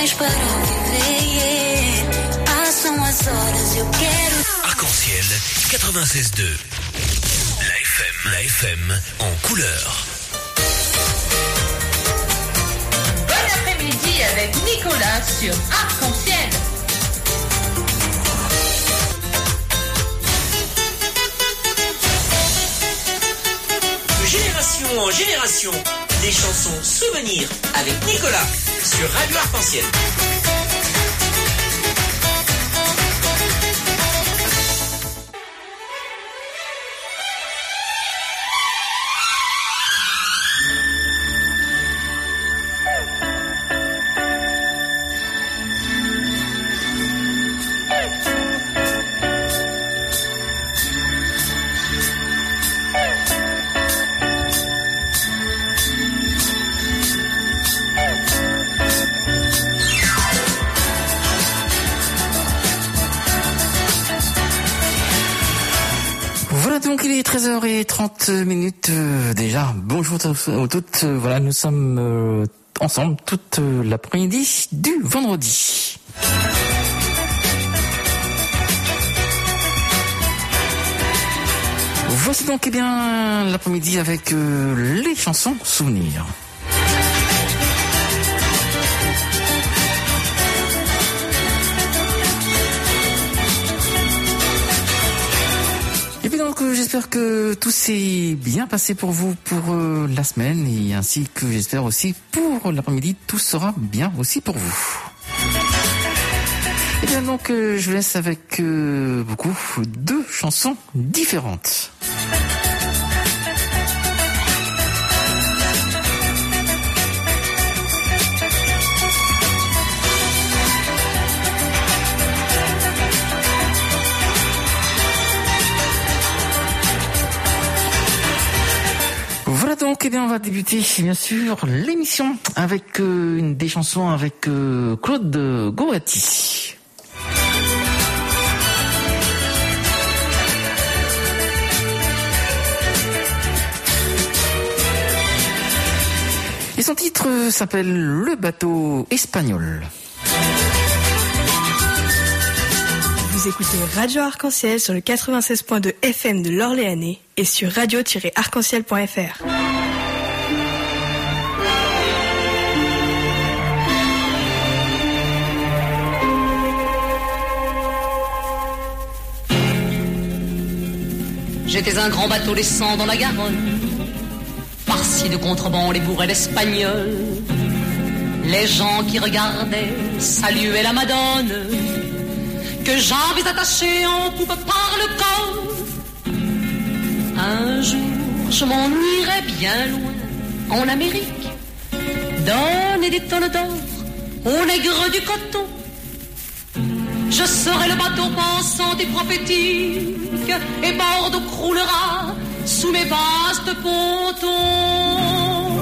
mais para viver. Passam as horas, eu quero. Arc-en-ciel 96.2. La FM en couleur. Bon après-midi avec Nicolas sur Arc-en-ciel. De génération en génération, des chansons souvenirs avec Nicolas sur Radio Arc-en-ciel. Donc il est 13h30 déjà. Bonjour à toutes. Voilà, nous sommes ensemble toute l'après-midi du vendredi. Voici donc l'après-midi avec les chansons souvenirs. J'espère que tout s'est bien passé pour vous pour la semaine et ainsi que j'espère aussi pour l'après-midi, tout sera bien aussi pour vous. Et bien donc je vous laisse avec beaucoup de chansons différentes. Voilà donc, on va débuter bien sûr l'émission avec une des chansons avec Claude Goati. Et son titre s'appelle Le bateau espagnol. Vous écoutez Radio Arc-en-Ciel sur le 96.2 FM de l'Orléanais et sur radio-arc-en-ciel.fr. J'étais un grand bateau laissant dans la Garonne, farci de contreband les bourrées d'Espagnols. Les gens qui regardaient saluaient la Madone, que j'avais attaché en poupe par le corps. Un jour, je m'en irai bien loin, en Amérique, donner des tonnes d'or aux nègres du coton. Je serai le bateau pensant et prophétique, et Bordeaux croulera sous mes vastes pontons.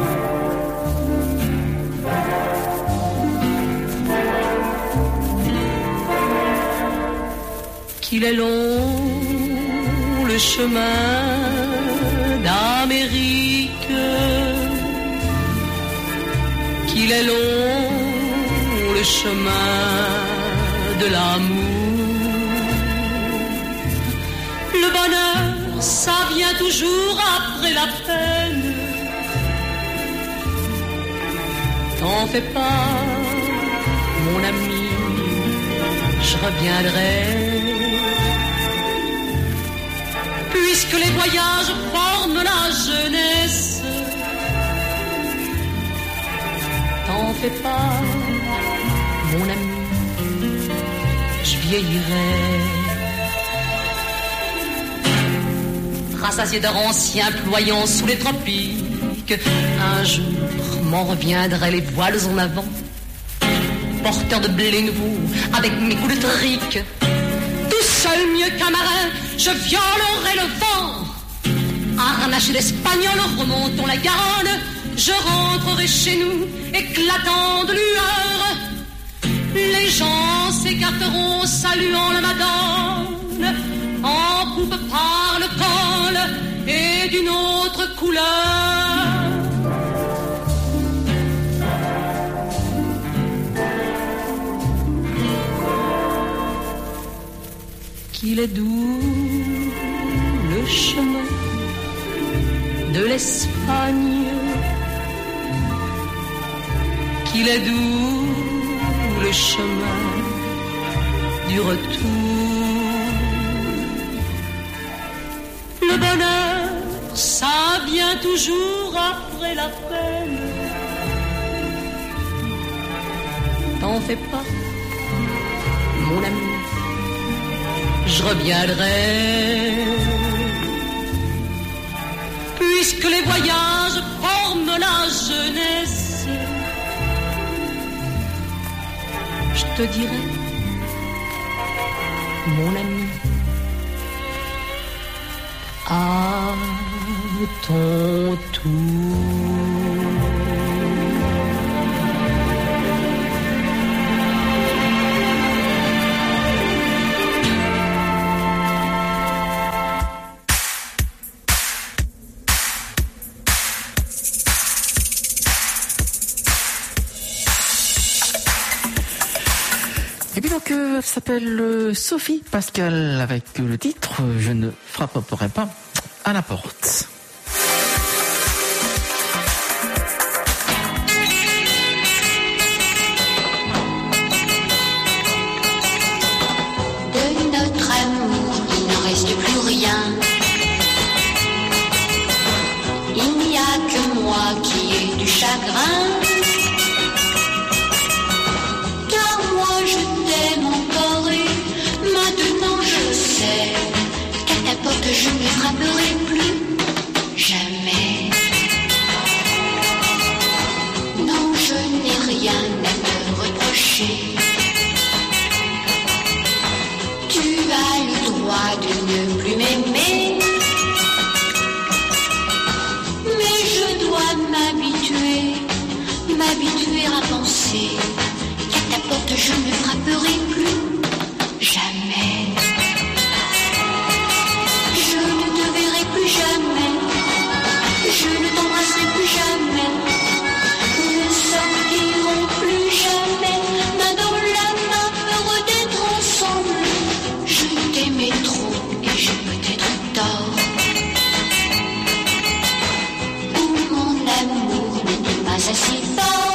Qu'il est long le chemin d'Amérique, qu'il est long le chemin de l'amour. Le bonheur, ça vient toujours après la peine. T'en fais pas, mon ami, je reviendrai. Puisque les voyages forment la jeunesse, t'en fais pas, mon ami, je vieillirai. Rassasié d'heures anciens ployant sous les tropiques, un jour m'en reviendraient les voiles en avant, porteur de blé nouveau avec mes coups de trique. Tout seul mieux qu'un marin, je violerai le vent. Harnaché d'Espagnol, remontons la Garonne. Je rentrerai chez nous, éclatant de lueur. Les gens s'écarteront, saluant la Madone, en poupe par le col et d'une autre couleur. qu'il est doux le chemin de l'Espagne, qu'il est doux le chemin du retour. Le bonheur, ça vient toujours après la peine. T'en fais pas, mon ami, je reviendrai. Puisque les voyages forment la jeunesse, je te dirai, mon ami, à ton tour. Et puis donc, elle s'appelle Sophie Pascal avec le titre « Je ne frapperai pas à la porte ». De notre amour, il ne reste plus rien. Il n'y a que moi qui ai du chagrin. Car moi je t'aime encore et maintenant je sais qu'à ta porte je ne frapperai plus jamais. Non, je n'ai rien à te reprocher. Tu as le droit de ne plus m'aimer. Mais je dois m'habituer à penser qu'à ta porte je ne frapperai plus jamais. Je ne te verrai plus jamais. Je ne t'embrasserai plus jamais. Nous ne sortirons plus jamais. Main dans la main, heureux d'être ensemble. Je t'aimais trop et j'ai peut-être tort. Ou mon amour n'était pas assez fort.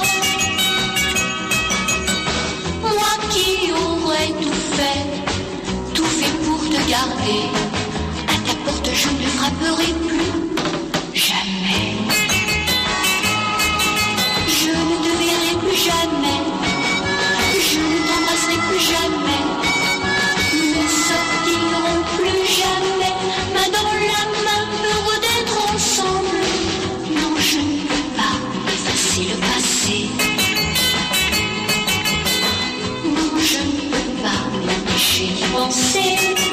Moi qui aurais tout fait pour te garder. À ta porte je ne frapperai plus jamais. Je ne te verrai plus jamais. Je ne t'embrasserai plus jamais. Nous ne sortirons plus jamais. Main dans la main, heureux d'être ensemble. Non, je ne peux pas effacer le passé. Non, je ne peux pas m'empêcher d'y penser.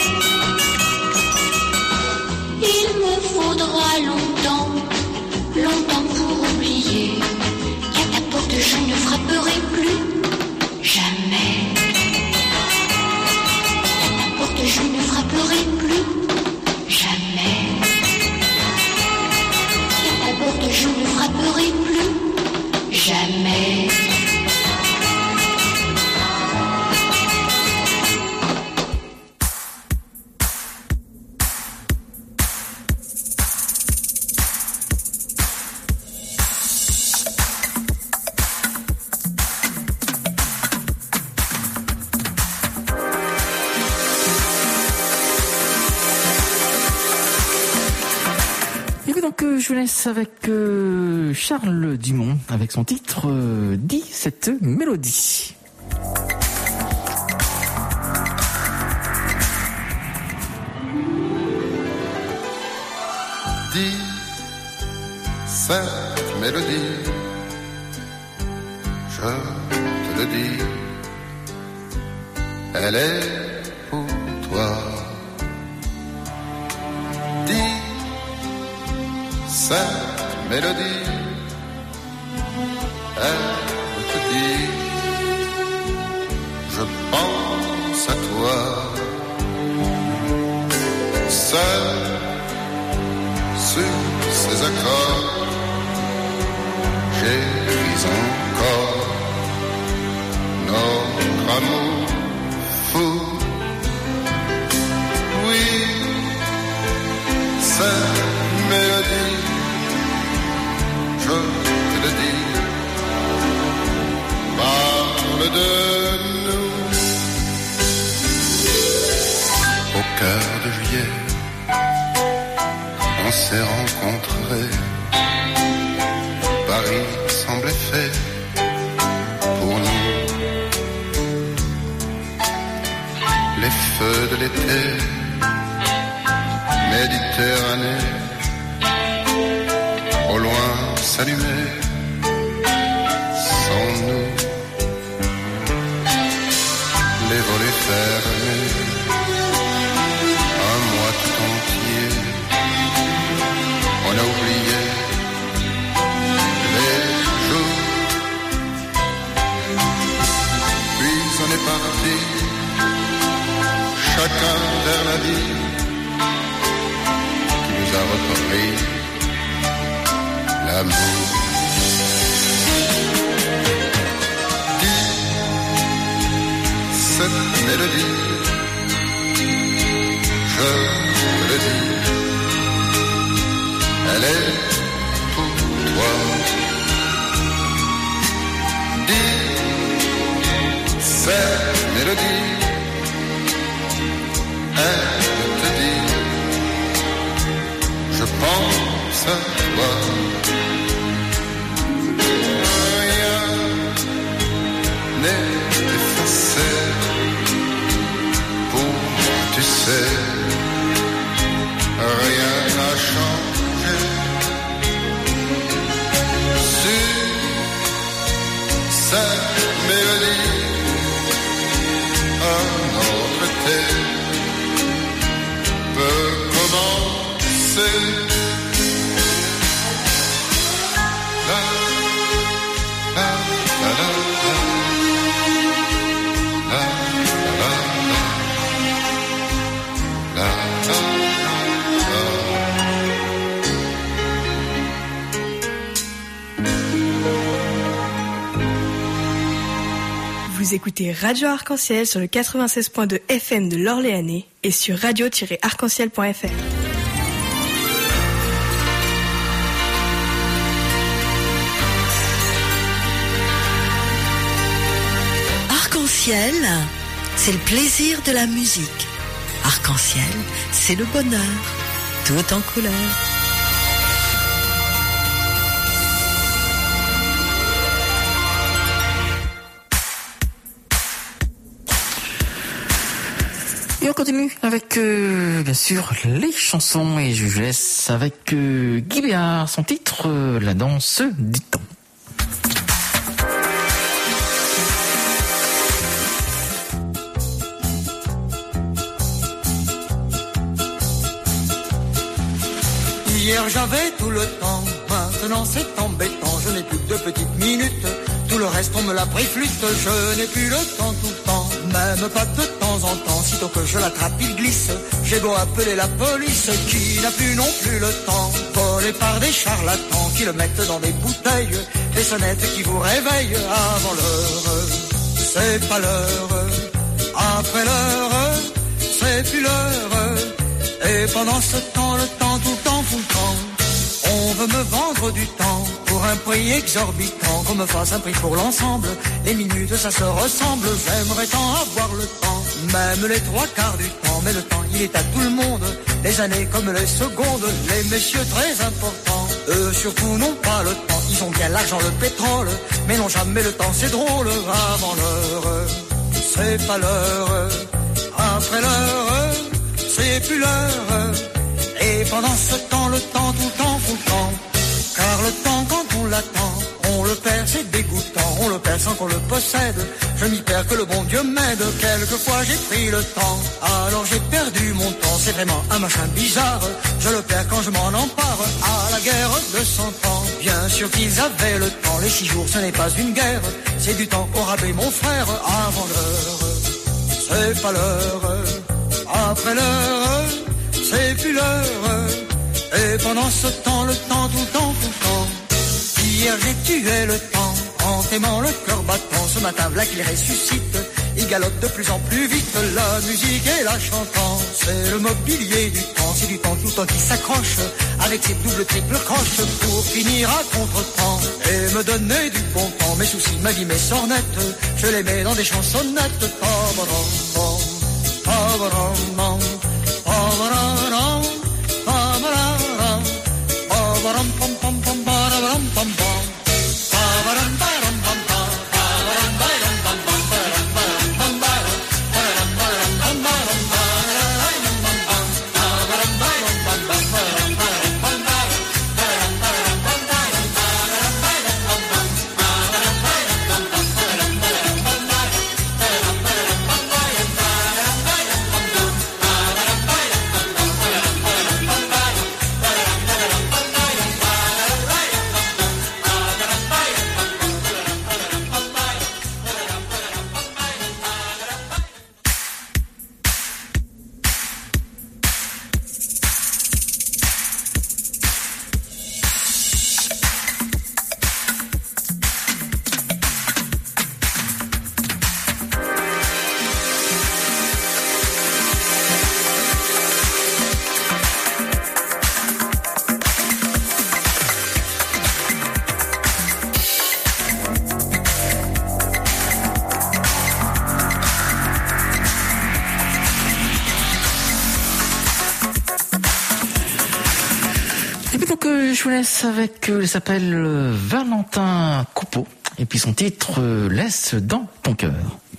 Il me faudra longtemps pour oublier qu'à ta porte je ne frapperai plus jamais. À ta porte je ne frapperai plus jamais. À ta porte je ne frapperai plus jamais. Je vous laisse avec Charles Dumont avec son titre Dis cette mélodie. Dis cette mélodie, je te le dis, elle est pour toi. Dis cette mélodie, elle te dit, je pense à toi. Seul sur ces accords, j'écris encore notre amour fou. cœur de juillet, on s'est rencontrés. Paris semblait fait pour nous. Les feux de l'été, Méditerranée, au loin s'allumaient sans nous. Les volets fermés, un mois tout entier, on a oublié les jours. Puis on est parti, chacun vers la vie qui nous a repris l'amour. Cette mélodie, je te le dis, elle est pour toi. Dis cette mélodie, elle te dit, je pense à toi. Rien n'est effacé. Tu sais, rien n'a changé. Sur cette mélodie, un autre été peut commencer. La, la, la, la, la. Vous écoutez Radio Arc-en-Ciel sur le 96.2 FM de l'Orléanais et sur radio-arc-en-ciel.fr. Arc-en-Ciel, c'est le plaisir de la musique. Arc-en-ciel, c'est le bonheur, tout en couleur. Et on continue avec, bien sûr, les chansons. Et je vous laisse avec Guy Béard, son titre, La danse du temps. Hier j'avais tout le temps, maintenant c'est embêtant. Je n'ai plus que 2 petites minutes, tout le reste on me l'a pris flûte. Je n'ai plus le temps tout le temps, même pas de temps en temps. Sitôt que je l'attrape il glisse, j'ai beau appeler la police, qui n'a plus non plus le temps. Volé par des charlatans qui le mettent dans des bouteilles, des sonnettes qui vous réveillent avant l'heure. C'est pas l'heure, après l'heure, c'est plus l'heure. Et pendant ce temps, le temps tout le temps fout le camp. On veut me vendre du temps pour un prix exorbitant, qu'on me fasse un prix pour l'ensemble. Les minutes ça se ressemble, j'aimerais tant avoir le temps, même les 3/4 du temps. Mais le temps il est à tout le monde, les années comme les secondes. Les messieurs très importants, eux surtout n'ont pas le temps. Ils ont bien l'argent, le pétrole, mais n'ont jamais le temps, c'est drôle. Avant l'heure, c'est pas l'heure, après l'heure, c'est plus l'heure. Et pendant ce temps, le temps tout le temps fout le camp. Car le temps quand on l'attend, on le perd, c'est dégoûtant. On le perd sans qu'on le possède, je m'y perds que le bon Dieu m'aide. Quelquefois j'ai pris le temps, alors j'ai perdu mon temps. C'est vraiment un machin bizarre, je le perds quand je m'en empare. À la guerre de 100 ans, bien sûr qu'ils avaient le temps. Les 6 jours ce n'est pas une guerre, c'est du temps au rabais mon frère. Avant l'heure, c'est pas l'heure, après l'heure, c'est plus l'heure. Et pendant ce temps, le temps tout le temps, tout le temps. Hier j'ai tué le temps en t'aimant le cœur battant. Ce matin voilà qu'il ressuscite, il galope de plus en plus vite. La musique et la chantant, c'est le mobilier du temps. C'est du temps tout le temps qui s'accroche avec ses doubles triples croches pour finir à contre-temps et me donner du bon temps. Mes soucis, ma vie, mes sornettes, je les mets dans des chansonnettes. Je vous laisse avec, il s'appelle Valentin Coupeau, et puis son titre, Laisse dans ton cœur.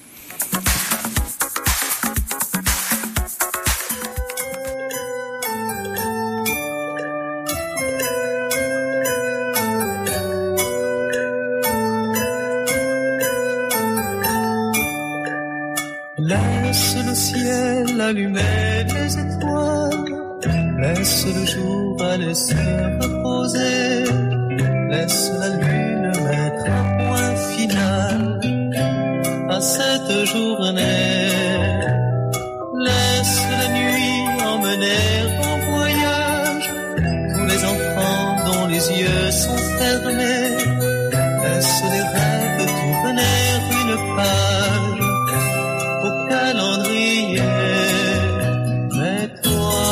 Laisse le ciel allumer les étoiles, laisse le jour aller se reposer, laisse la lune mettre un point final à cette journée, laisse la nuit emmener en voyage tous les enfants dont les yeux sont fermés, laisse les rêves tourner une page au calendrier. Mais toi,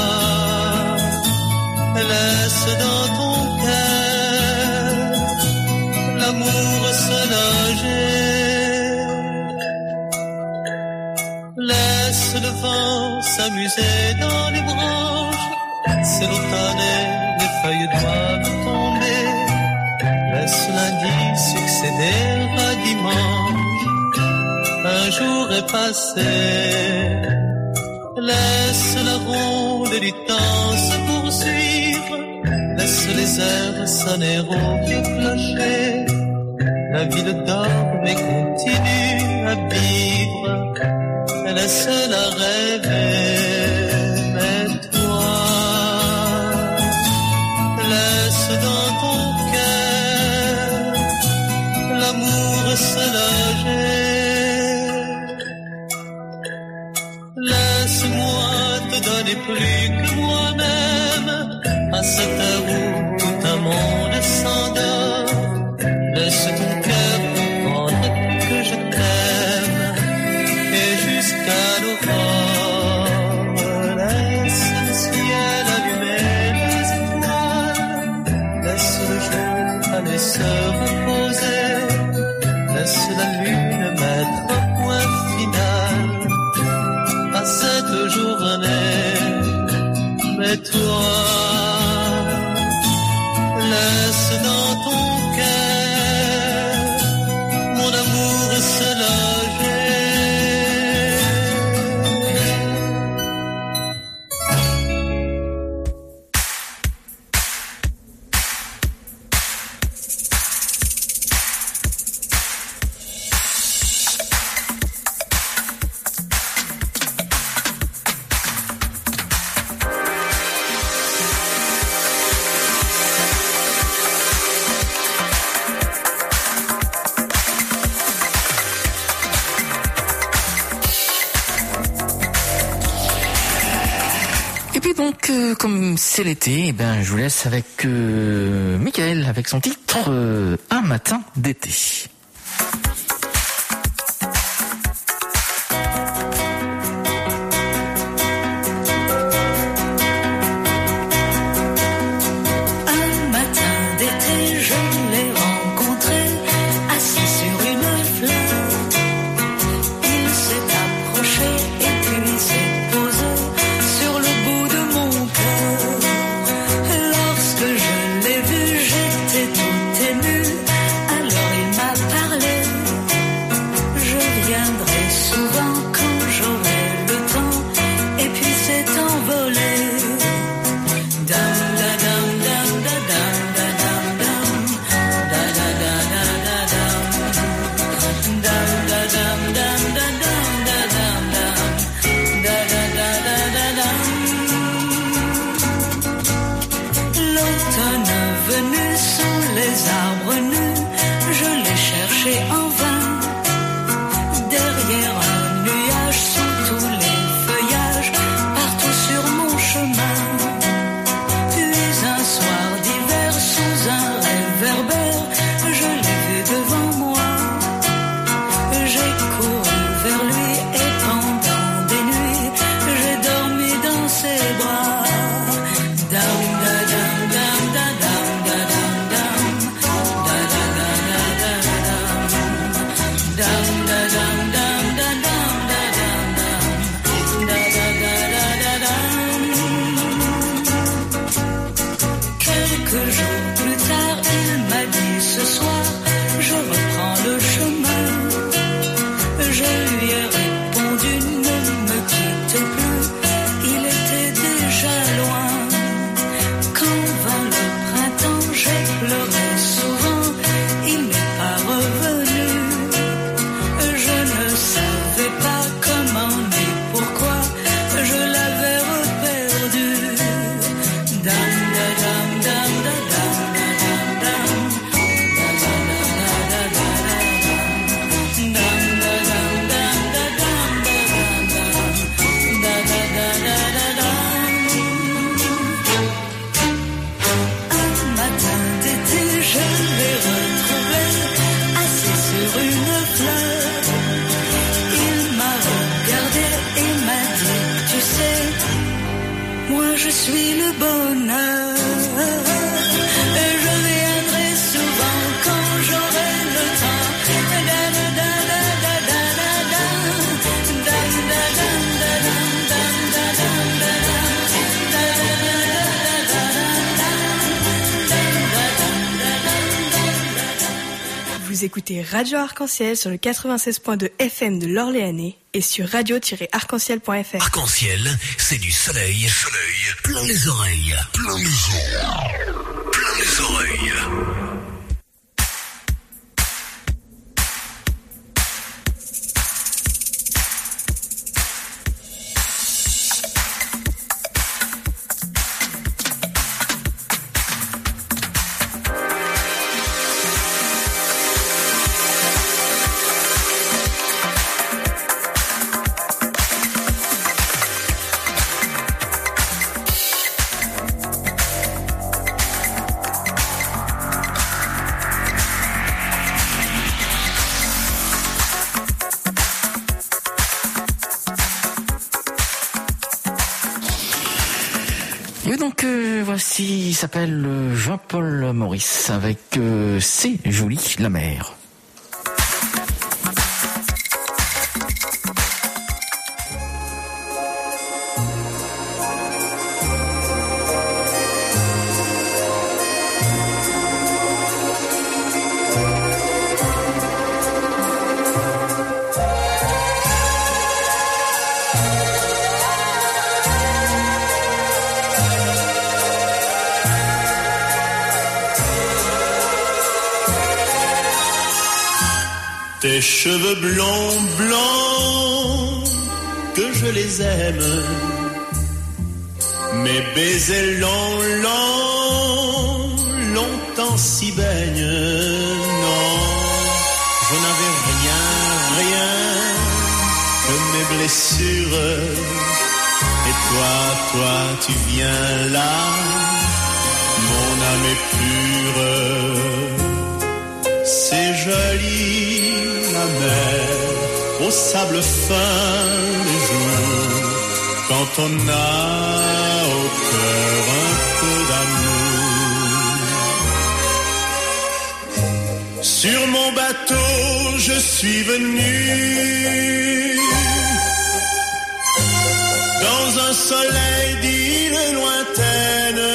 laisse dans ton cœur l'amour se loger. Laisse le vent s'amuser dans les branches. C'est l'automne et les feuilles doivent tomber. Laisse lundi succéder à dimanche. Un jour est passé. Laisse la ronde du temps se poursuivre. Laisse les heures sonner au vieux clocher. La ville dort mais continue à vivre. Laisse-la rêver. Mais toi, laisse dans ton cœur l'amour se loger. Laisse-moi te donner plus que moi-même à cette heure où tout un monde s'endort. Laisse ton cœur comprendre que je t'aime et jusqu'à l'aurore. Laisse le ciel allumer les étoiles, laisse le jour aller se reposer, laisse la lune mettre un point final à cette journée. Mais toi, laisse dans ton cœur mon amour se loger. Comme c'est l'été, ben je vous laisse avec Michael avec son titre Un matin d'été. Un matin d'été, je l'ai rencontré assis sur une fleur. Il s'est approché et puis s'est posé sur cherché en vain. Derrière un nuage sont tous les feuillages partout sur mon chemin. Puis un soir d'hiver sous un réverbère, je l'ai vu devant moi. J'ai couru vers lui et pendant des nuits, j'ai dormi dans ses bras. Dam da dam dam da dam da dam dam da da da da da dam da dam dam da dam da dam da da da da dam. Quelques jours plus tard, il m'a dit ce soir, je reprends le chemin. Je lui ai répondu, ne me quitte plus, il était déjà loin. Quand vint le printemps, j'ai pleuré souvent, il n'est pas revenu. Je ne savais pas comment ni pourquoi, je l'avais reperdu. Dam da dam dam da dam da dam dam da da da da da dam da dam dam da dam da da da da dam. Un matin d'été, je l'ai retrouvé assis sur une fleur. Il m'a regardé et m'a dit, tu sais, moi je suis le bonheur. Et je viendrai souvent quand j'aurai le temps. Da da da da da da da da. Da da da da da da da da da. Vous écoutez Radio Arc-en-Ciel sur le 96.2 FM de l'Orléanais et sur radio-arc-en-ciel.fr. Arc-en-ciel, c'est du soleil, plein les oreilles, plein les oreilles. Et donc voici, il s'appelle Jean-Paul Maurice avec C'est joli la mer. Tes cheveux blonds, blonds, que je les aime. Mes baisers longs, longs, longtemps s'y baignent. Non, je n'avais rien, rien que mes blessures. Et toi, tu viens là, mon âme est pure. C'est joli la mer au sable fin des jours, quand on a au cœur un peu d'amour. Sur mon bateau, je suis venu dans un soleil d'île lointaine.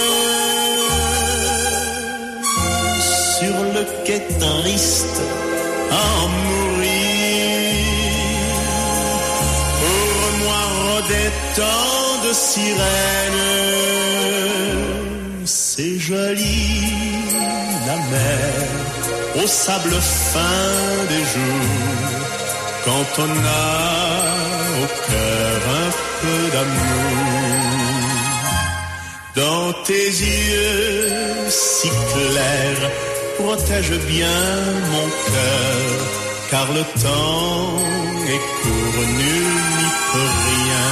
Sur le quai triste à en mourir, pour moi rôder tant de sirènes. C'est joli la mer au sable fin des jours, quand on a au cœur un peu d'amour. Dans tes yeux si clairs, protège bien mon cœur, car le temps est court, nul n'y peut rien.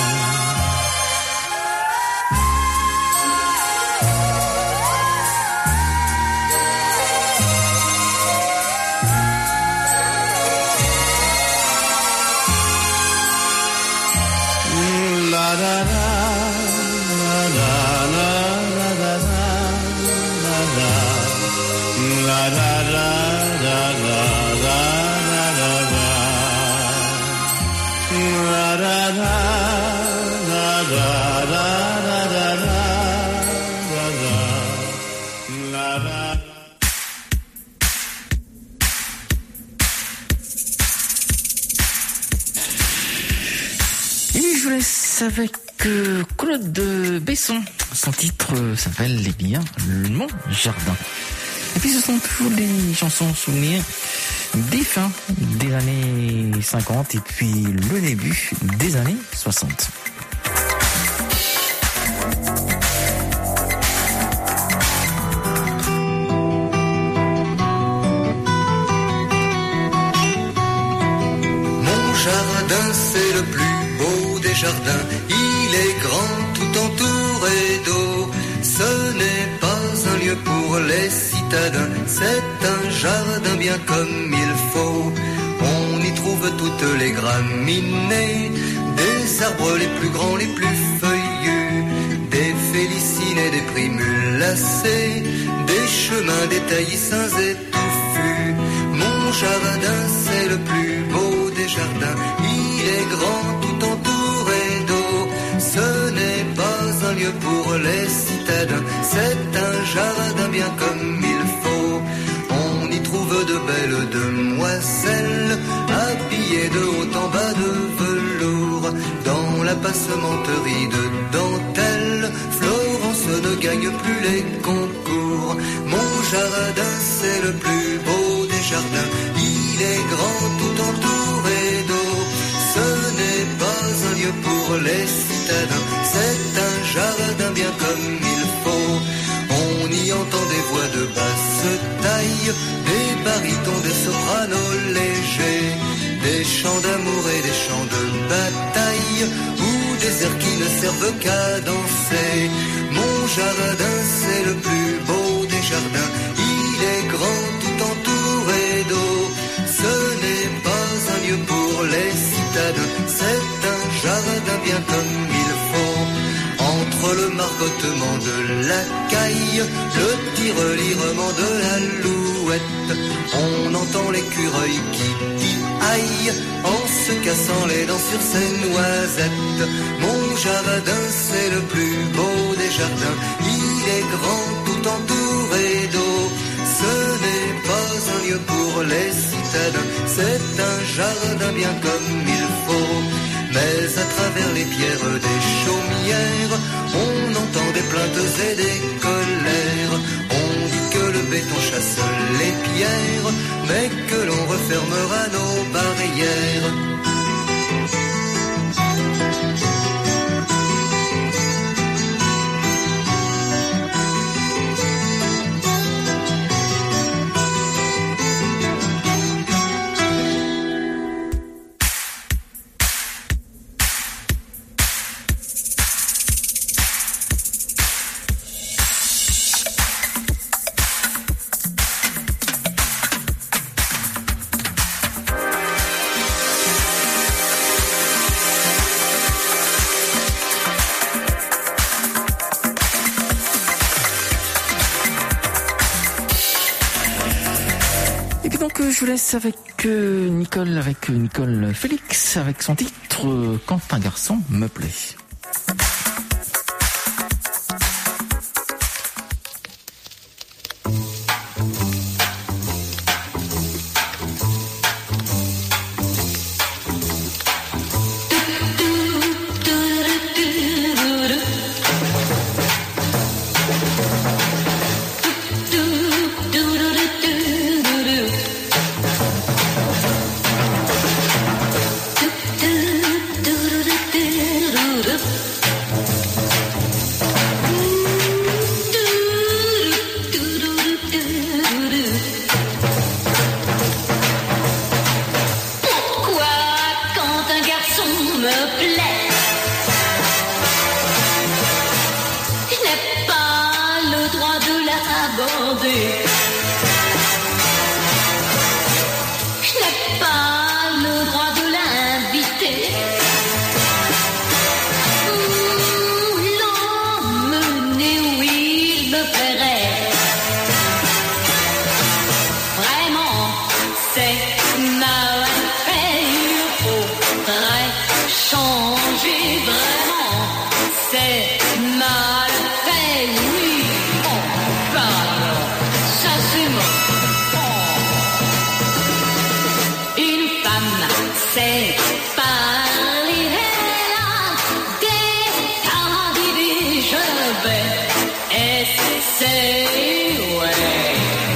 Avec Claude Besson. Son titre s'appelle Les biens, mon jardin. Et puis ce sont toujours des chansons souvenirs des fins des années 50 et puis le début des années 60. Mon jardin, c'est le plus beau des jardins, il est grand, tout entouré d'eau. Ce n'est pas un lieu pour les citadins, c'est un jardin bien comme il faut. On y trouve toutes les graminées, des arbres les plus grands, les plus feuillus, des félicines et des primulacées, des chemins, des taillis-sains et touffus. Mon jardin, c'est le plus beau des jardins, il est grand, tout entouré d'eau. Ce n'est pas un lieu pour les citadins, c'est un jardin bien comme il faut. On y trouve de belles demoiselles, habillées de haut en bas de velours. Dans la passementerie de dentelle, Florence ne gagne plus les concours. Mon jardin, c'est le plus beau des jardins, il est grand, tout entouré d'eau. Ce n'est pas un lieu pour les citadins, c'est un jardin bien comme il faut. On y entend des voix de basse taille, des barytons, des sopranos légers, des chants d'amour et des chants de bataille, ou des airs qui ne servent qu'à danser. Mon jardin, c'est le plus beau des jardins, il est grand, tout entouré d'eau. Ce n'est pas un lieu pour les citadins, c'est un jardin bien comme il faut. Entre le margottement de la caille, le tirelirement de l'alouette, on entend l'écureuil qui piaille en se cassant les dents sur ses noisettes. Mon jardin, c'est le plus beau des jardins, il est grand, tout entouré d'eau. Ce n'est pas un lieu pour les citadins, c'est un jardin bien comme il faut. Mais à travers les pierres des chaumières, on entend des plaintes et des colères. On dit que le béton chasse les pierres, mais que l'on refermera nos barrières. Je vous laisse avec Nicole Félix, avec son titre « Quand un garçon me plaît ». sais parler des arrivées, je vais essayer, ouais.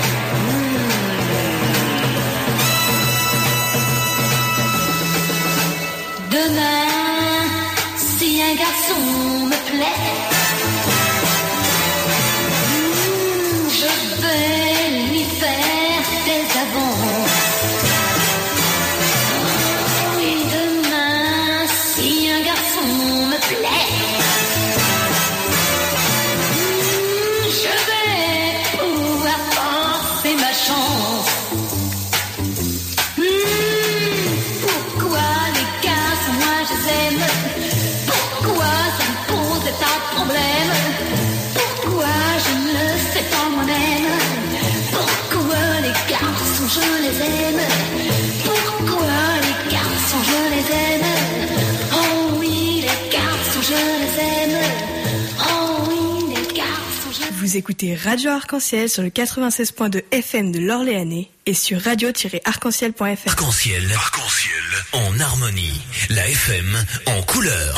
Demain, si un garçon me plaît, je vais lui faire des avances. Oui, demain, si un garçon me plaît, je vais pouvoir penser ma chance. Pourquoi les garçons, moi je les aime? Pourquoi ça me pose pas de problème? Pourquoi je ne sais pas moi-même? Pourquoi les garçons je les aime? Pourquoi les garçons je les aime? Oh oui, les garçons je les aime. Oh oui, les garçons je... Vous écoutez Radio Arc-en-Ciel sur le 96.2 FM de l'Orléanais et sur radio-arc-en-ciel.fr. Arc-en-ciel, en harmonie. La FM en couleur.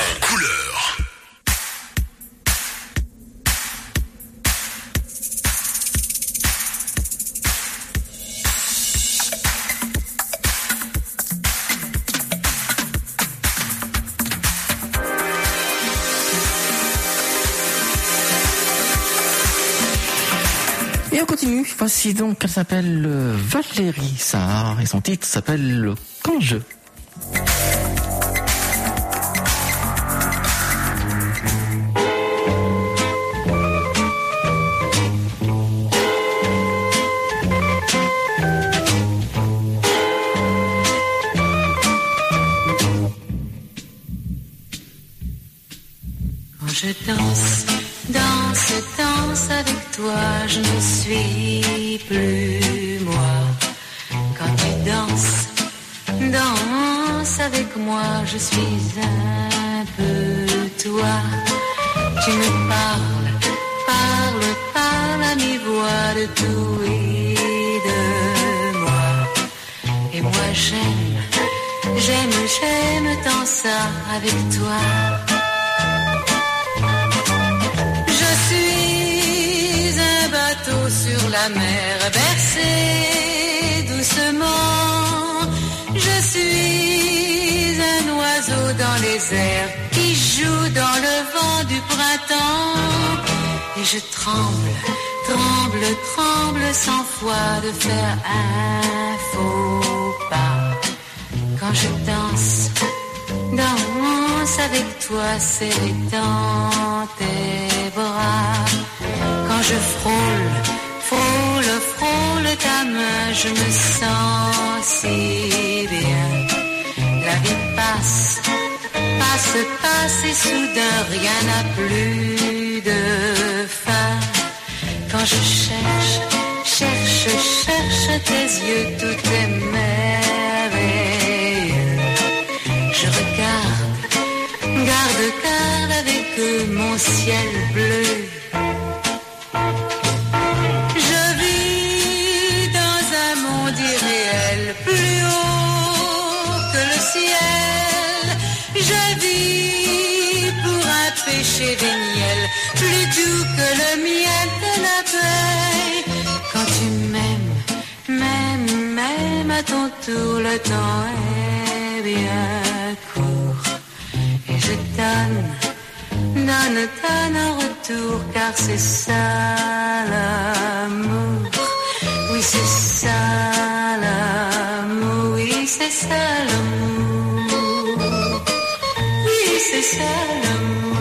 Et on continue. Voici donc, elle s'appelle Valérie Sarr et son titre s'appelle Quand je. Quand je danse, danse avec toi, je ne suis plus moi. Quand tu danse avec moi, je suis un peu toi. Tu me parles à mi-voix de tout et de moi. Et moi j'aime tant ça avec toi. Sur la mer bercée doucement, je suis un oiseau dans les airs qui joue dans le vent du printemps. Et je tremble sans foi de faire un faux pas. Quand je danse avec toi serré dans tes bras. Quand je frôle ta main, je me sens si bien. La vie passe et soudain rien n'a plus de fin. Quand je cherche tes yeux, tout est merveilleux. Je garde avec mon ciel bleu. Plus haut que le ciel, je vis pour un péché véniel, plus doux que le miel de l'abeille. Quand tu m'aimes à ton tour, le temps est bien court. Et je donne en retour, car c'est ça l'amour. Oui, c'est ça l'amour, oui, c'est ça l'amour, oui, c'est ça l'amour.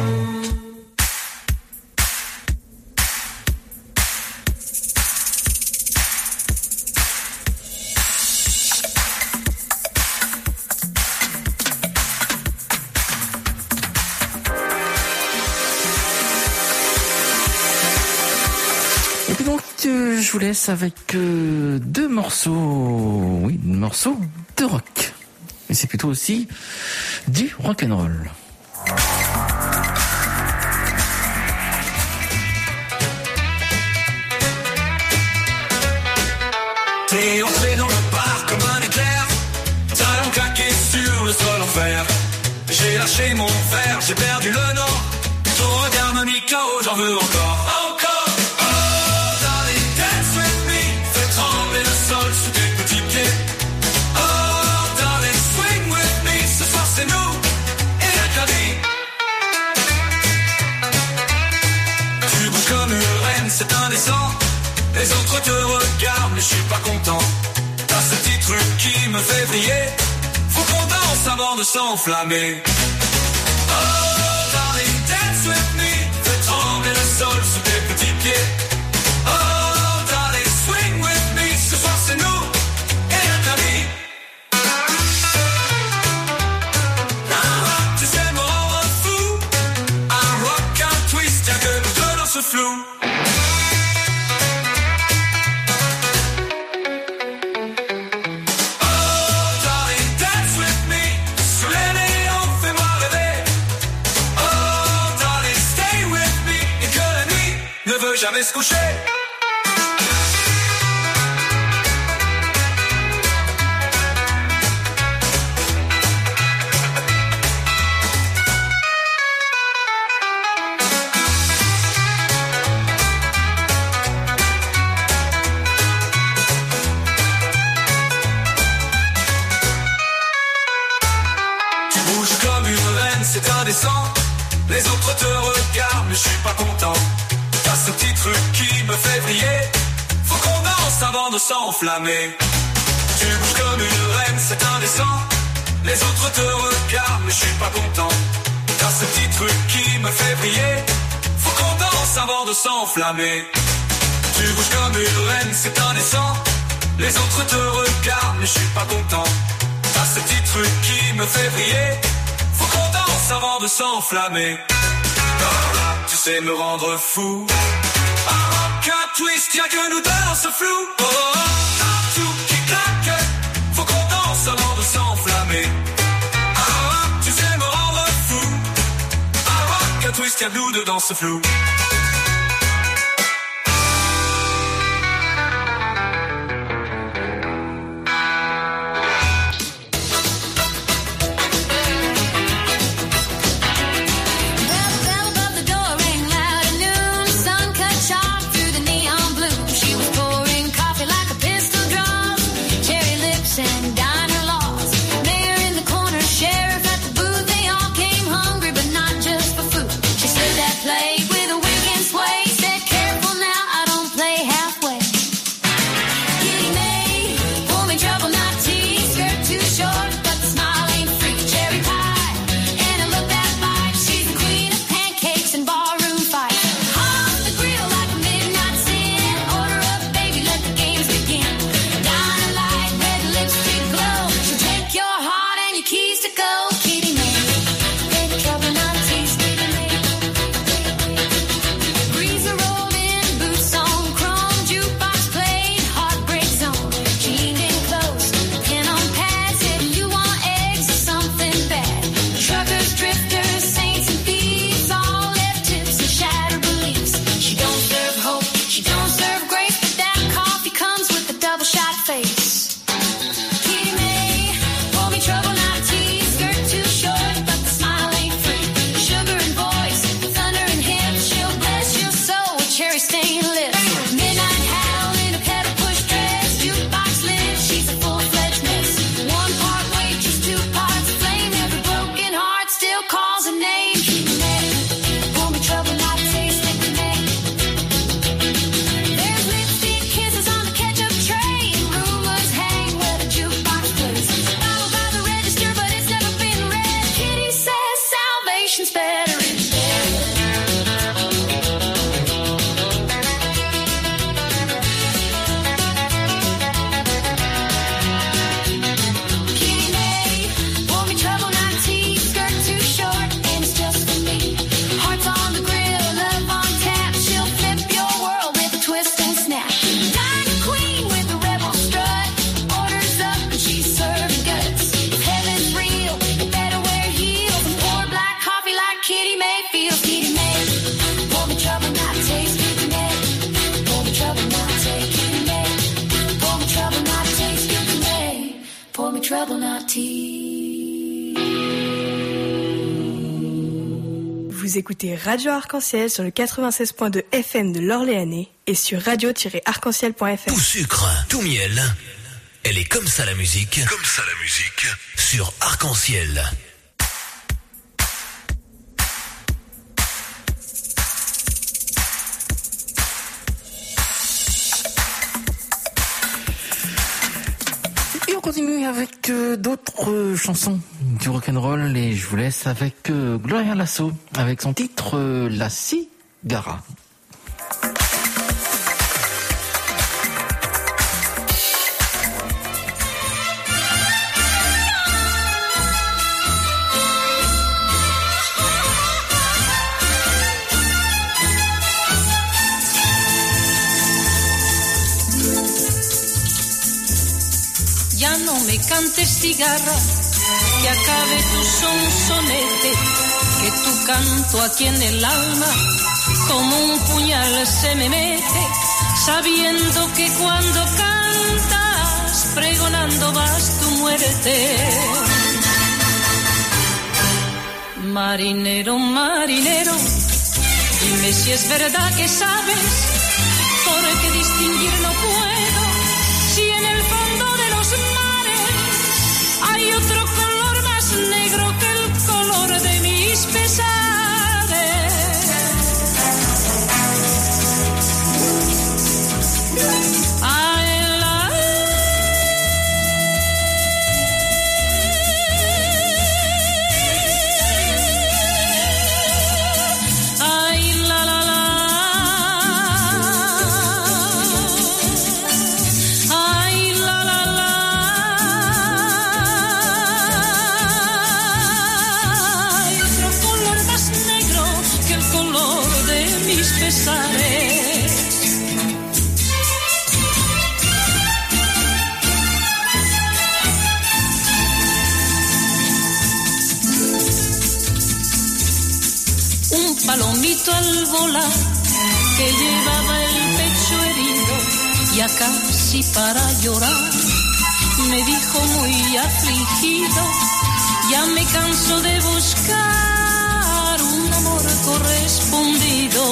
Et puis donc, je vous laisse avec deux morceaux de rock. Mais c'est plutôt aussi du rock'n'roll. T'es entré dans le parc comme un éclair, talons claqués sur souffert. J'ai lâché mon fer, j'ai perdu le nord. Ton regard me nique KO, j'en veux encore. Encore. Oh, darling, dance with me. Fais trembler le sol sous tes petits pieds. Oh, darling, swing with me. Ce soir c'est nous et la vie. Tu bouges comme une reine, c'est indécent. Les autres te regardent, mais je suis pas content. T'as ce petit truc qui me fait briller. Faut qu'on danse avant de s'enflammer. Oh, darling, dance with me. Fais trembler le sol sous tes petits pieds. Oh, darling, swing with me. Ce soir c'est nous et la vie. Tu sais me rendre fou. Un rock, un twist, y'a que nous deux dans ce flou. Jamais se coucher. Tu bouges comme une reine, c'est indécent. Les autres te regardent, mais je suis pas content. T'as ce petit truc qui me fait briller. Faut qu'on danse avant de s'enflammer. Tu bouges comme une reine, c'est indécent. Les autres te regardent, mais je suis pas content. T'as ce petit truc qui me fait briller. Faut qu'on danse avant de s'enflammer. Tu bouges comme une reine, c'est indécent. Les autres te regardent, mais je suis pas content. T'as ce petit truc qui me fait briller. Faut qu'on danse avant de s'enflammer. Tu sais me rendre fou. Un rock, un twist, y'a que nous deux dans ce flou. Oh, oh, tout qui claque. Faut qu'on danse avant de s'enflammer. Ah, tu sais me rendre fou. Un rock, un twist, y'a que nous deux dans ce flou. trouble not tea. Vous écoutez Radio Arc-en-Ciel sur le 96.2 FM de l'Orléanais et sur radio-arc-en-ciel.fr. Tout sucre, tout miel. Elle est comme ça la musique. Comme ça la musique. Sur Arc-en-Ciel. Et on continue avec d'autres chansons du rock'n'roll et je vous laisse avec Gloria Lasso avec son titre La Cigara. Ya no me cantes cigarra, que acabe tu sonsonete, que tu canto aquí en el alma como un puñal se me mete, sabiendo que cuando cantas pregonando vas tu muerte. Marinero, marinero, dime si es verdad que sabes, porque distinguir no puedo, si en el fondo de los mares hay otro color más negro que el color de mis pesares. Ay, la... Ay, la, la, la. Ay, la, la, la. Hay otro color más negro que el color de mis pesares. Un palomito al volar que llevaba el pecho herido, ya casi para llorar, me dijo muy afligido, ya me canso de buscar un amor correspondido.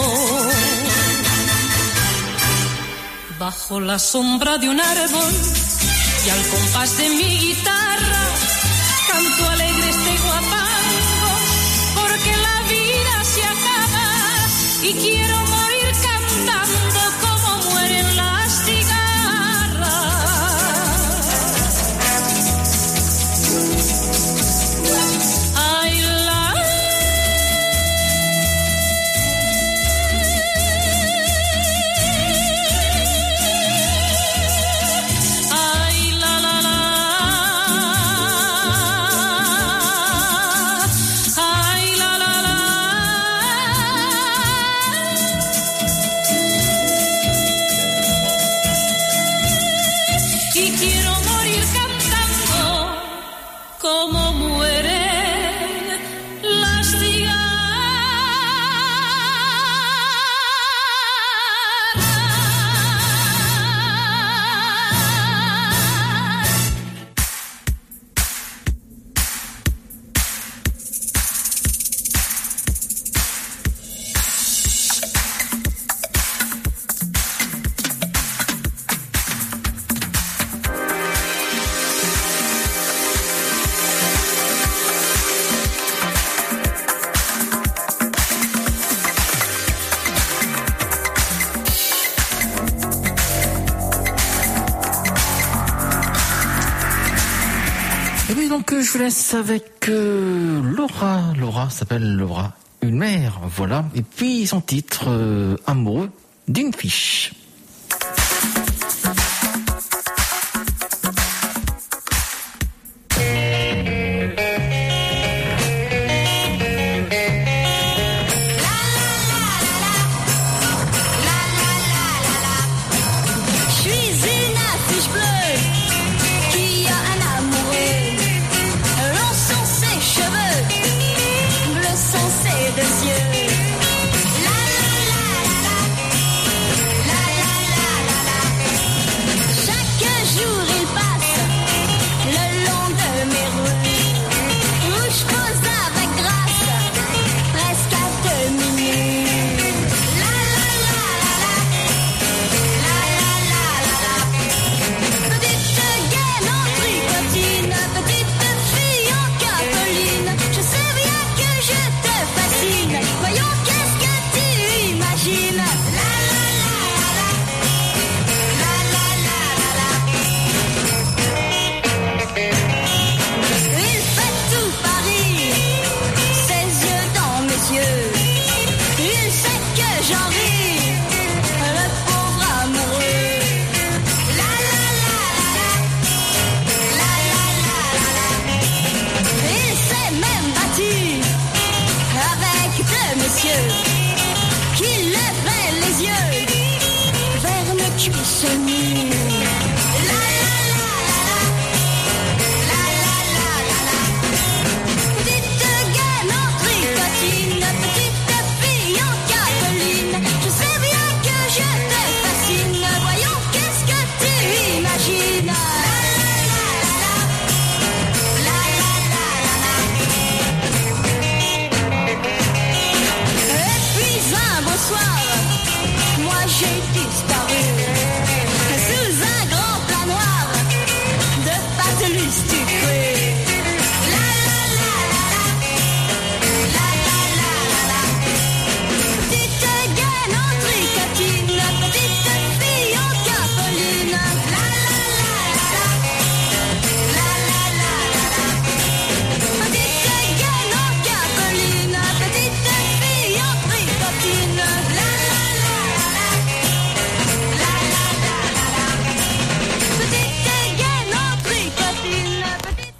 Bajo la sombra de un árbol y al compás de mi guitarra, canto alegre este guapango, porque la vida se acaba y quiero morir cantando como mueren las cigarras. Ay, la... Ay, la, la, la. Ay, la, la, la. Y quiero morir cantando como mueren las cigarras. Et puis donc je vous laisse avec Laura. Laura s'appelle Laura, une mère, voilà. Et puis son titre Amoureux d'une fiche. Je suis une affiche bleue qui a un amoureux. Blanc sont ses cheveux, bleus sont ses deux yeux. La la la la la, la celui sucré. Petite gaine en tricotine, petite fille en capeline. La la la la la la la la. Petite gaine en capeline, petite fille en tricotine. La la la la la la la la. Petite gaine en tricotine, petite.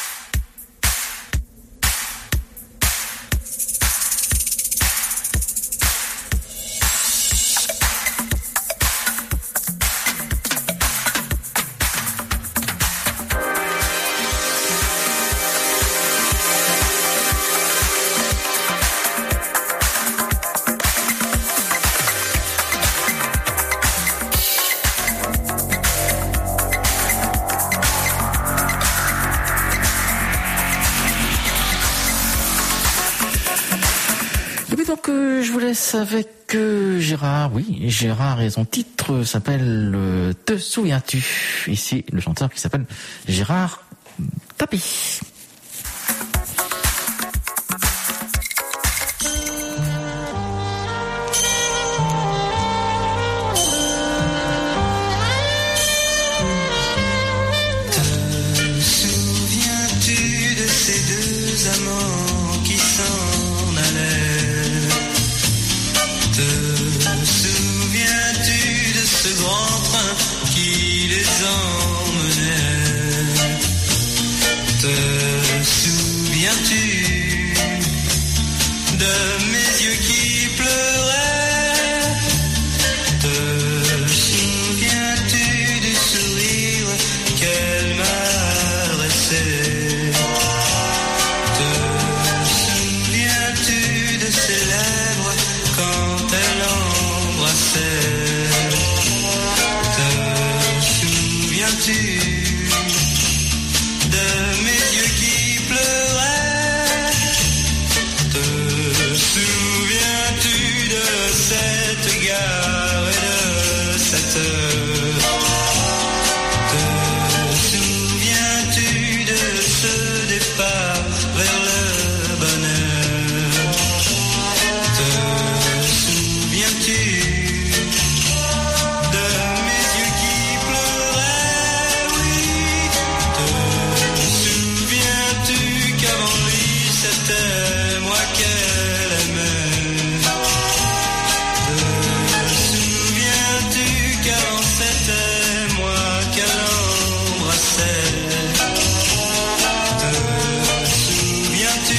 Et puis donc je vous laisse avec Gérard. Oui, Gérard et son titre s'appelle Te souviens-tu. Ici le chanteur qui s'appelle Gérard Tapie. Souviens-tu de ces deux amants qui s'en allaient? Te souviens-tu de ce grand train qui les emmenait? Te souviens-tu de mes yeux qui pleuraient? Te souviens-tu du sourire qu'elle m'adressait? Te souviens-tu de ses lèvres quand elle embrassait? Te souviens-tu de mes yeux qui pleuraient? Te souviens-tu de cette gare et de cette heure? Te souviens-tu de ce départ vers le bonheur? Te souviens-tu de mes yeux qui pleuraient? Oui. Te souviens-tu qu'avant lui c'était moi qu'elle aimait? Te souviens-tu qu'avant c'était moi qu'elle embrassait? Te souviens-tu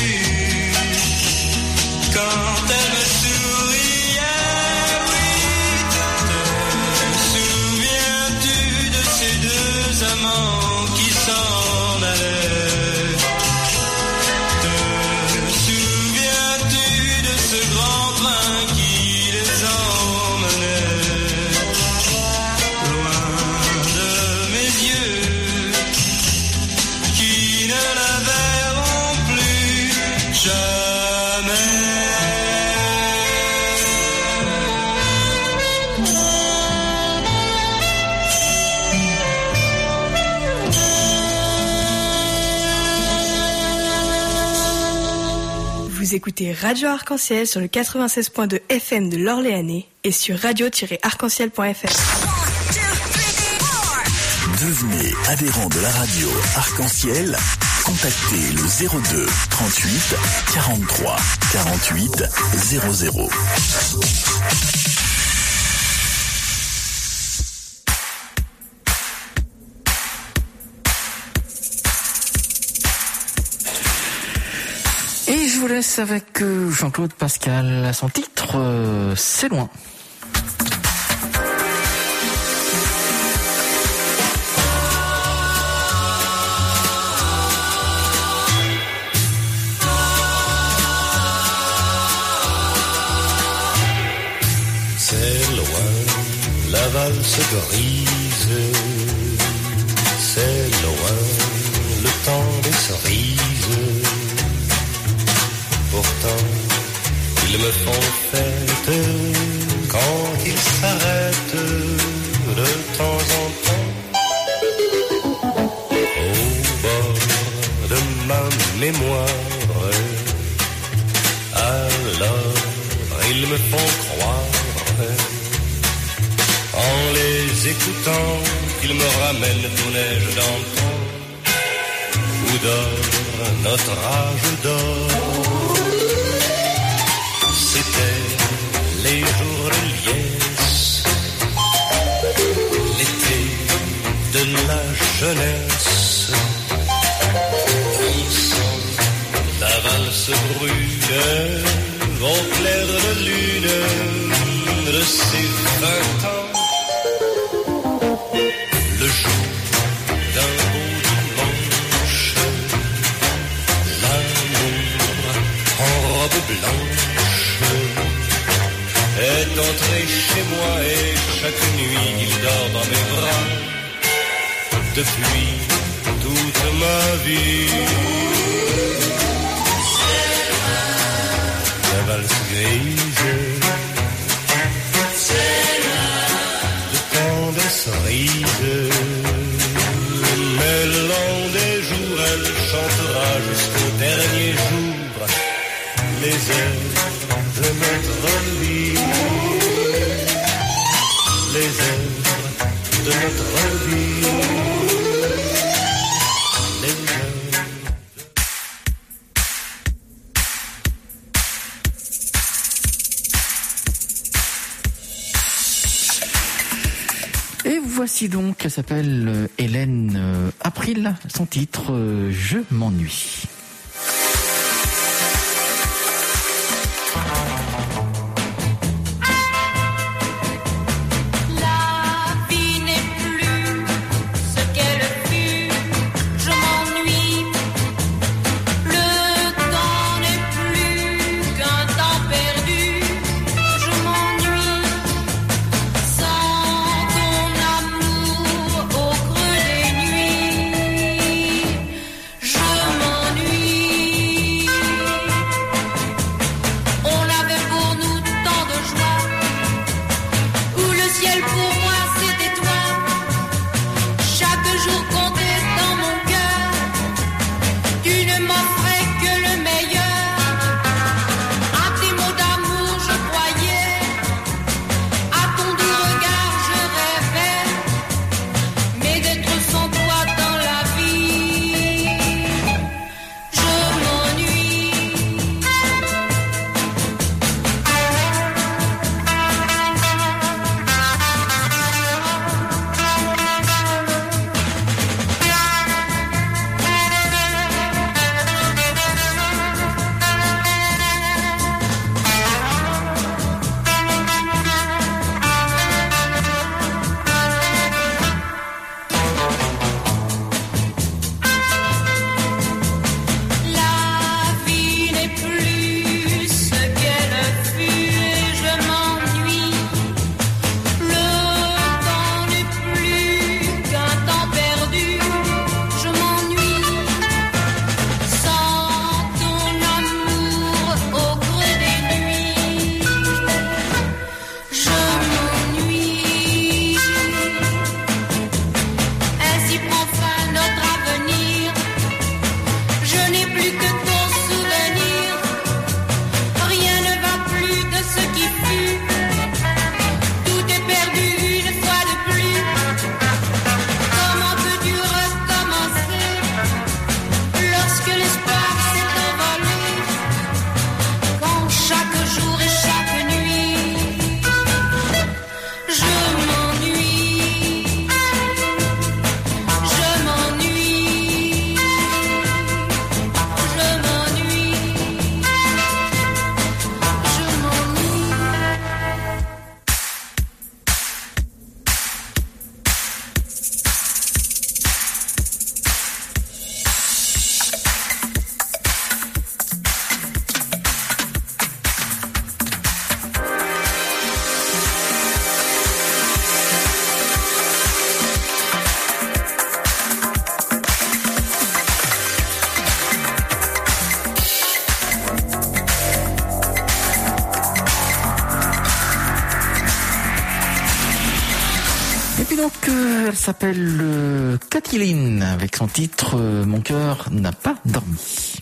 quand elle me souriait? Oui. Te souviens-tu de ces deux amants qui s'en allaient? Te souviens-tu de ce grand train qui les emmenait? Loin de mes yeux qui ne la verront plus jamais. Vous écoutez Radio Arc-en-Ciel sur le 96.2 FM de l'Orléanais et sur radio-arc-en-ciel.fr. Devenez adhérent de la radio Arc-en-Ciel. Contactez le 02 38 43 48 00. Et je vous laisse avec Jean-Claude Pascal à son titre C'est loin. C'est loin, la valse grise. C'est loin, le temps des cerises. Pourtant, ils me font fête quand ils s'arrêtent de temps en temps. Oh, ma mémoire. Alors ils me font croire, en les écoutant, qu'ils me ramènent aux neiges d'antan, où dort notre âge d'or. C'était les jours de liesse, l'été de la jeunesse. Ensemble, la valse brûle au clair de lune de ces 20 ans. Le jour d'un beau dimanche, l'amour en robe blanche est entré chez moi et chaque nuit il dort dans mes bras. Depuis toute ma vie, la valse grise, de temps des cerises, mais le long des jours elle chantera jusqu'au dernier jour les airs de notre vie, les airs de notre vie. Et voici donc, elle s'appelle Hélène April, son titre Je m'ennuie. Je m'ennuie. elle s'appelle Cathy avec son titre Mon cœur n'a pas dormi.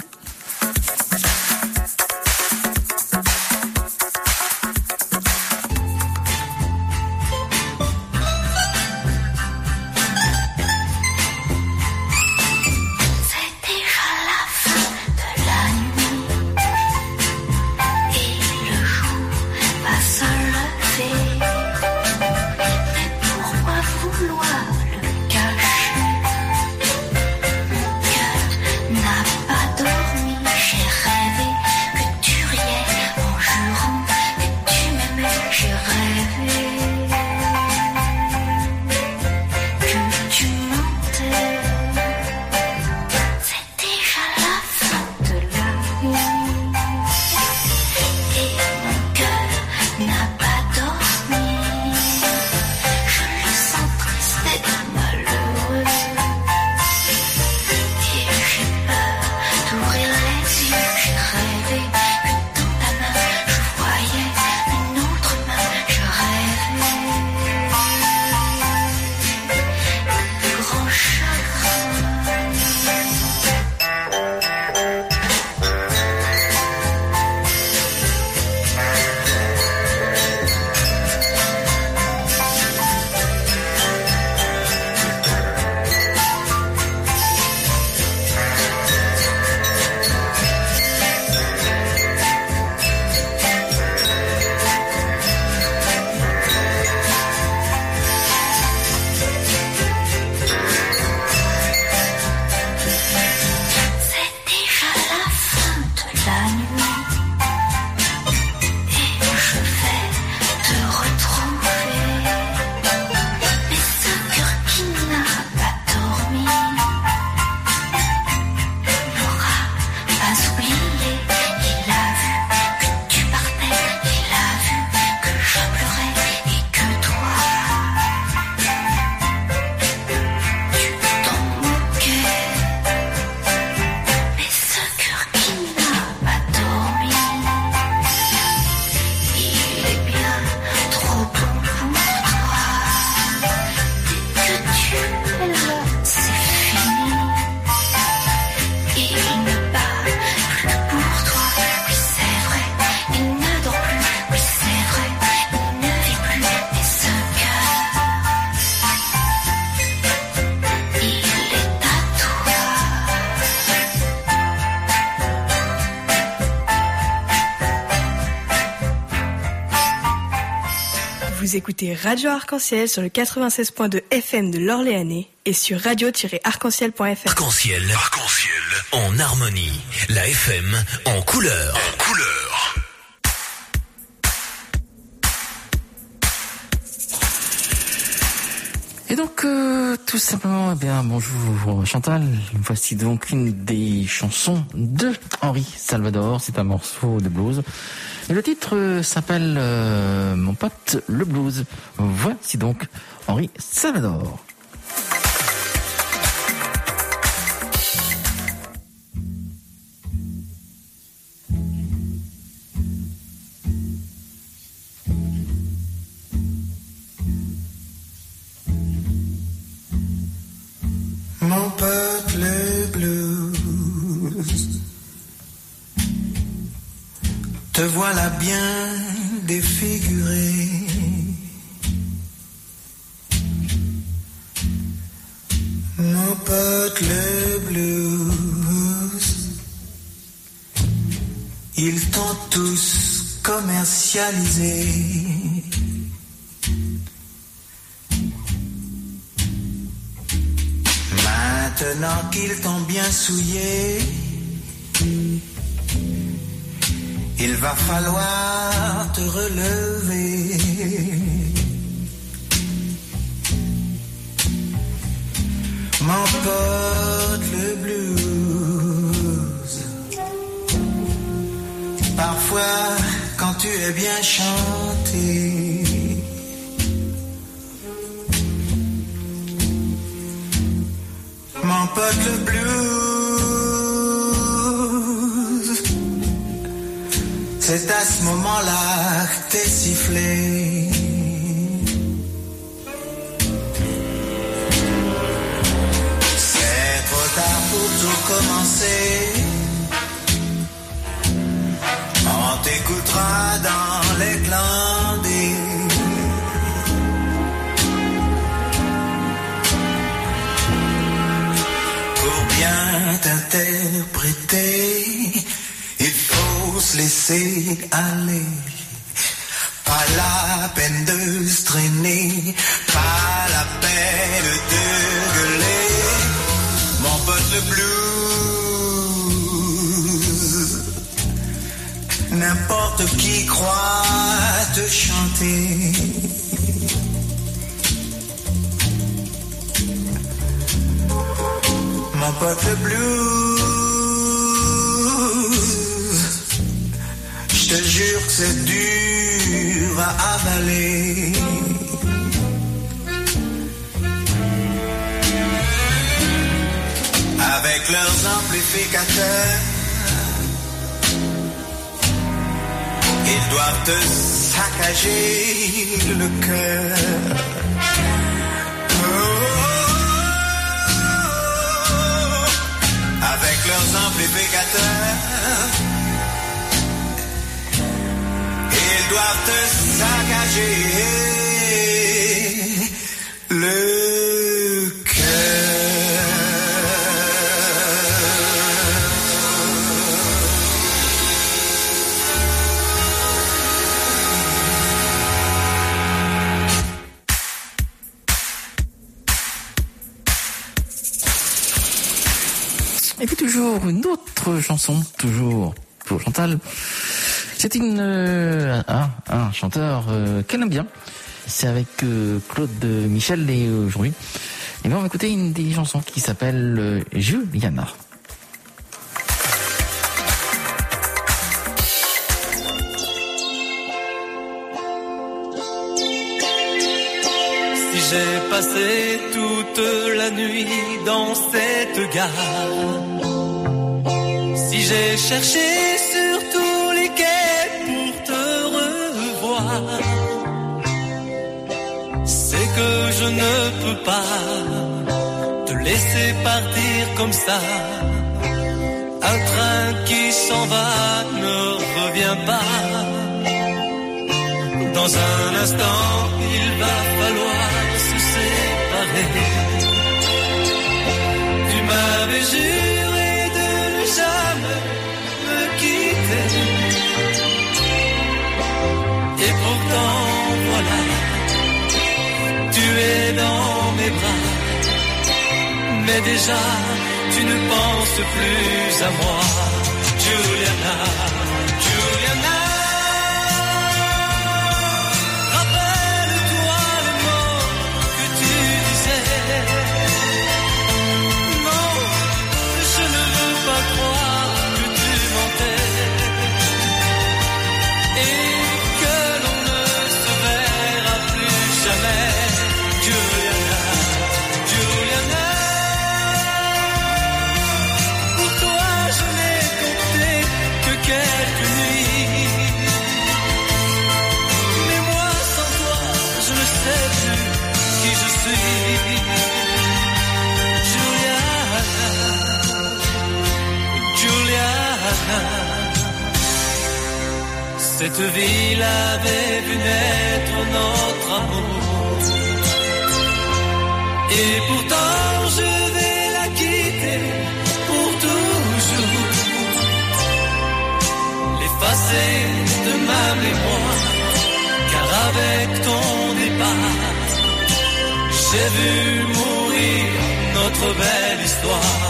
Vous écoutez Radio Arc-en-Ciel sur le 96.2 FM de l'Orléanais et sur radio-arc-en-ciel.fr. Arc-en-ciel, en harmonie. La FM en couleur. Et donc, tout simplement, eh bien, bonjour Chantal. Voici donc une des chansons de Henri Salvador. C'est un morceau de blues. Et le titre s'appelle Mon pote le blues. Voici donc Henri Salvador. Mon pote le blues, te voilà bien défiguré. Mon pote le blues, ils t'ont tous commercialisé. Maintenant qu'ils t'ont bien souillé, il va falloir te relever. Mon pote le blues, parfois quand tu es bien chanté, mon pote le blues, c'est à ce moment-là que t'es sifflé. tout commencer. On t'écoutera dans les glandés. Pour bien t'interpréter, il faut se laisser aller. Pas la peine de se traîner, pas la peine de gueuler. Mon pote le blues, n'importe qui croit te chanter. Mon pote le blues, je te jure que c'est dur à avaler. Avec leurs amplificateurs, ils doivent te saccager le cœur. Avec leurs amplificateurs, ils doivent te saccager le Et puis toujours une autre chanson, toujours pour Chantal. C'est un chanteur qu'elle aime bien. C'est avec Claude Michel et aujourd'hui, et bien on va écouter une des chansons qui s'appelle Juliana. Si j'ai passé toute la nuit dans cette gare, si j'ai cherché sur tous les quais pour te revoir, c'est que je ne peux pas te laisser partir comme ça. Un train qui s'en va ne revient pas. Dans un instant, il va falloir se séparer. Tu m'avais juré de ne jamais me quitter. Et pourtant, voilà, tu es dans mes bras. Mais déjà, tu ne penses plus à moi. Juliana, Juliana. Cette ville avait vu naître notre amour. Et pourtant je vais la quitter pour toujours. L'effacer de ma mémoire. Car avec ton départ, j'ai vu mourir notre belle histoire.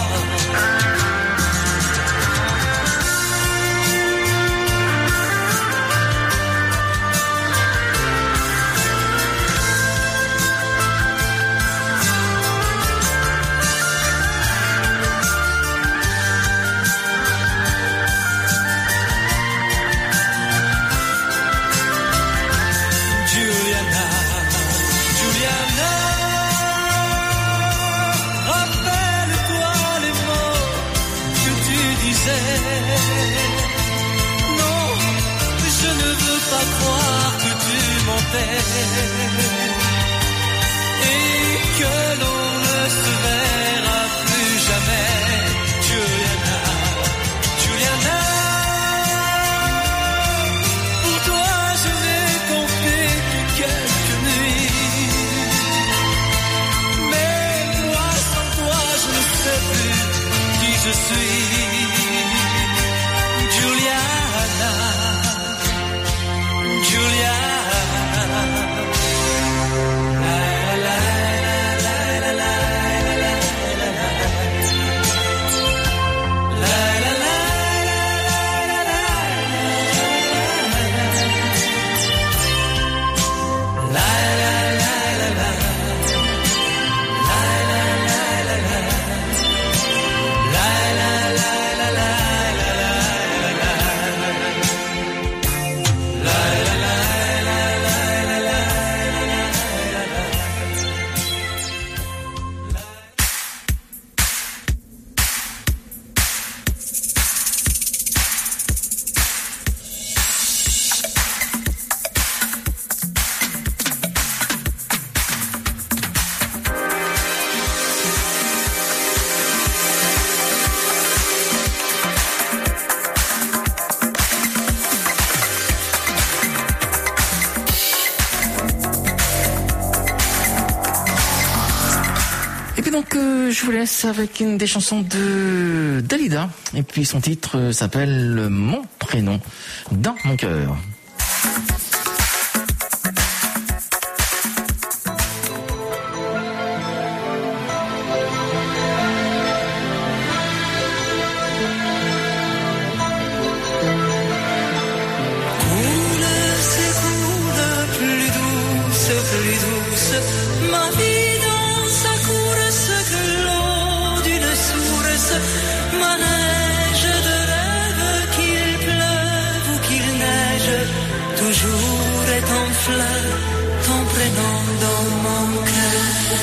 Et que l'on ne se verra plus jamais. je vous laisse avec une des chansons de Dalida. Et puis son titre s'appelle Mon prénom dans mon cœur. Ma vie dans sa course que l'eau d'une source, manège de rêve, qu'il pleuve ou qu'il neige, toujours est en fleurs ton prénom dans mon cœur.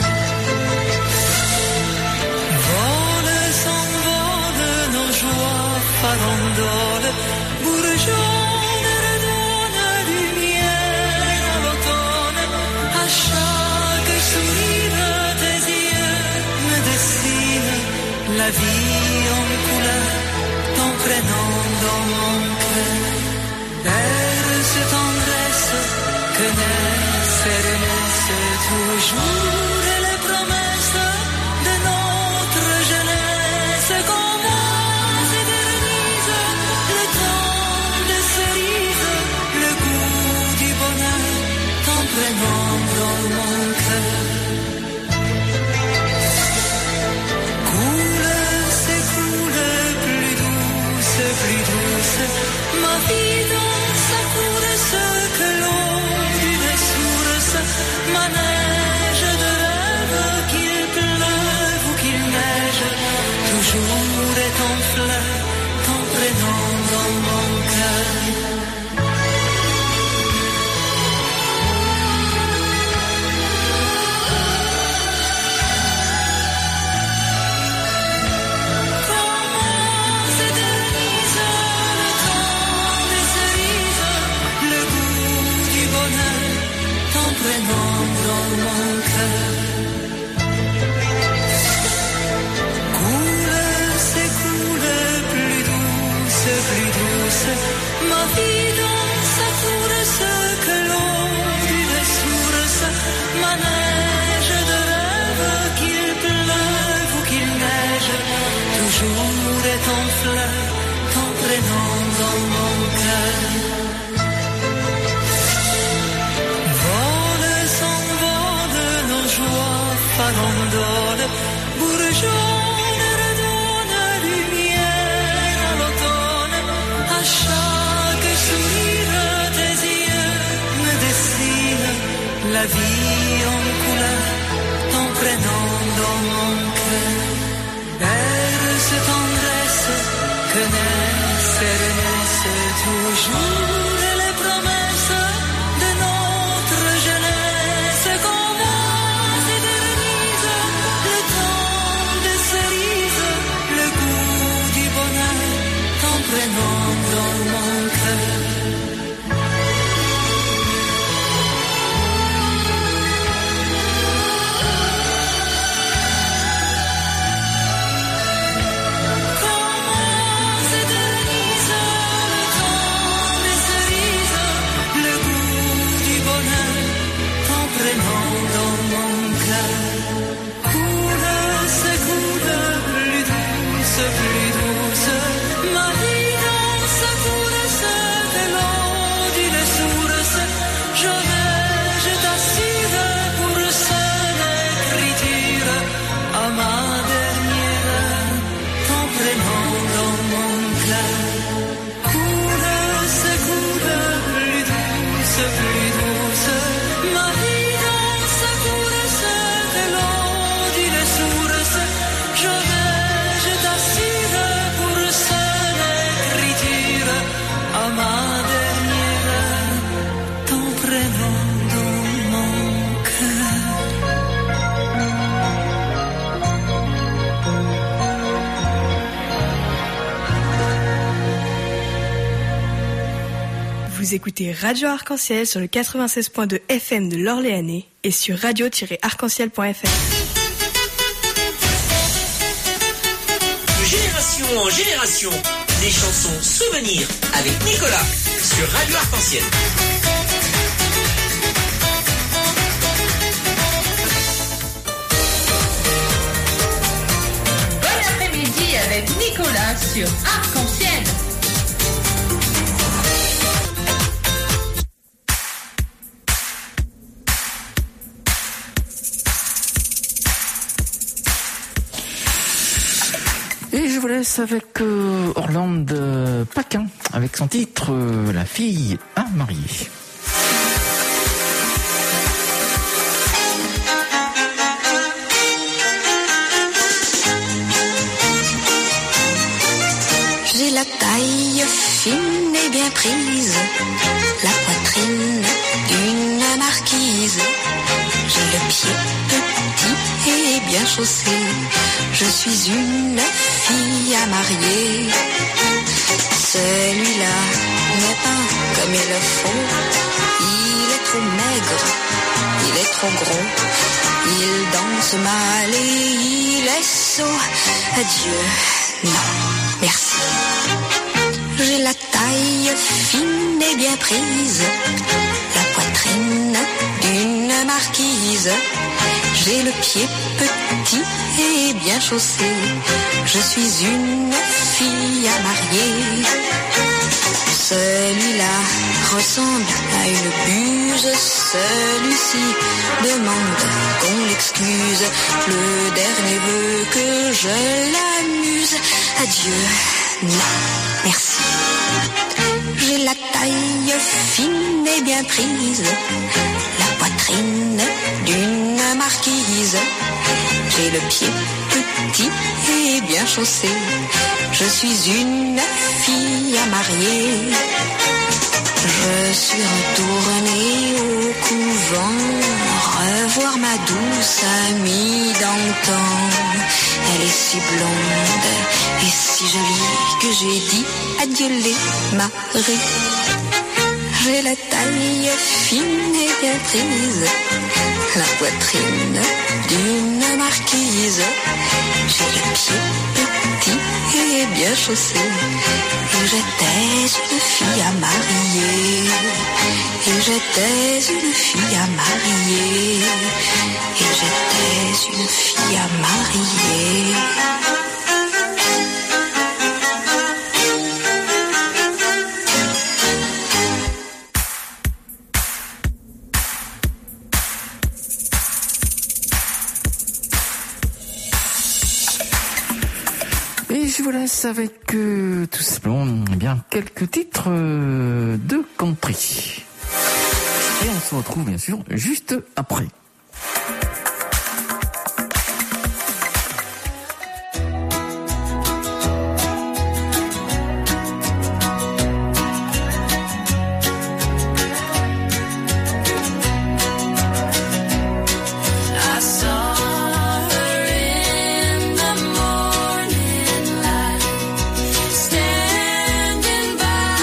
Vole, s'envole nos joies farandoles, bourgeonne, redonne lumière à l'automne. À chaque sourire tes yeux me dessinent la vie en couleur, ton prénom dans mon cœur. Berce, tendresse, que naissent et renaissent toujours les promesses de notre jeunesse. Commence et éternise le temps des cerises, le goût du bonheur, ton prénom dans mon cœur. Coule, s'écoule, plus douce, ma vie dans sa course que l'eau d'une source, manège de rêve, qu'il pleuve ou qu'il neige, toujours est en fleurs ton prénom dans mon cœur. Ma vie dans sa course que l'eau d'une source, manège de rêve, qu'il pleuve ou qu'il neige, toujours est en fleurs ton prénom dans mon cœur. Vole, s'envole nos joies farandoles, bourgeonne, redonne lumière à l'automne. À chaque sourire tes yeux me dessinent la vie en couleur, ton prénom dans mon cœur. Berce, tendresse, que naissent et renaissent toujours les promesses de notre jeunesse. Commence et éternise le temps des cerises, le goût du bonheur, ton prénom dans mon cœur. Comment s'éternise le temps des cerises, le goût du bonheur, ton prénom dans mon cœur. Coule, s'écoule, plus douce, ma vie dans sa course de l'eau d'une source. Je t'assure pour seule écriture à ma dernière, ton prénom dans mon cœur. Coule, s'écoule, plus douce, ma vie dans sa course de l'eau d'une source. Je t'assure pour seule écriture à ma dernière, ton prénom dans mon cœur. Vous écoutez Radio Arc-en-Ciel sur le 96.2 FM de l'Orléanais et sur radio-arc-en-ciel.fr. De génération en génération, des chansons souvenirs avec Nicolas sur Radio Arc-en-Ciel. Nicolas sur Arc-en-Ciel. Et je vous laisse avec Orlande Paquin, avec son titre La fille à marier. J'ai la taille fine et bien prise, la poitrine d'une marquise. J'ai le pied petit et bien chaussé, je suis une fille à marier. Celui-là n'est pas comme il le faut, il est trop maigre, il est trop gros, il danse mal et il est sot. Adieu, non, merci. J'ai la taille fine et bien prise, la poitrine d'une marquise. J'ai le pied petit et bien chaussé, je suis une fille à marier. Celui-là ressemble à une buse, celui-ci demande qu'on l'excuse. Le dernier veut que je l'amuse. Adieu, non, merci. J'ai la taille fine et bien prise, la poitrine d'une marquise. J'ai le pied petit et bien chaussé, je suis une fille à marier. Je suis retournée au couvent, revoir ma douce amie d'antan. Elle est si blonde et si jolie que j'ai dit adieu les maris. J'ai la taille fine et bien prise, la poitrine d'une marquise. J'ai le pied petit et bien chaussé, et j'étais une fille à marier. Et j'étais une fille à marier. Et j'étais une fille à marier. Je vous laisse avec tout simplement bien quelques titres de country. Et on se retrouve bien sûr juste après.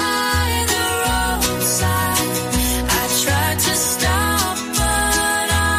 Tried to stop, but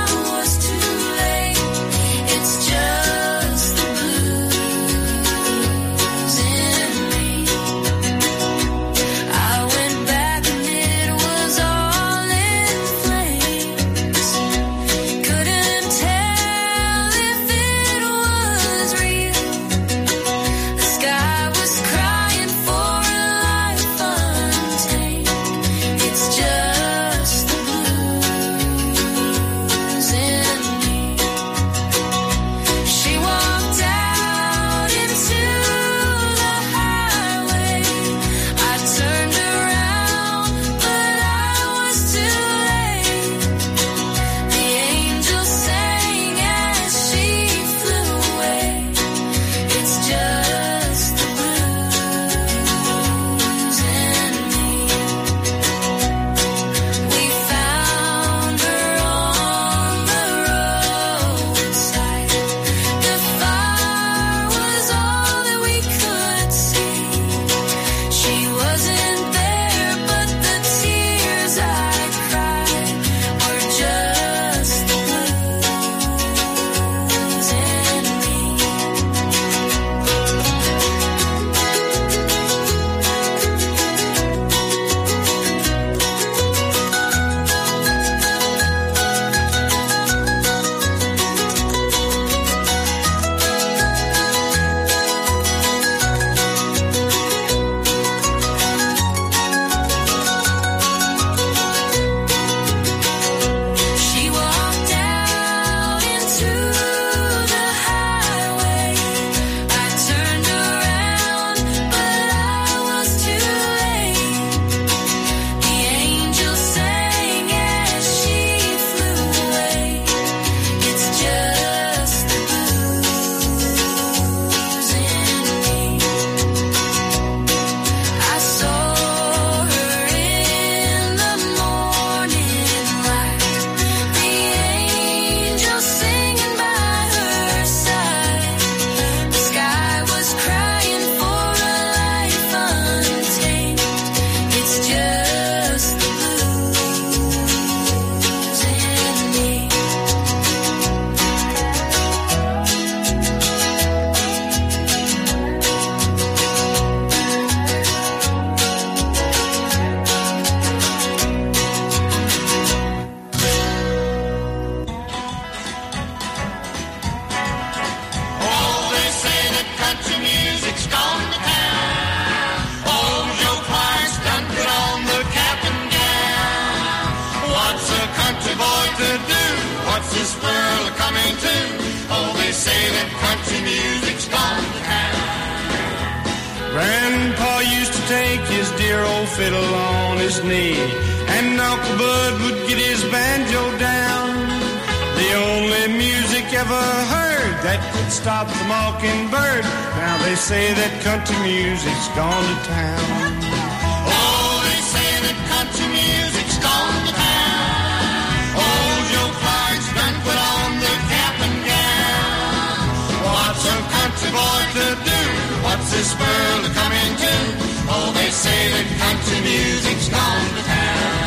this world coming to? Oh, they say that country music's gone to town. Grandpa used to take his dear old fiddle on his knee, and Uncle Bud would get his banjo down. The only music ever heard that could stop the mockingbird. Now they say that country music's gone to town. Oh, they say that country music's gone to town. Old Joe Clark's done put on the cap and gown. What's a country boy to do? What's this world coming to? Oh, they say that country music's gone to town.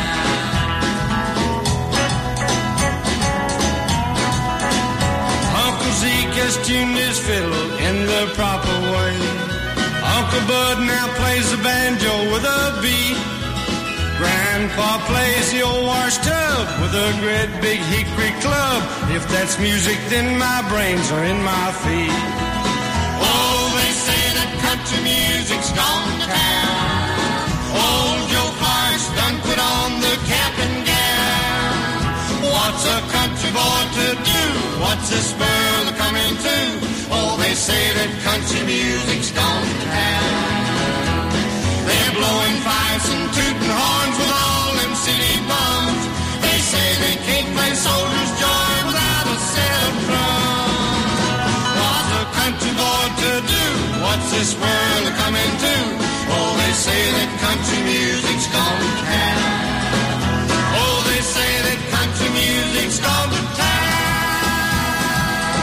Uncle Zeke has tuned his fiddle in the proper way. Uncle Bud now plays the banjo with a beat. Grandpa plays the old wash tub with a great big hickory club. If that's music, then my brains are in my feet. Oh, they say that country music's gone to town. Old Joe Clark's done put on the cap and gown. What's a country boy to do? What's this world coming to? Oh, they say that country music's gone to town. They're blowing fifes and tooting horns with all them city bums. They say they can't play soldier's joy without a set of drums. What's a country boy to do? What's this world coming to? Oh, they say that country music's gone to town. Oh, they say that country music's gone to town.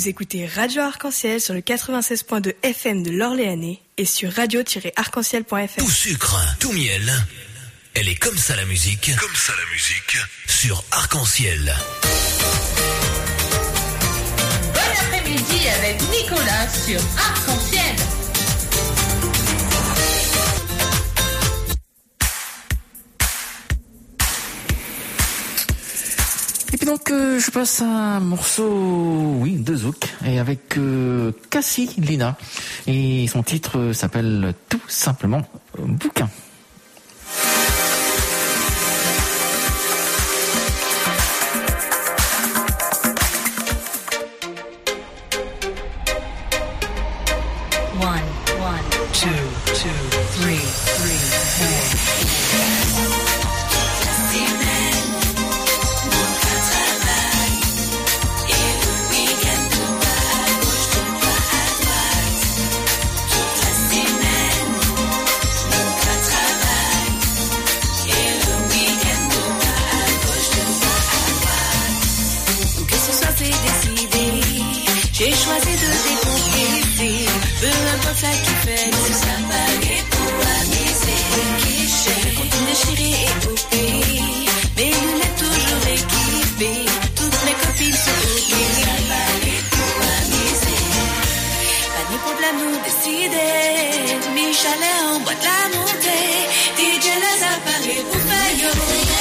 Vous écoutez Radio Arc-en-Ciel sur le 96.2 FM de l'Orléanais et sur radio-arc-en-ciel.fr. Tout sucre, tout miel. Elle est comme ça la musique. Comme ça la musique. Sur Arc-en-Ciel. Bon après-midi avec Nicolas sur Arc-en-Ciel. Et puis donc, je passe un morceau, de Zouk, et avec Cassie Lina. Et son titre s'appelle tout simplement Bouquin. J'ai choisi de décompresser, peu importe ça qui fait, tout ça paraît pour amuser. Je continue de chérir et couper, mes lunettes toujours équipées, toutes mes copines sont OK. Ça paraît pour amuser. Pas de problème nous décider, mes chalets en boîte la montée, DJ là ça paraît pour faillot.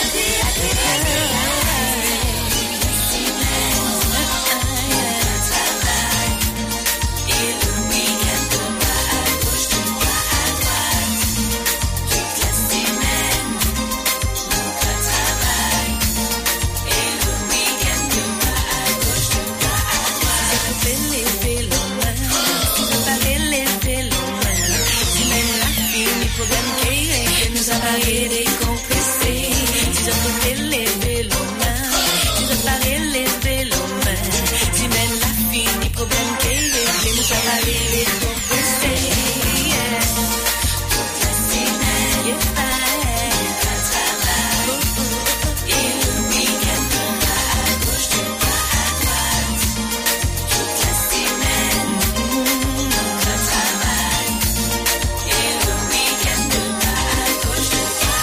Appareils décompressés, si je peux lever les mains, si je parais lever les mains, si même la fille, ni problème qu'elle est, nous appareils décompressés. Toute la semaine, il pas travail, et le week-end, on va à gauche, on va à droite. Toute la semaine, on va travail, et le week-end, on va à gauche.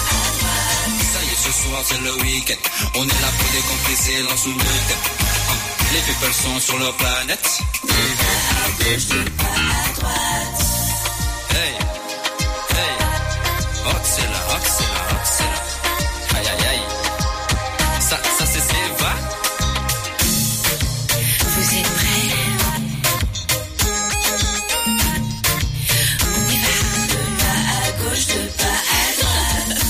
Ce soir c'est le week-end, on est là pour décompresser l'ensemble de tête. Les people sont sur leur planète. À gauche, à droite. Hey, hey, Oxela. Aïe aïe aïe. Ça c'est va. Vous êtes prêts? On y va. De pas à gauche, de pas à droite.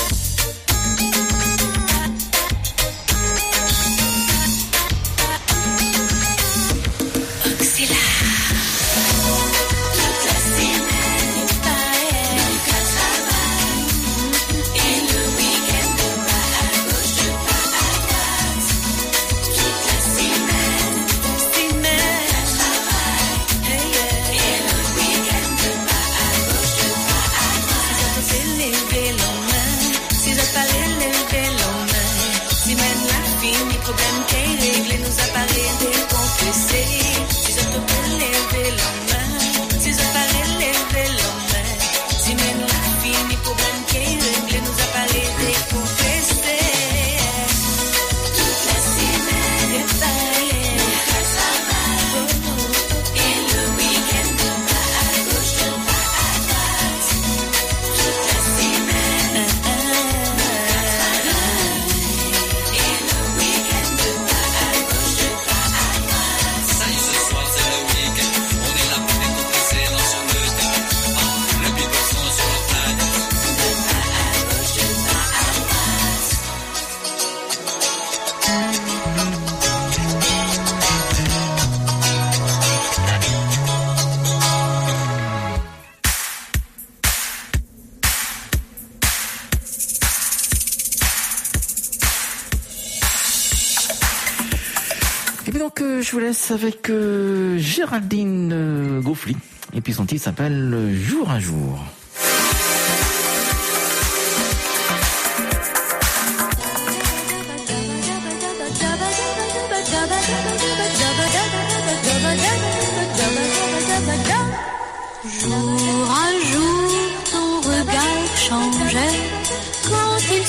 Et puis donc, je vous laisse avec Géraldine Gauffly. Et puis son titre s'appelle Jour à jour.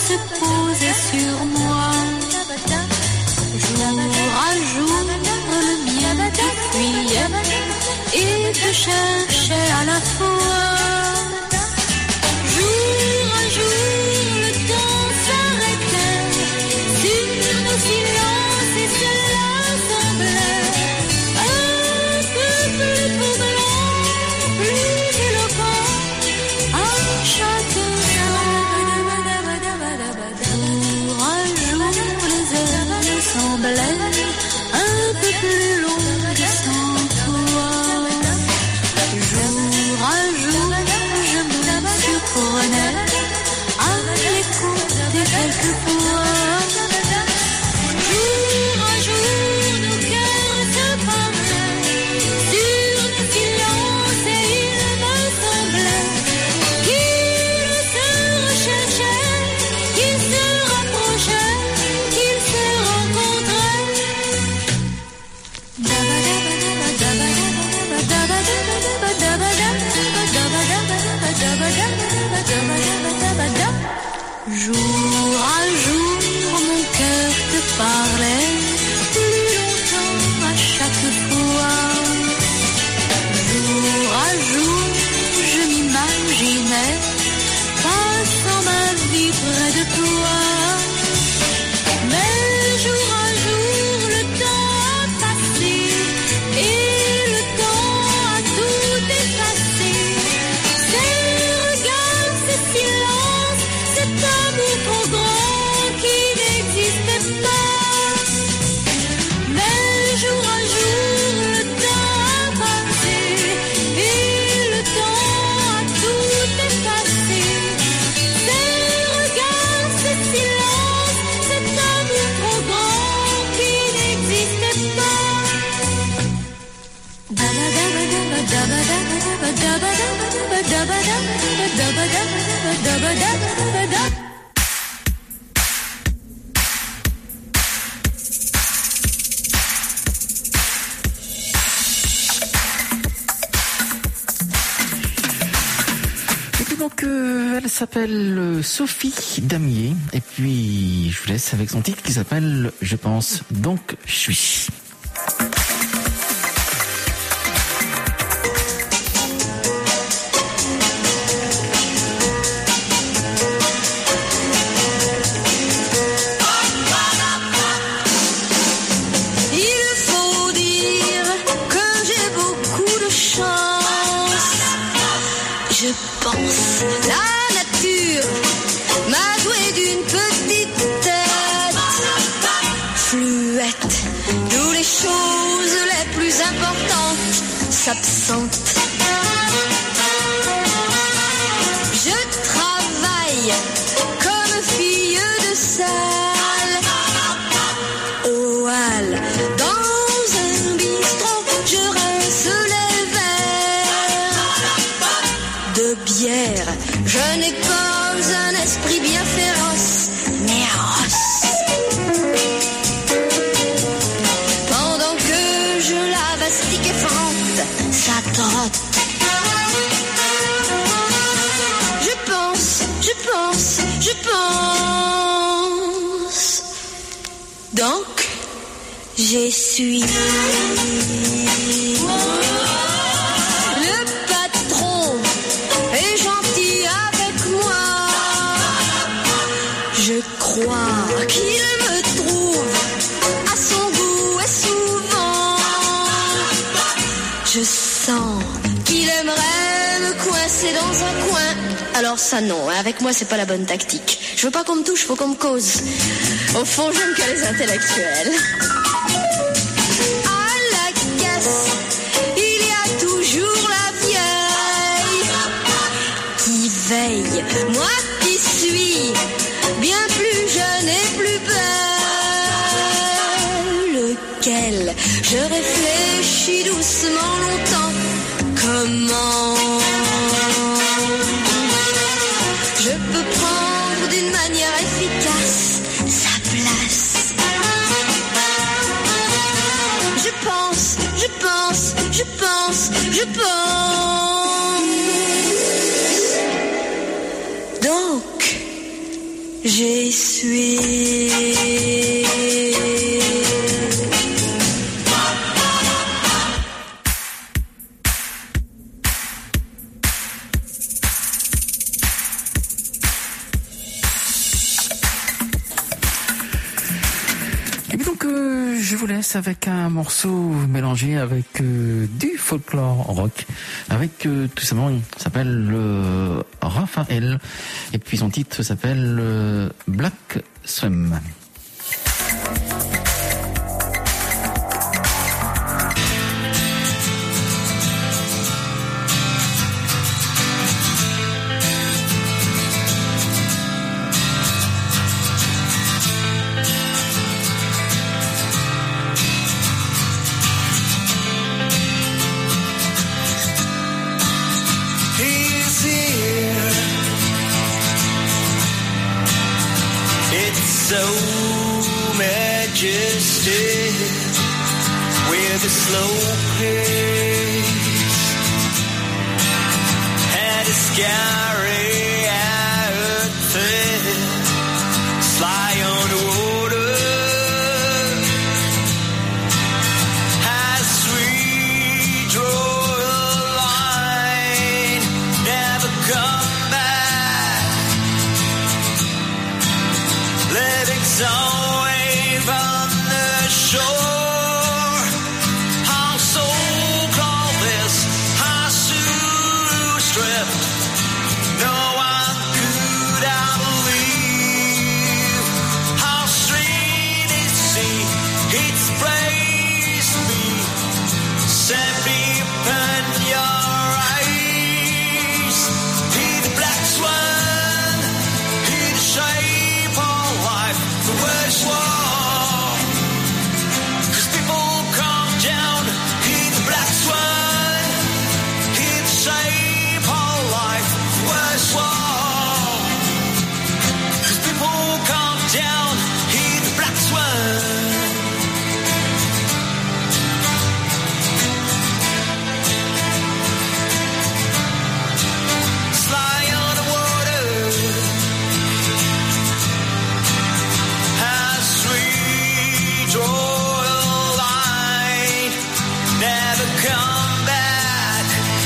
se posait sur moi. Jour à jour, le mien te fuyait et te cherchait à la fois. Jour à jour, le temps s'arrêtait sur nos silences et cela semblait un peu plus troublant, plus éloquent à chaque jour à jour, les heures semblaient un peu plus longues sans toi. Jour à jour, je me surprenais à l'écouter quelquefois. Jour à jour, nos cœurs se parlaient sur nos silences et il me semblait qu'ils se recherchaient, qu'ils se rapprochaient, qu'ils se rencontraient. Jour à jour, mon cœur te parlait plus longtemps à chaque fois. Jour à jour, je m'imaginais passant ma vie près de toi. Mais jour à jour, le temps a passé et le temps a tout effacé. Ces regards, ces silences, cet amour trop grand qui n'existait pas. Mais jour à jour, le temps a passé et le temps a tout effacé. Ces regards, ces silences, cet amour trop grand qui n'existait pas. Et puis donc, elle s'appelle Sophie Damier. Et puis, je vous laisse avec son titre qui s'appelle Je pense donc je suis. Il faut dire que j'ai beaucoup de chance. Je pense la nature m'a doué d'une petite tête fluette, d'où les choses les plus importantes s'absentent. Je travaille comme fille de salle au hall. Dans un bistrot, je rince les verres de bière. Je n'ai pas un esprit bien féroce, mais rosse. Pendant que je lave astique et fente, ça trotte. Je pense, je pense, je pense. Donc, j'essuie. Le patron est gentil avec moi. Je crois qu'il me trouve à son goût et souvent je sens qu'il aimerait me coincer dans un coin. Alors ça non, avec moi c'est pas la bonne tactique. Je veux pas qu'on me touche, faut qu'on me cause. Au fond j'aime que les intellectuels. À la caisse, il y a toujours la vieille qui veille. Moi qui suis bien plus jeune et plus belle qu'elle, je réfléchis doucement longtemps. Comment je peux prendre d'une manière efficace sa place? Je pense, je pense, je pense, je pense. Donc, j'essuie. Je vous laisse avec un morceau mélangé avec du folklore rock, avec tout simplement, il s'appelle Raphaël, et puis son titre s'appelle Black Swim. So majestic with a slow pace and a scary outfit, sly on the water, as we draw a line, never come back. Living some wave on the shore. Our soul called this, our suit stripped. No one could I believe how strange it seemed. It's placed me, sent me upon your eyes. Hear the black swan, hear the shape of life, the worst war. 'Cause people come down, hear the black swan, hear the shape of life, the worst war. 'Cause people come down, hear the black swan. Sly on the water, as we draw a line, never come back.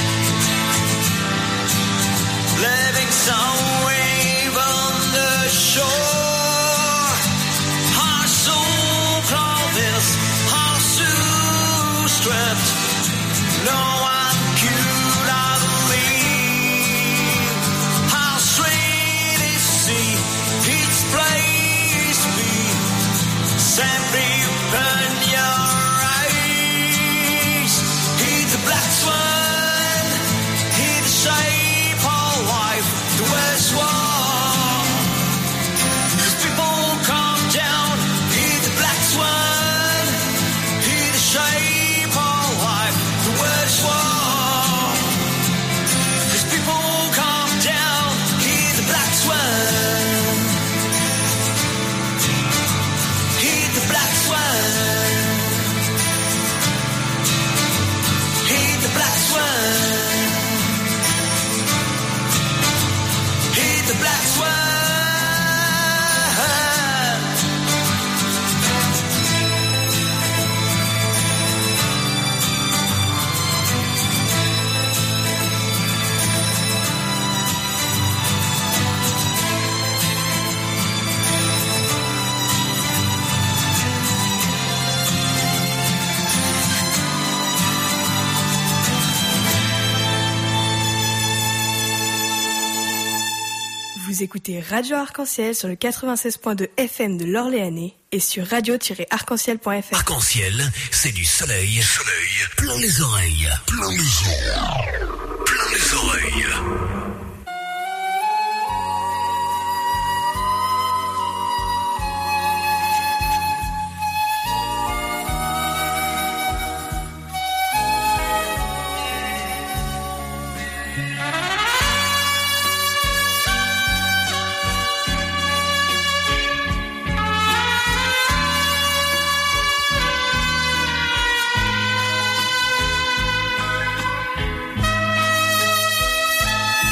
Living some wave on the shore. Our soul called this, our suit stripped. No one could I believe how strange it seemed. It's placed me, sent me upon your eyes. Hear the black swan, hear the shape of life, the worst war. 'Cause people come down, hear the black swan, hear the shape of life, the worst war. 'Cause people come down, hear the black swan, hear the black swan, hear the black swan, hear the black swan. Vous écoutez Radio Arc-en-Ciel sur le 96.2 FM de l'Orléanais et sur radio-arc-en-ciel.fr. Arc-en-ciel, c'est du soleil, plein les oreilles, plein les oreilles, plein les oreilles. Thank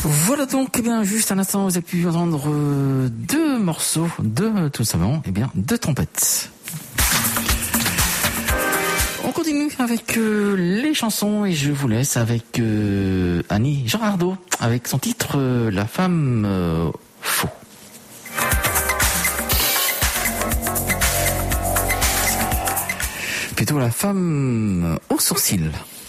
Voilà donc, eh bien, juste un instant, vous avez pu entendre deux morceaux de, tout simplement, eh bien, de trompettes. On continue avec les chansons et je vous laisse avec Annie Girardot avec son titre La femme faux. Plutôt la femme aux sourcils.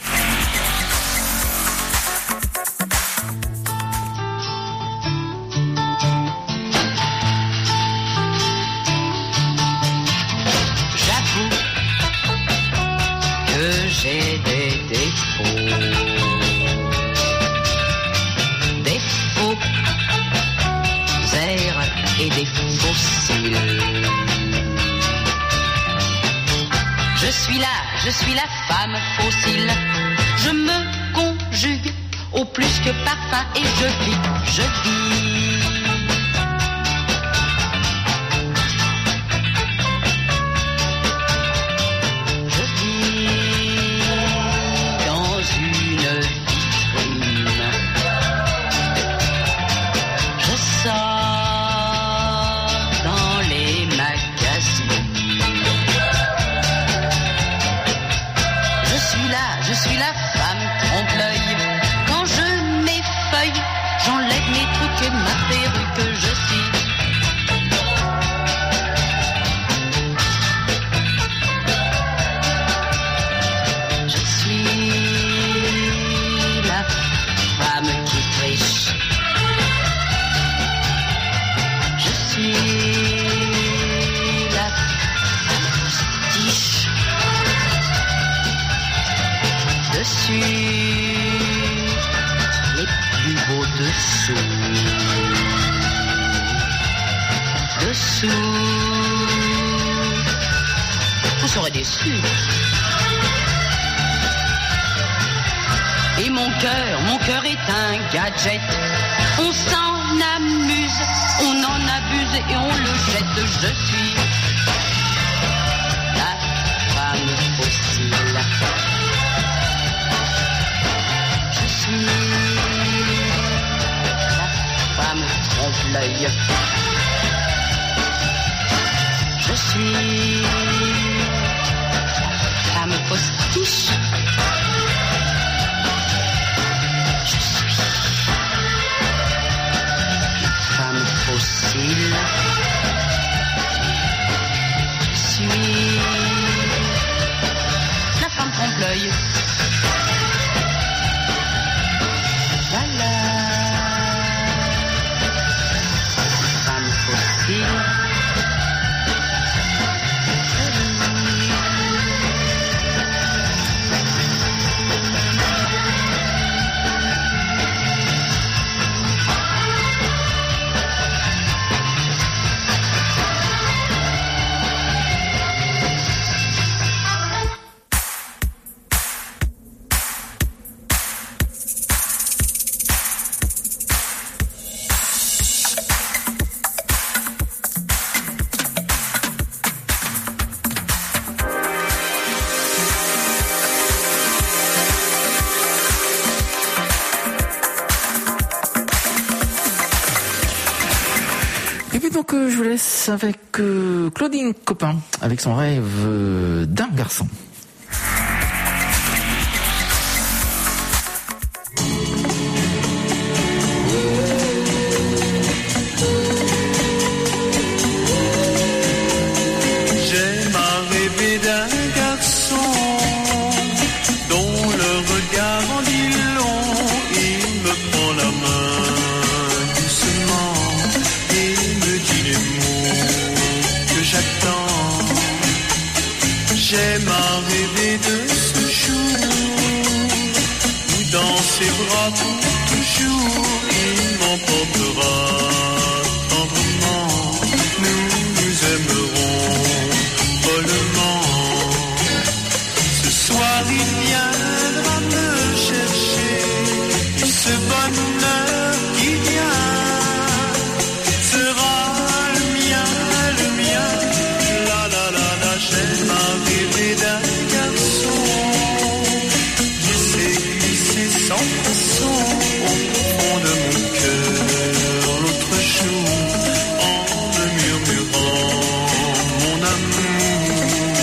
J'ai des défauts, des faux airs et des fossiles. Je suis la femme fossile. Je me conjugue au plus que parfum et je vis. Je suis la femme trompe-l'œil. Quand je m'effeuille, j'enlève mes trucs et ma perruque. Je suis la femme qui triche. Je suis la femme postiche. Dessus les plus beaux dessous. Vous serez déçus. Et mon cœur est un gadget. On s'en amuse, on en abuse et on le jette. Je suis la femme fossile. La femme trompe-l'œil. Je suis la femme postiche. Je suis la femme fossile. Je suis la femme trompe-l'œil. Femme fossile. Donc je vous laisse avec Claudine Copin, avec son rêve d'un garçon. J'aime à rêver d'un garçon dont le regard en dit long. Il me prend la main doucement et me dit les mots que j'attends. J'aime à rêver de ce jour où dans ses bras pour toujours il m'emportera tendrement. Nous nous aimerons follement. Ce soir il viendra me chercher et ce bonheur qui vient sera le mien. La la la la, j'aime à rêver d'un garçon qui sait glisser sans chanson au fond de mon cœur l'autre jour en me murmurant mon amour.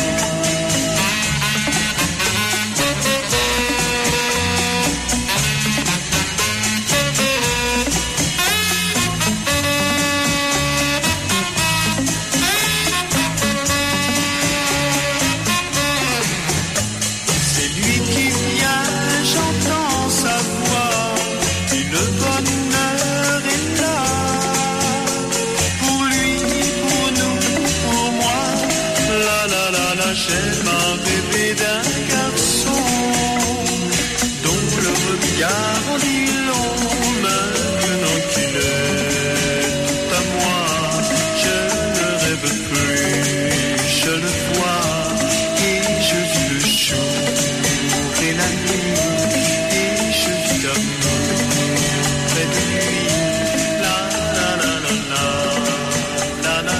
C'est lui qui vient, j'entends sa voix, et le bonheur est là. Pour lui, pour nous, pour moi, la la la la, j'aime à rêver d'un garçon dont le regard en dit long. Maintenant qu'il est tout à moi, je ne rêve plus, je le vois, et je vis le jour et la nuit, et je vis d'amour près de lui. La la la la la, la la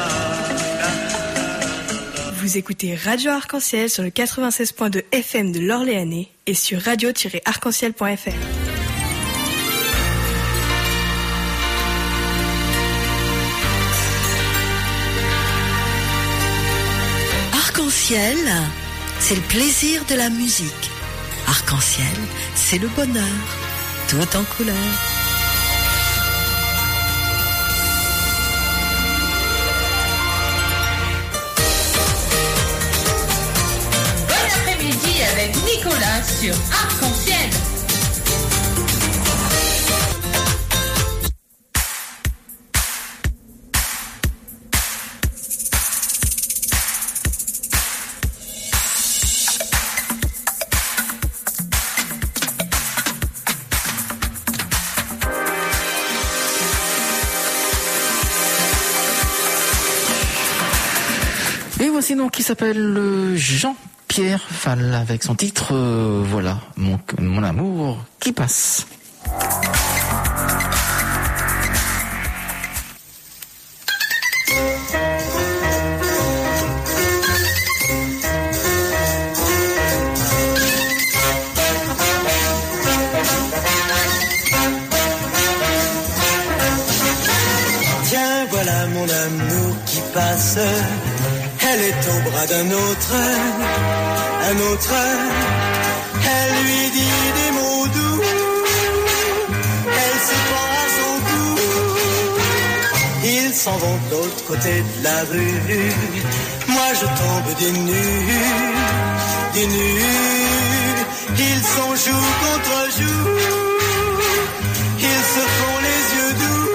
la. Vous écoutez Radio Arc-en-Ciel sur le 96.2 FM de l'Orléanais et sur radio-arc-en-ciel.fr. Arc-en-ciel, c'est le plaisir de la musique. Arc-en-ciel, c'est le bonheur, tout en couleur. Bon après-midi avec Nicolas sur Arc-en-Ciel. Et voici donc qui s'appelle Jean-Pierre Fall avec son titre voilà, mon amour qui passe. Tiens, voilà mon amour qui passe. Elle est au bras d'un autre, un autre. Elle lui dit des mots doux. Elle se prend à son cou. Ils s'en vont de l'autre côté de la rue. Moi je tombe des nues, des nues. Ils sont joue contre joue. Ils se font les yeux doux.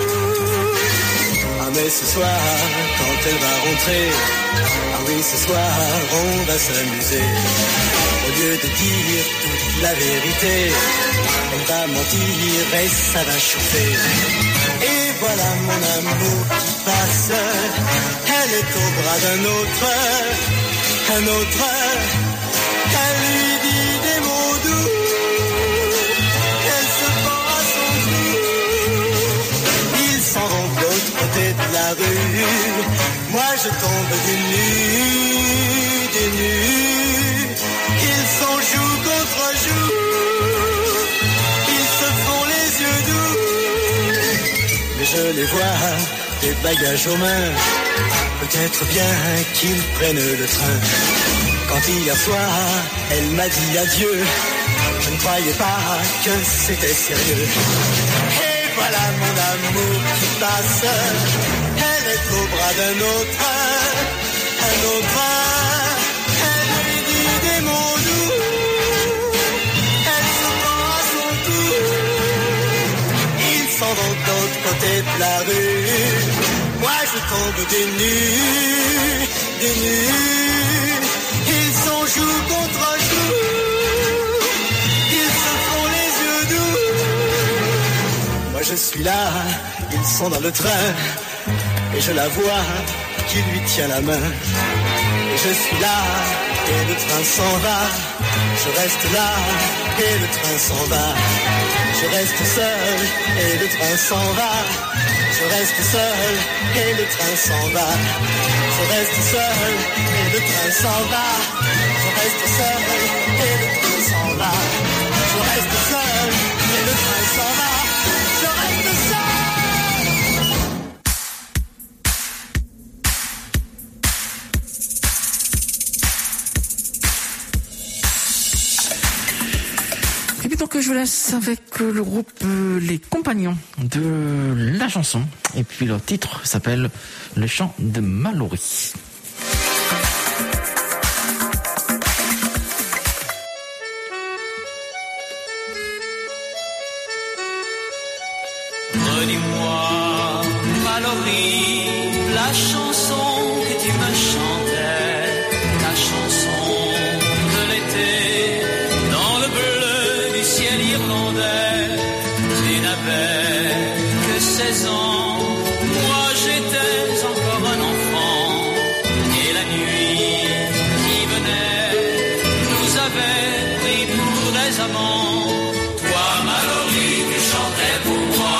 Ah mais ce soir, quand elle va rentrer, ah oui ce soir on va s'amuser. Au lieu de dire toute la vérité, on va mentir et ça va chauffer. Et voilà mon amour qui passe. Elle est au bras d'un autre, un autre. Elle lui dit des mots doux. Elle se prend à son cou. Ils s'en vont de l'autre côté de la rue. Moi je tombe des nues, des nues. Ils sont joue contre joue. Ils se font les yeux doux. Mais je les vois, des bagages aux mains. Peut-être bien qu'ils prennent le train. Quand hier soir, elle m'a dit adieu, je ne croyais pas que c'était sérieux. Et voilà mon amour qui passe. Elle est au bras d'un autre, un autre. Elle lui dit des mots doux. Elle se prend à son tour. Ils s'en vont de l'autre côté de la rue. Moi je tombe des nues, des nues. Ils sont joue contre joue. Ils se font les yeux doux. Moi je suis là, ils sont dans le train. Et je la vois qui lui tient la main. Et je suis là, et le train s'en va. Je reste là, et le train s'en va. Je reste seul, et le train s'en va. Je reste seul, et le train s'en va. Je reste seul, et le train s'en va. Je reste seul, et le train s'en va. Je reste seul. donc je vous laisse avec le groupe Les Compagnons de la chanson. Et puis leur titre s'appelle Le chant de Mallory. Redis-moi, Mallory, la chanson que tu me chantais, ta chanson de l'été, dans le bleu du ciel irlandais. Tu n'avais que 16 ans, moi j'étais encore un enfant, et la nuit qui venait nous avait pris pour des amants. Toi, Mallory, tu chantais pour moi.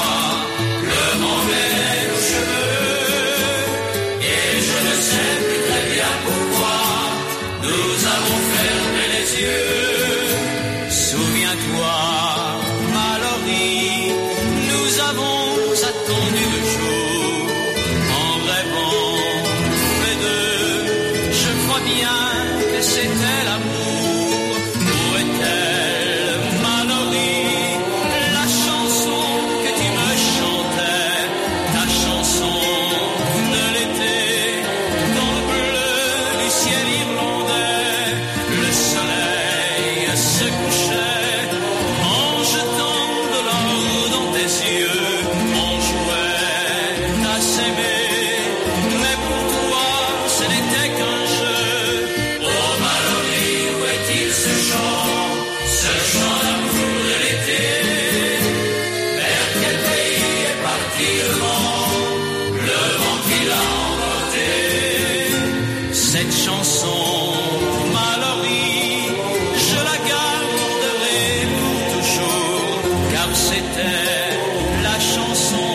Souviens-toi, Mallory, nous avons attendu le jour en rêvant tous les deux. Je crois bien que c'était l'amour. Où est-elle, Mallory, la chanson que tu me chantais, ta chanson de l'été, dans le bleu du ciel irlandais, le soleil se couchait en jetant de l'or dans tes yeux. On jouait à s'aimer, mais pour toi ce n'était qu'un jeu. Oh Mallory, où est-il ce chant d'amour de l'été? Vers quel pays est parti le vent qui l'a emporté? Cette chanson, Mallory, je la garderai pour toujours, car c'était la chanson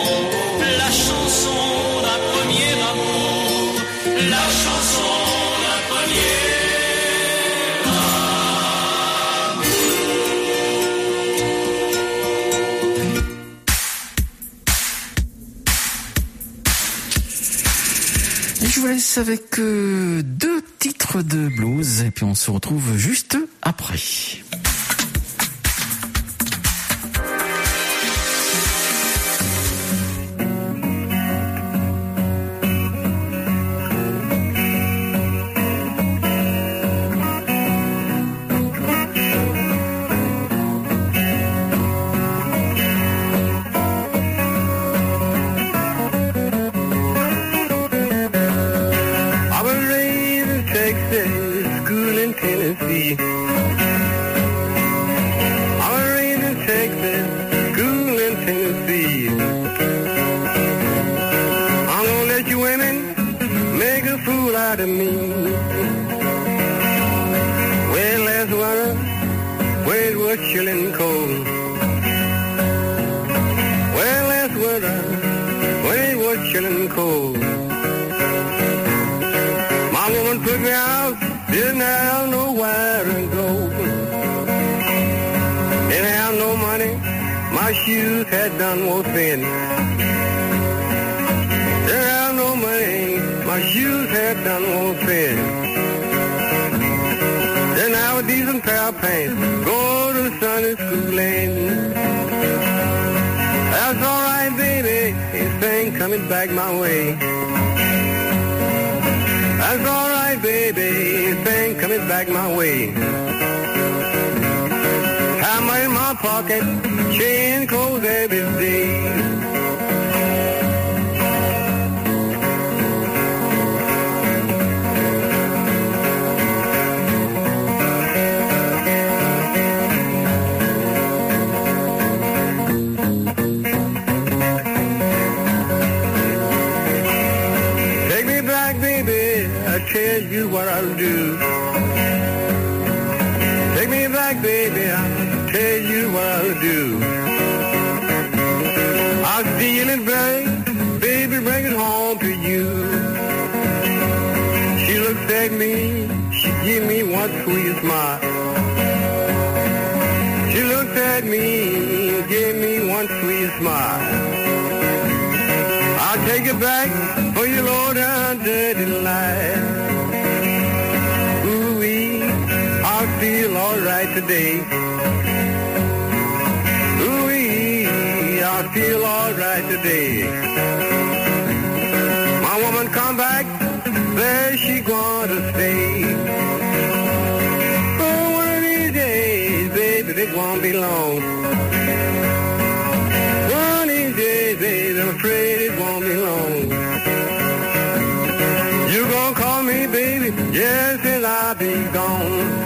d'un premier amour, la chanson d'un premier Et je vous laisse avec deux titres de blues et puis on se retrouve juste après. I was raised in Texas, school in Tennessee. I was raised in Texas, school in Tennessee. I'm gonna let you women make a fool out of me. Well, last winter, when it was chilling cold. Well, last winter, when it was chilling cold. My woman put me out, didn't have nowhere to go. Didn't have no money, my shoes had done wore thin. Didn't have no money, my shoes had done wore thin. Didn't have a decent pair of pants, go to Sunday school in. That's alright, baby, this thing coming back my way. That's alright, baby, this thing coming back my way. Have money in my pocket, change clothes every day. Take me back, baby, I tell you what I'll do. Take me back, baby, I'll tell you what I'll do. I'll steal it back, baby, bring it home to you. She looks at me, she give me one sweet smile. She looks at me, give me one sweet smile. I'll take it back for your low down dirty life. Ooh-wee, I'll feel alright today. I feel alright today. My woman come back, there she gonna stay. Oh, one of these days, baby, it won't be long. One of these days, baby, I'm afraid it won't be long. You gonna call me, baby, yes, and I'll be gone.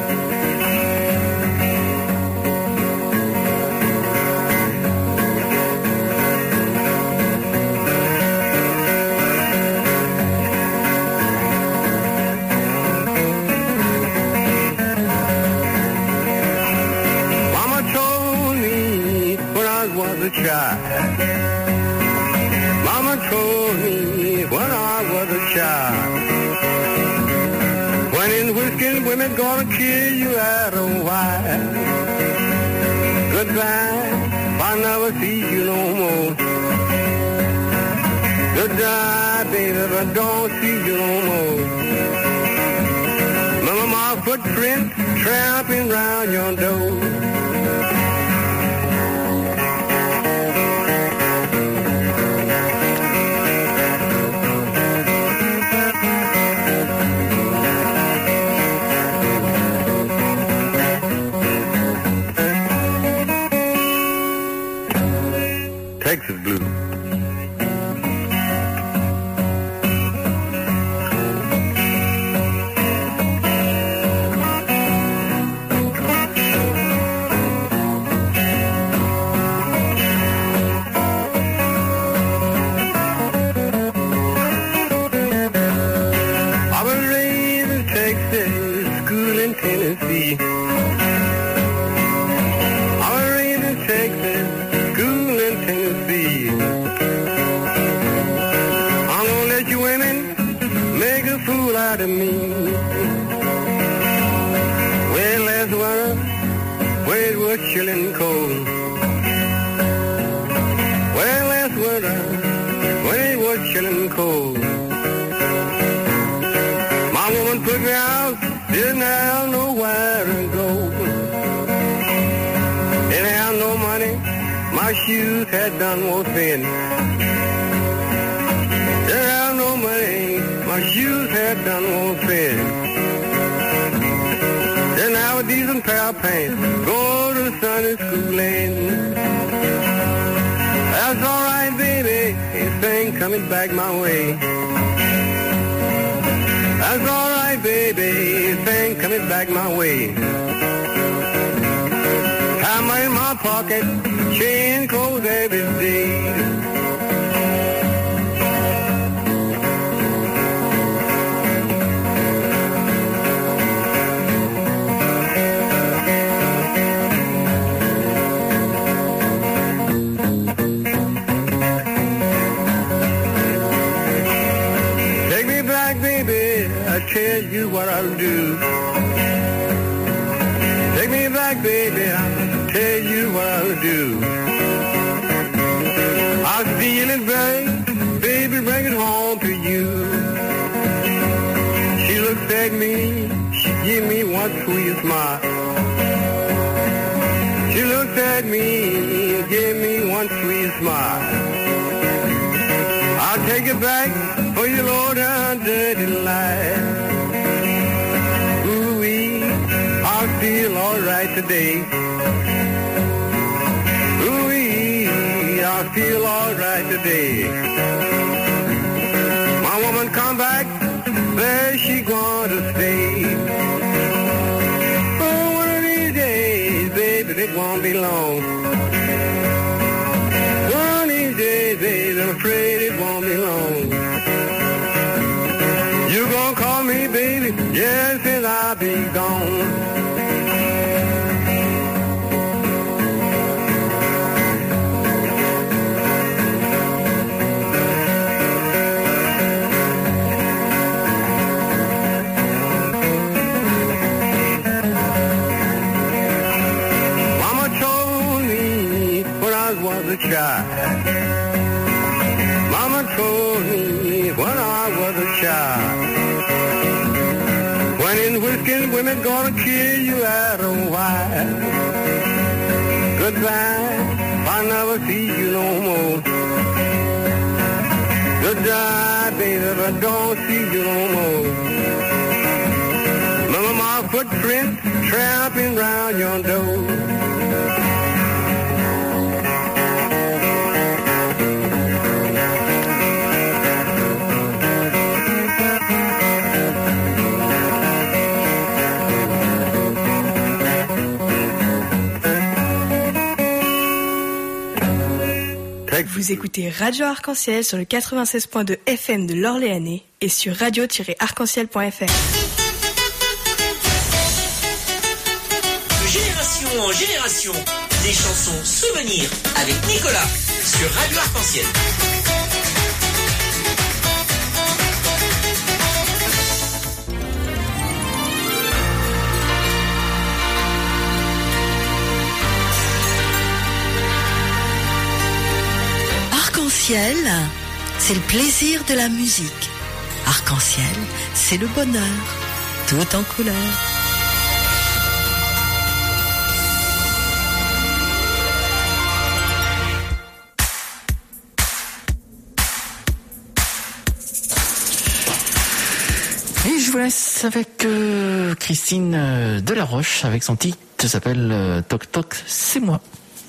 Child. Mama told me when I was a child, when in whiskey women gonna kill you out a while. Goodbye, I'll never see you no more. Goodbye, baby, I don't see you no more. Remember my footprints tramping round your door. Texas Blue. I was raised in Texas, school in Tennessee. I was raised in Texas, school in Tennessee. I'm gonna let you women make a fool out of me. Well, last winter, when it was chilling cold. Well, last winter, when it was chilling cold. My woman put me out, didn't have nowhere to go. Didn't have no money, my shoes had done more thin. Didn't have no money, my shoes had done more thin. Didn't have a decent pair of pants, go to Sunday school in. That's alright, baby, this thing coming back my way. That's alright, baby, this thing coming back my way. Have money in my pocket, change clothes every day. Take me back, baby, I tell you what I'll do. Take me back, baby, I'll tell you what I'll do. I'll steal it back, baby, bring it home to you. She looks at me, she give me one sweet smile. She looks at me, give me one sweet smile. I'll take it back for your low down dirty life. Ooh-wee, I'll feel alright today. Ooh-wee, I'll feel alright today. My woman come back, there she gonna stay. Oh, one of these days, baby, it won't be long. One of these days, baby, I'm afraid it won't be long. You gonna call me, baby, yes, and I'll be gone. Mama told me when I was a child. Mama told me when I was a child. When in whiskey women gonna kill you out a while. Goodbye, I never never see you no more. Goodbye, baby, if I don't see you no more. Remember my footprints tramping round your door. Vous écoutez Radio Arc-en-Ciel sur le 96.2 FM de l'Orléanais et sur radio-arc-en-ciel.fr. De génération en génération, des chansons souvenirs avec Nicolas sur Radio Arc-en-Ciel. Arc-en-ciel, c'est le plaisir de la musique. Arc-en-ciel, c'est le bonheur, tout en couleur. Et je vous laisse avec Christine Delaroche avec son titre qui s'appelle Toc Toc, c'est moi.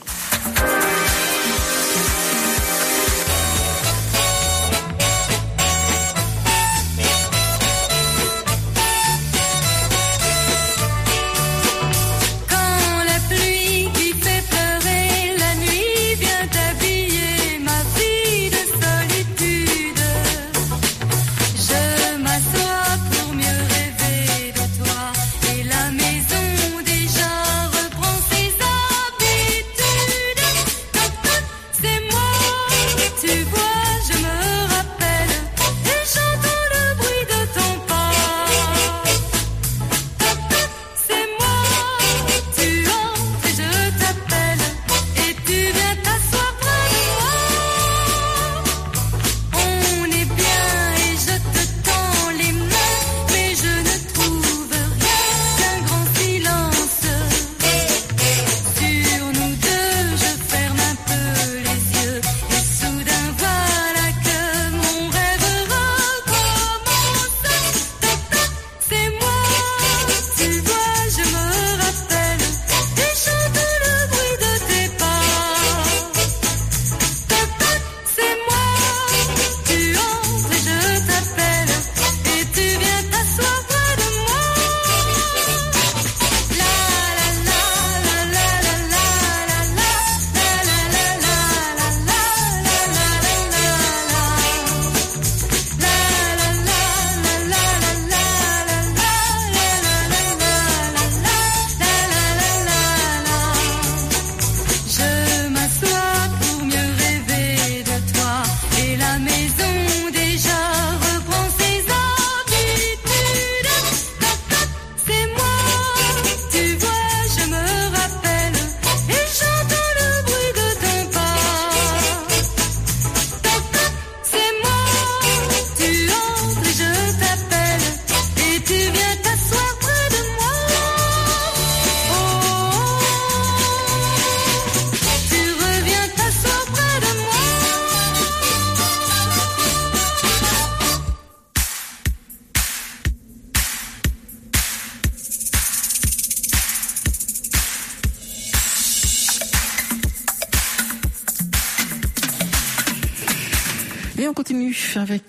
Et on continue avec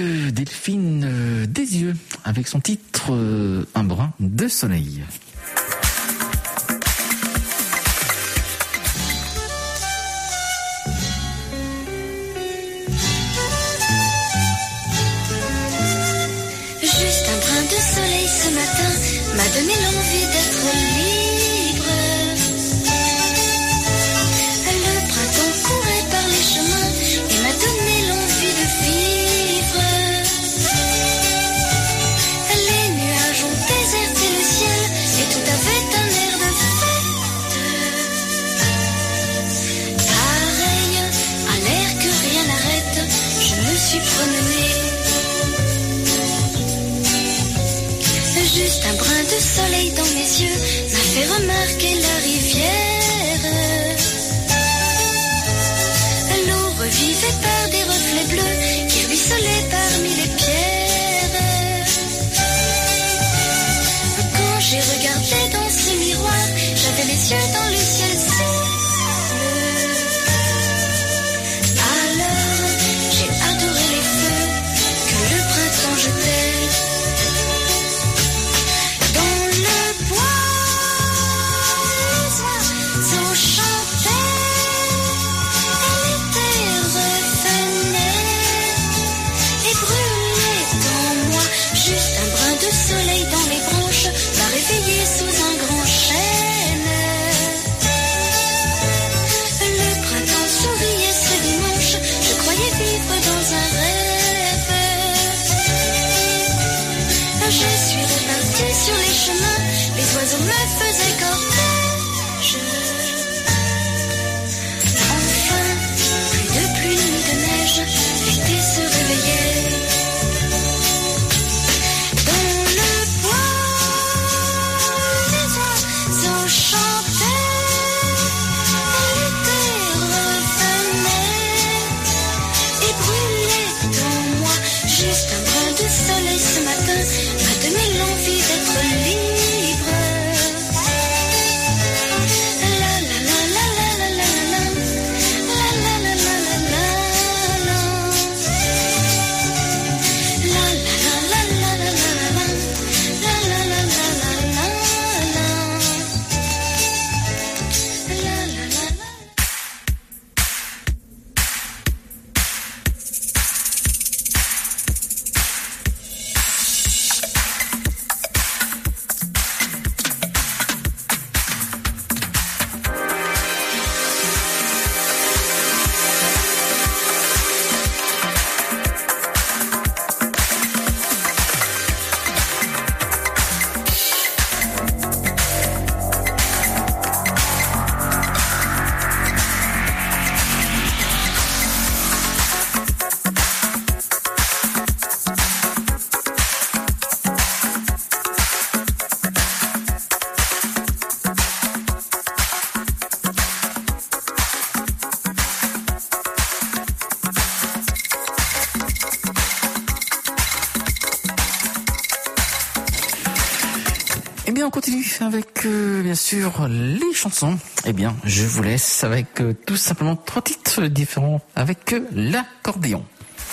Delphine Desieux avec son titre Un brin de soleil. Juste un brin de soleil ce matin m'a donné l'envie d'être libre. Le printemps courait par les chemins et m'a donné l'envie de vivre. Les nuages ont déserté le ciel et tout avait un air de fête. Pareil à l'air que rien n'arrête, je me suis promenée. Juste un brin de soleil dans mes yeux m'a fait remarquer la rivière. bien, on continue avec, bien sûr, les chansons. Eh bien, je vous laisse avec tout simplement 3 titres différents avec l'accordéon.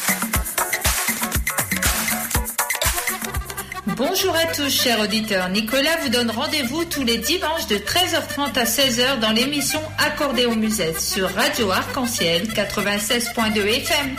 Bonjour à tous, chers auditeurs. Nicolas vous donne rendez-vous tous les dimanches de 13h30 à 16h dans l'émission Accordéon Musette sur Radio Arc-en-Ciel 96.2 FM.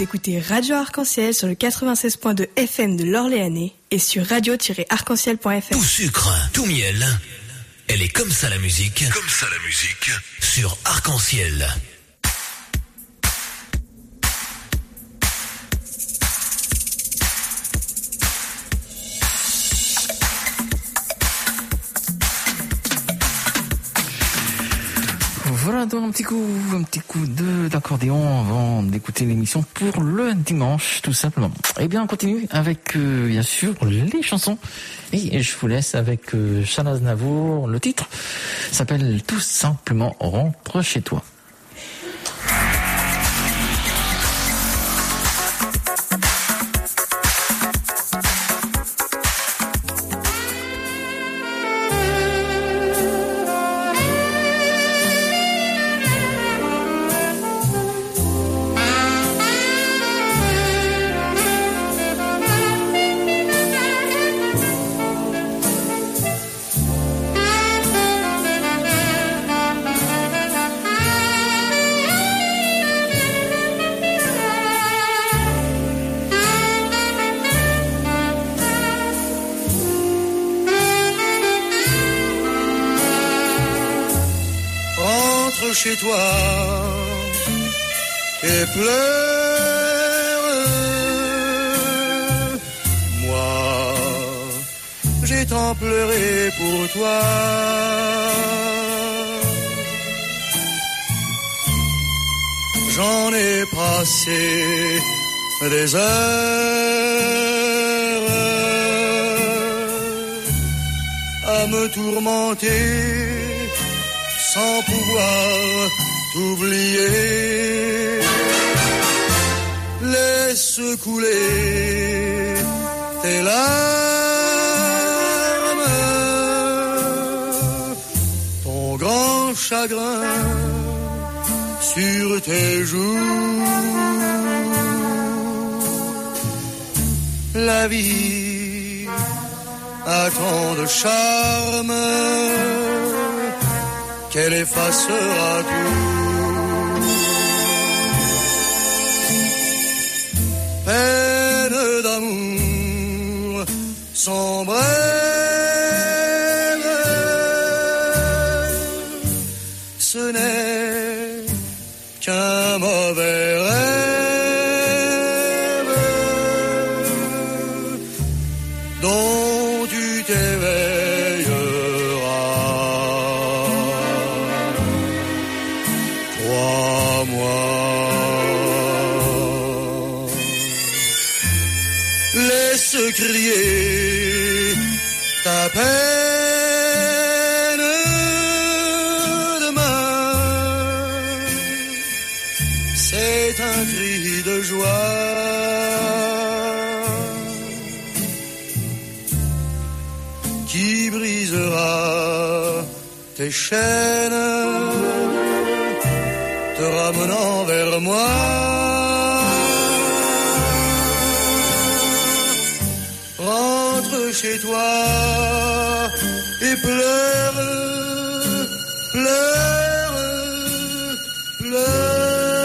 écoutez Radio Arc-en-Ciel sur le 96.2 FM de l'Orléanais et sur radio-arc-en-ciel.fr. Tout sucre, tout miel. Elle est comme ça la musique. Comme ça la musique. Sur Arc-en-Ciel. Voilà donc un petit coup d'accordéon avant d'écouter l'émission pour le dimanche, tout simplement. Eh bien, on continue avec, bien sûr, les chansons. Et je vous laisse avec Charles Aznavour. Le titre s'appelle tout simplement Rentre chez toi. Chez toi et pleure. Moi, j'ai tant pleuré pour toi. J'en ai passé des heures à me tourmenter sans pouvoir t'oublier. Laisse couler tes larmes, ton grand chagrin sur tes joues. La vie a tant de charme qu'elle effacera tout. Peine d'amour sans brève, ce n'est qu'un mauvais rêve dont tu t'éveilleras. Laisse crier ta peine demain, c'est un cri de joie qui brisera tes chaînes, te ramenant vers moi. Rentre chez toi et pleure, pleure, pleure.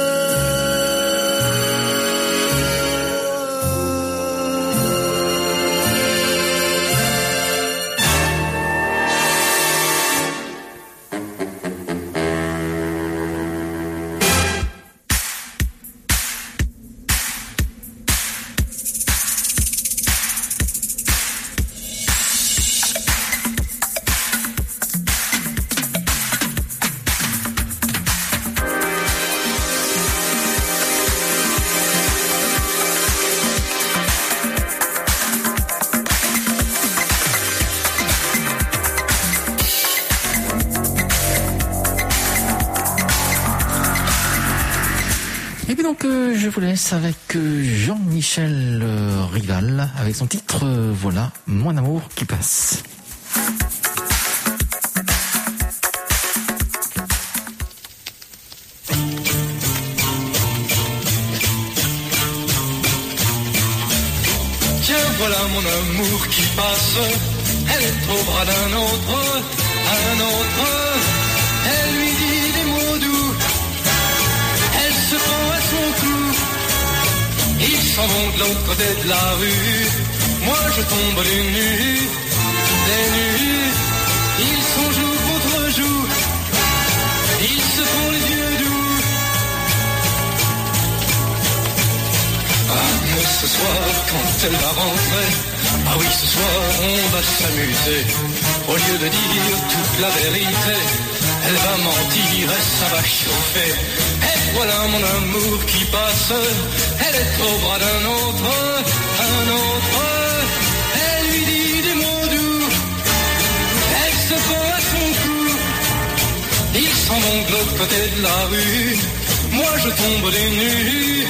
Je vous laisse avec Jean-Michel Rival avec son titre voilà, Mon amour qui passe. Tiens, voilà mon amour qui passe, elle est au bras d'un autre, elle lui dit des mots doux, elle se prend à son cou, s'en vont de l'autre côté de la rue. Moi je tombe des nues. Ils sont jour contre jour. Ils se font les yeux doux. Ah mais ce soir quand elle va rentrer, ah oui ce soir on va s'amuser. Au lieu de dire toute la vérité, elle va mentir et ça va chauffer. Et voilà mon amour qui passe, elle est au bras d'un autre, elle lui dit des mots doux, elle se fend à son cou. Ils s'en vont de l'autre côté de la rue, moi je tombe des nues,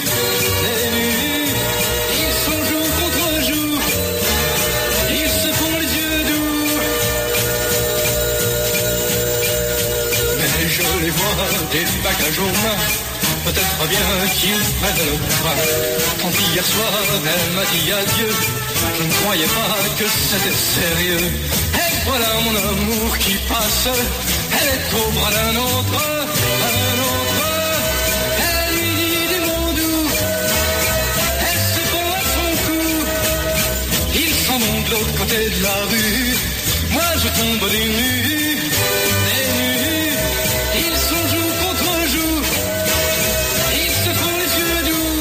ils sont jour contre jour, ils se font les yeux doux. Mais je les vois des bagages aux mains, peut-être bien qu'ils prennent le train. Quand hier soir elle m'a dit adieu, je ne croyais pas que c'était sérieux. Et voilà mon amour qui passe, elle est au bras d'un autre, elle lui dit des mots doux, elle se fend à son cou. Ils s'en vont de l'autre côté de la rue, moi je tombe des nues, ils sont jour contre jour, ils se font les yeux doux.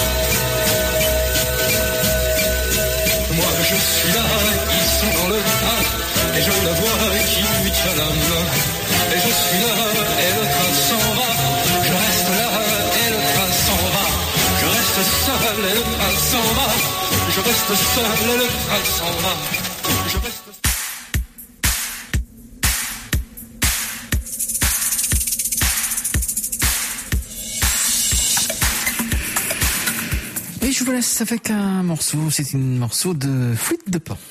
Moi je suis là, ils sont dans le train, et je la vois qui lui tient la main. Et je suis là, et le train s'en va, je reste là, et le train s'en va. Je reste seul, et le train s'en va. Je reste seul, et le train s'en va. Je reste... Et je vous laisse avec un morceau, c'est un morceau de Flûte de Pan.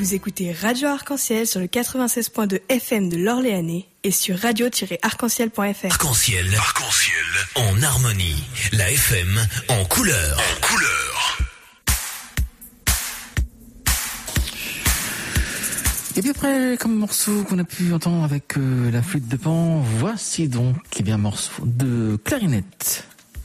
Vous écoutez Radio Arc-en-Ciel sur le 96.2 FM de l'Orléanais et sur radio-arc-en-ciel.fr. Arc-en-ciel, en harmonie. La FM en couleur. Et puis après, comme morceau qu'on a pu entendre avec la flûte de Pan, voici donc un morceau de clarinette.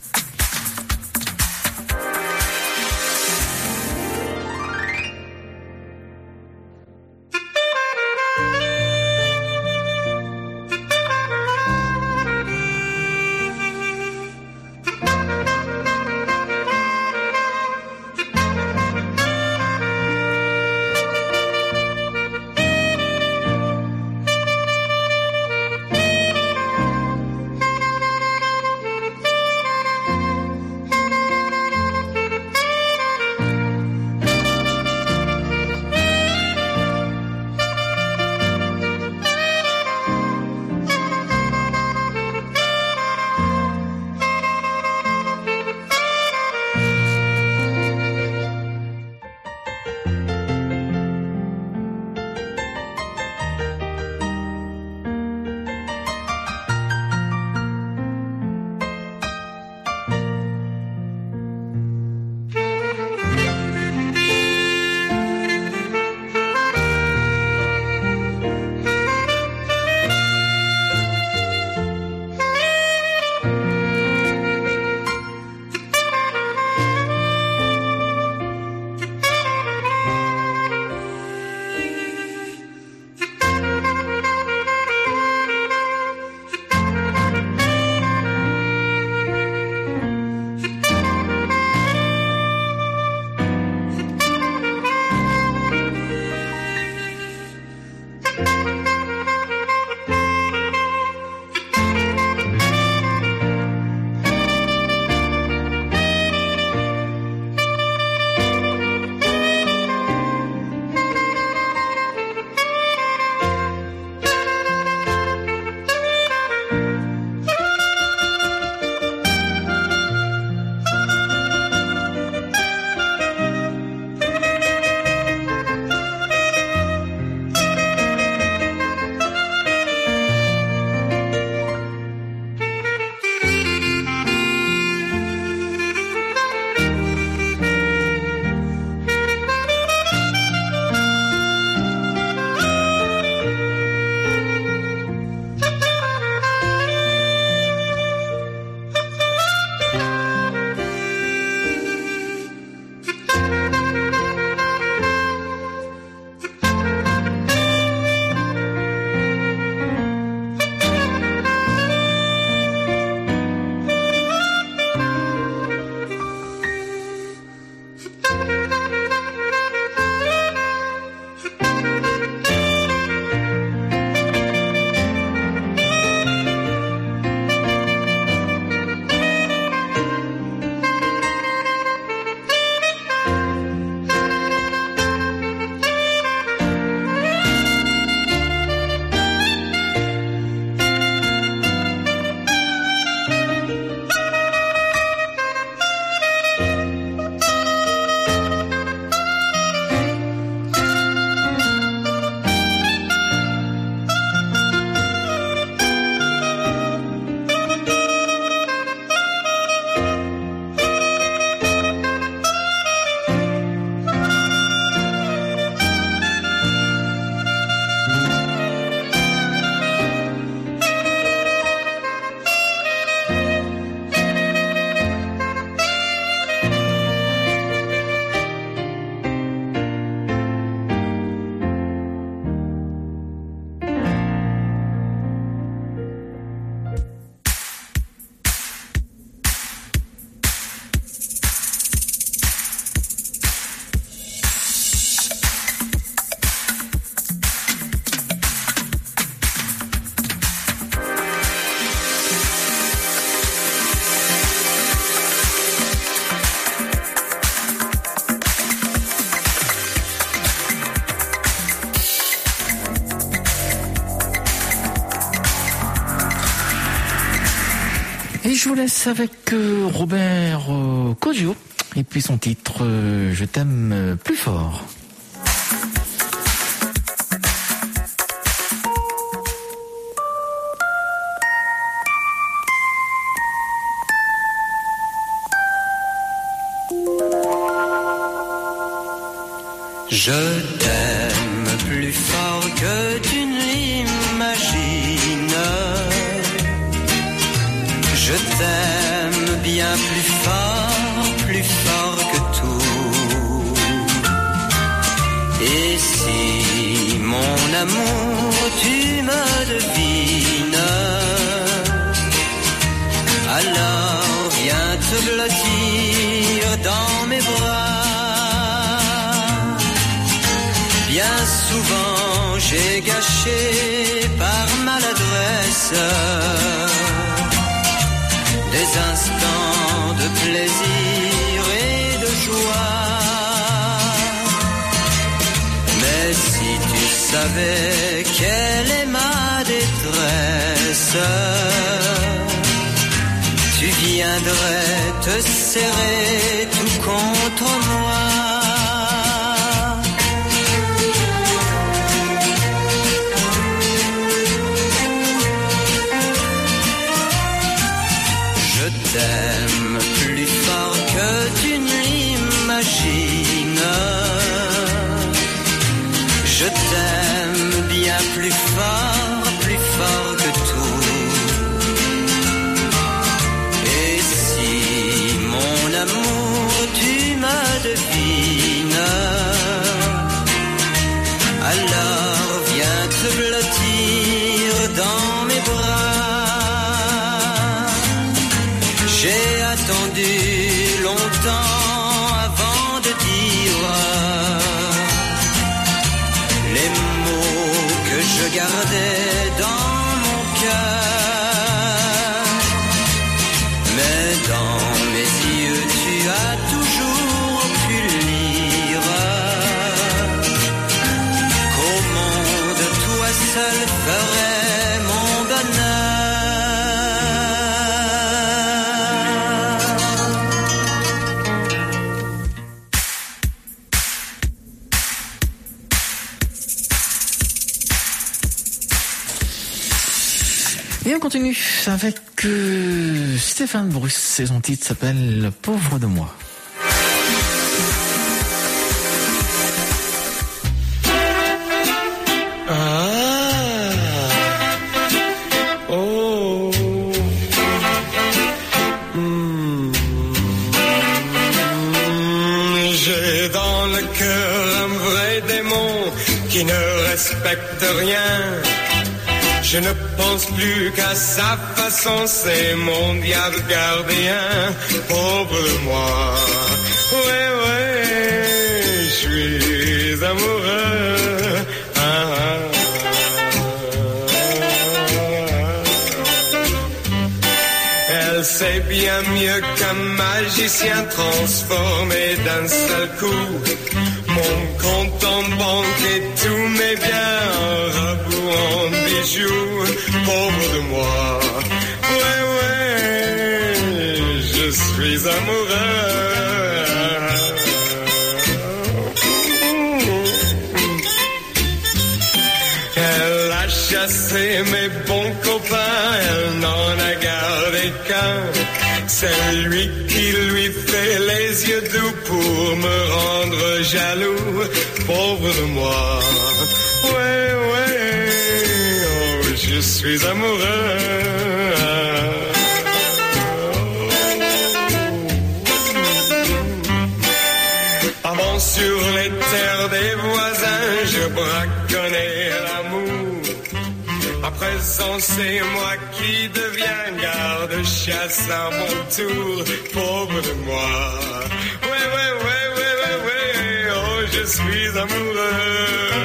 Et je vous laisse avec Robert Cosio et puis son titre Je t'aime plus fort. Je t'aime plus fort que tu ne l'imagines. Je t'aime bien plus fort que tout. Et si mon amour tu me devines, alors viens te blottir dans mes bras. Bien souvent j'ai gâché par maladresse des instants de plaisir et de joie. Mais si tu savais quelle est ma détresse, tu viendrais te serrer tout contre moi. Je t'aime plus fort que tu ne l'imagines. Je t'aime bien plus fort que tout. Et si mon amour tu me devines, alors viens te blottir dans mes bras. J'ai attendu longtemps avant de dire les mots que je gardais dans mon cœur. Mais dans mes yeux tu as toujours pu lire qu'au monde toi seul ferais mon bonheur. Et on continue avec Stéphane Bruce et son titre s'appelle « Pauvre de moi ». J'ai dans le cœur un vrai démon qui ne respecte rien. Je ne pense plus qu'à sa façon, c'est mon diable gardien. Pauvre de moi, ouais, ouais, je suis amoureux. Elle sait bien mieux qu'un magicien transformé d'un seul coup mon compte en banque et tous mes biens en rabou, en bijoux. Pauvre de moi, ouais, ouais, je suis amoureux. Elle a chassé mes bons copains, elle n'en a gardé qu'un. C'est lui qui lui fait les yeux doux pour me rendre jaloux. Pauvre de moi, ouais, ouais, oh, je suis amoureux. Avant sur les terres des voisins, je braconnais l'amour. À présent c'est moi qui deviens garde-chasse à mon tour. Pauvre de moi, ouais, ouais, ouais, ouais, ouais, ouais, oh, je suis amoureux.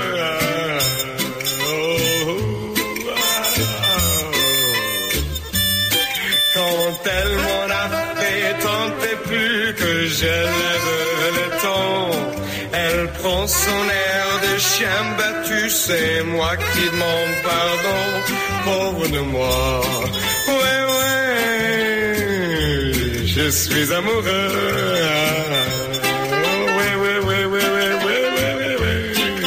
Quand elle m'en a fait tant et plus que je lève le ton, elle prend son air de chien battu, c'est moi qui demande pardon. Pauvre de moi, ouais, ouais, je suis amoureux. Ouais, ouais, ouais, ouais, ouais, ouais, ouais, ouais.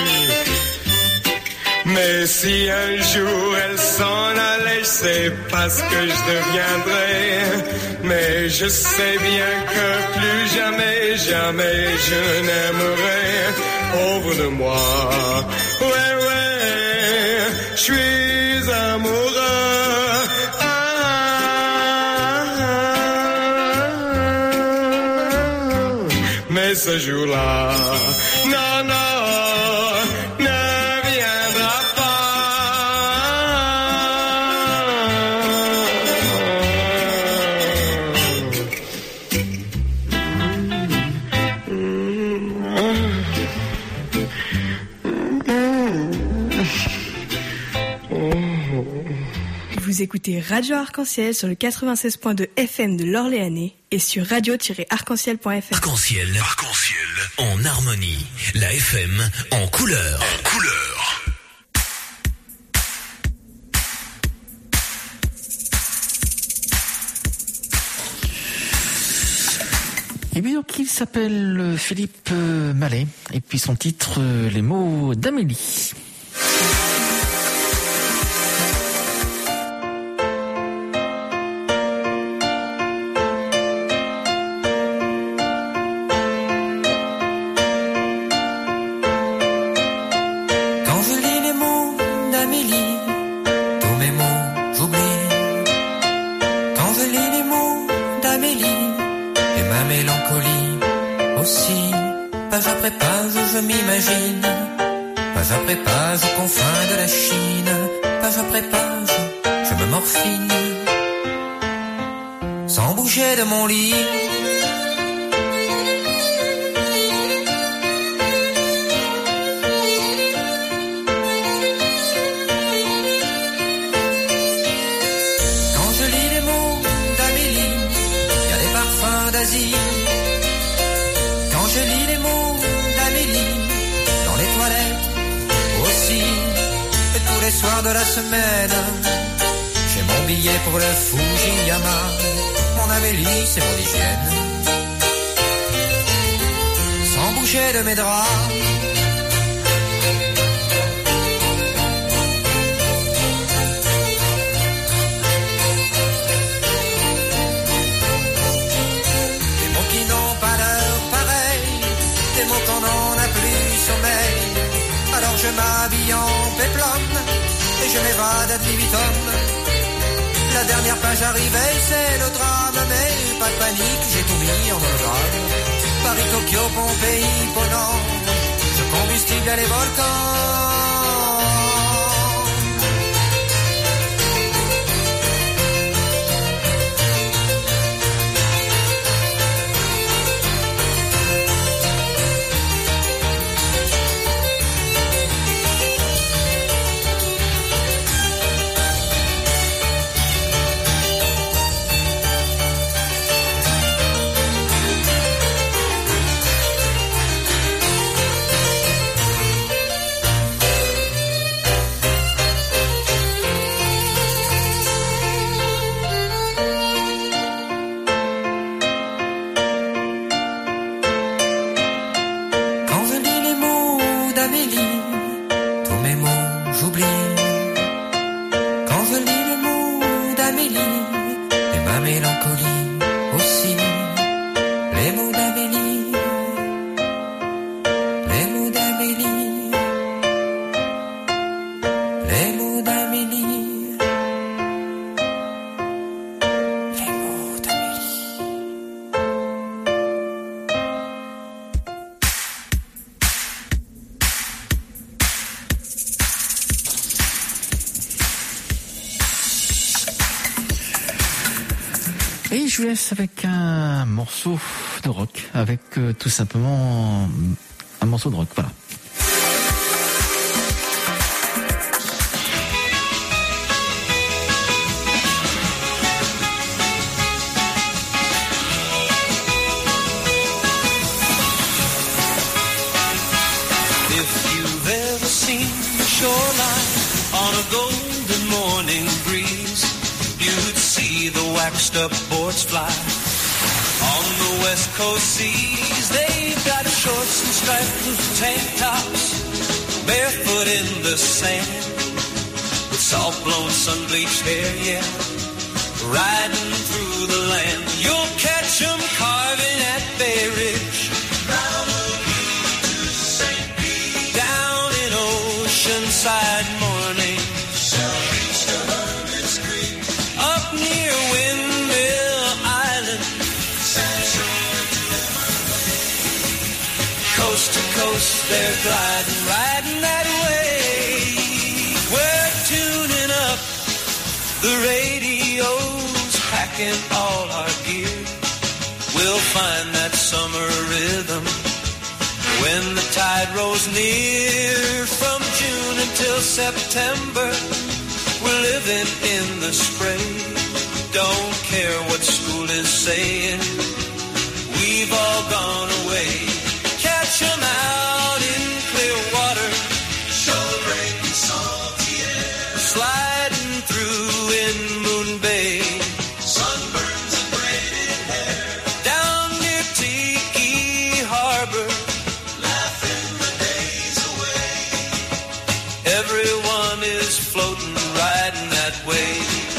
Mais si un jour elle s'en allait, c'est parce que je deviendrai. Mais je sais bien que plus jamais, jamais je n'aimerai. pauvre de moi. Ouais, ouais, je suis amoureux. Mais ce jour-là, non, non, ne viendra Vous écoutez Radio Arc-en-Ciel sur le 96.2 FM de l'Orléanais et sur radio-arc-en-ciel.fr. Arc-en-ciel, arc-en-ciel, en harmonie. La FM en couleur. En couleur. Et bien donc il s'appelle Philippe Mallet et puis son titre Les mots d'Amélie. Et je vous laisse avec un morceau de rock, avec tout simplement un morceau de rock, voilà. If you've ever seen the shoreline on a golden morning breeze, you'd see the waxed up boards fly. On the west coast seas, they've got shorts and striped tank tops, barefoot in the sand, with salt-blown sun-bleached hair, yeah, riding through the land. You'll catch 'em carving at Bay Ridge, Malibu to St. Pete. they're gliding, riding that way. We're tuning up the radios, packing all our gear. We'll find that summer rhythm when the tide rolls near. From June until September, we're living in the spray. Don't care what school is saying, we've all gone away. Catch 'em out in clear water, shoal breaking salty air, sliding through in Moon Bay, sunburns and braided hair, down near Tiki Harbor, laughing the days away. Everyone is floating, riding that way.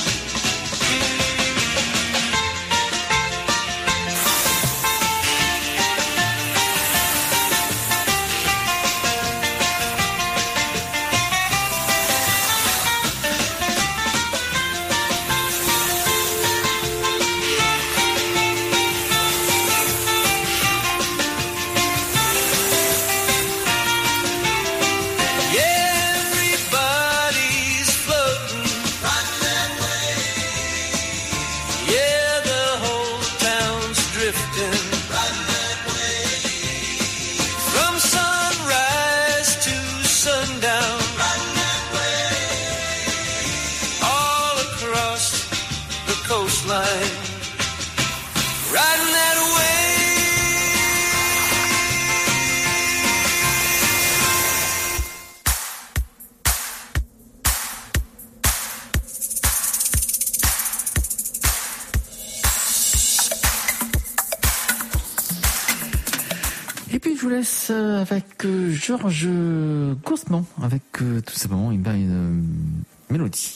Avec Georges Gosselin, avec tout simplement une mélodie.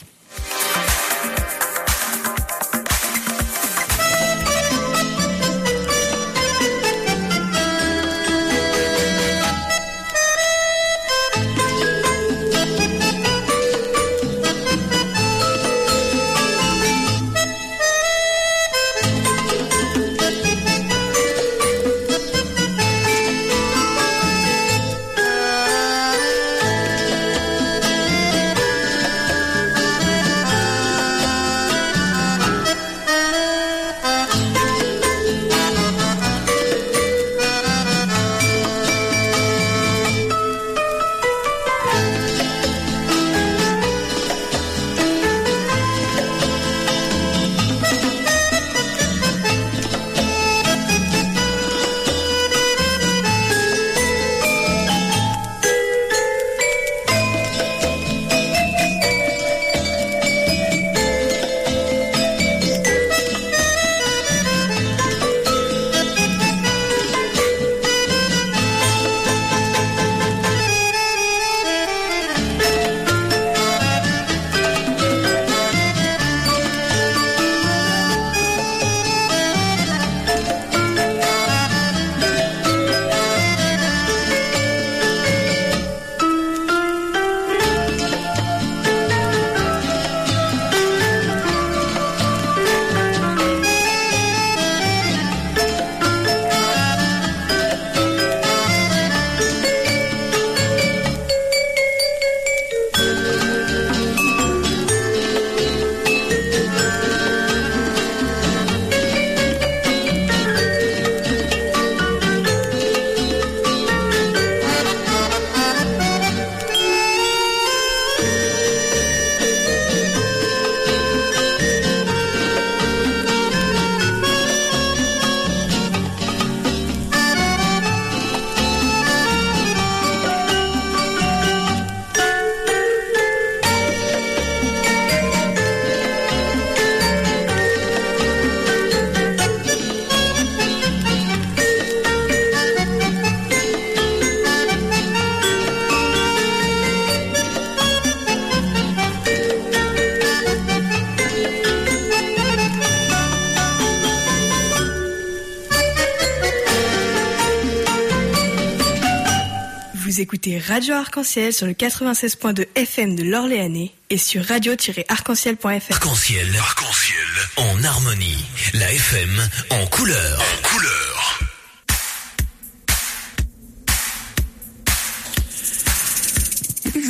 Vous écoutez Radio Arc-en-Ciel sur le 96.2 FM de l'Orléanais et sur radio-arc-en-ciel.fr. Arc-en-ciel, arc-en-ciel, en harmonie. La FM en couleur. En couleur.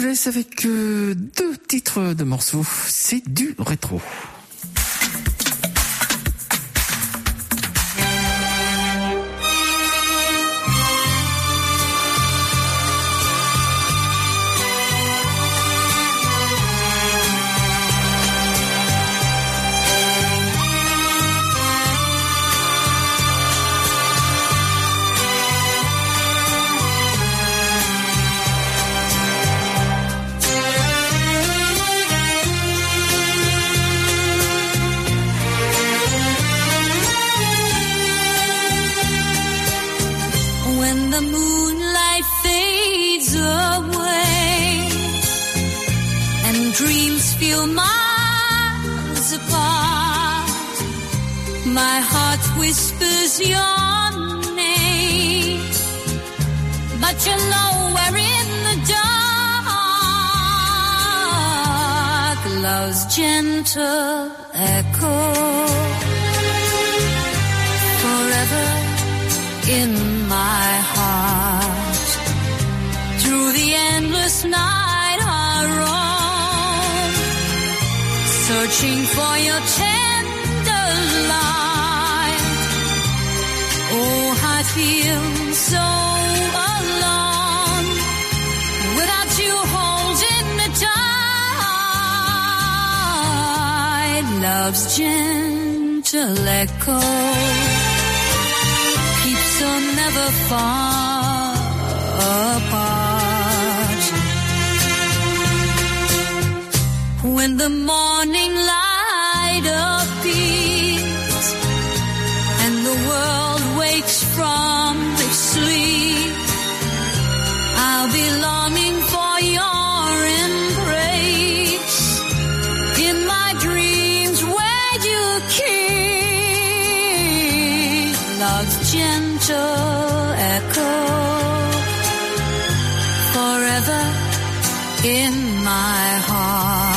vous laisse avec 2 titres de morceaux. C'est du rétro. My heart whispers your name, but you're nowhere in the dark. Love's gentle echo, forever in my heart. Through the endless night I roam, searching for your tender love. Oh, I feel so alone without you holding me tight. Love's gentle echo keeps us never far apart. When the morning light appears and the world wakes from its sleep, I'll be longing for your embrace in my dreams where you keep love's gentle echo forever in my heart.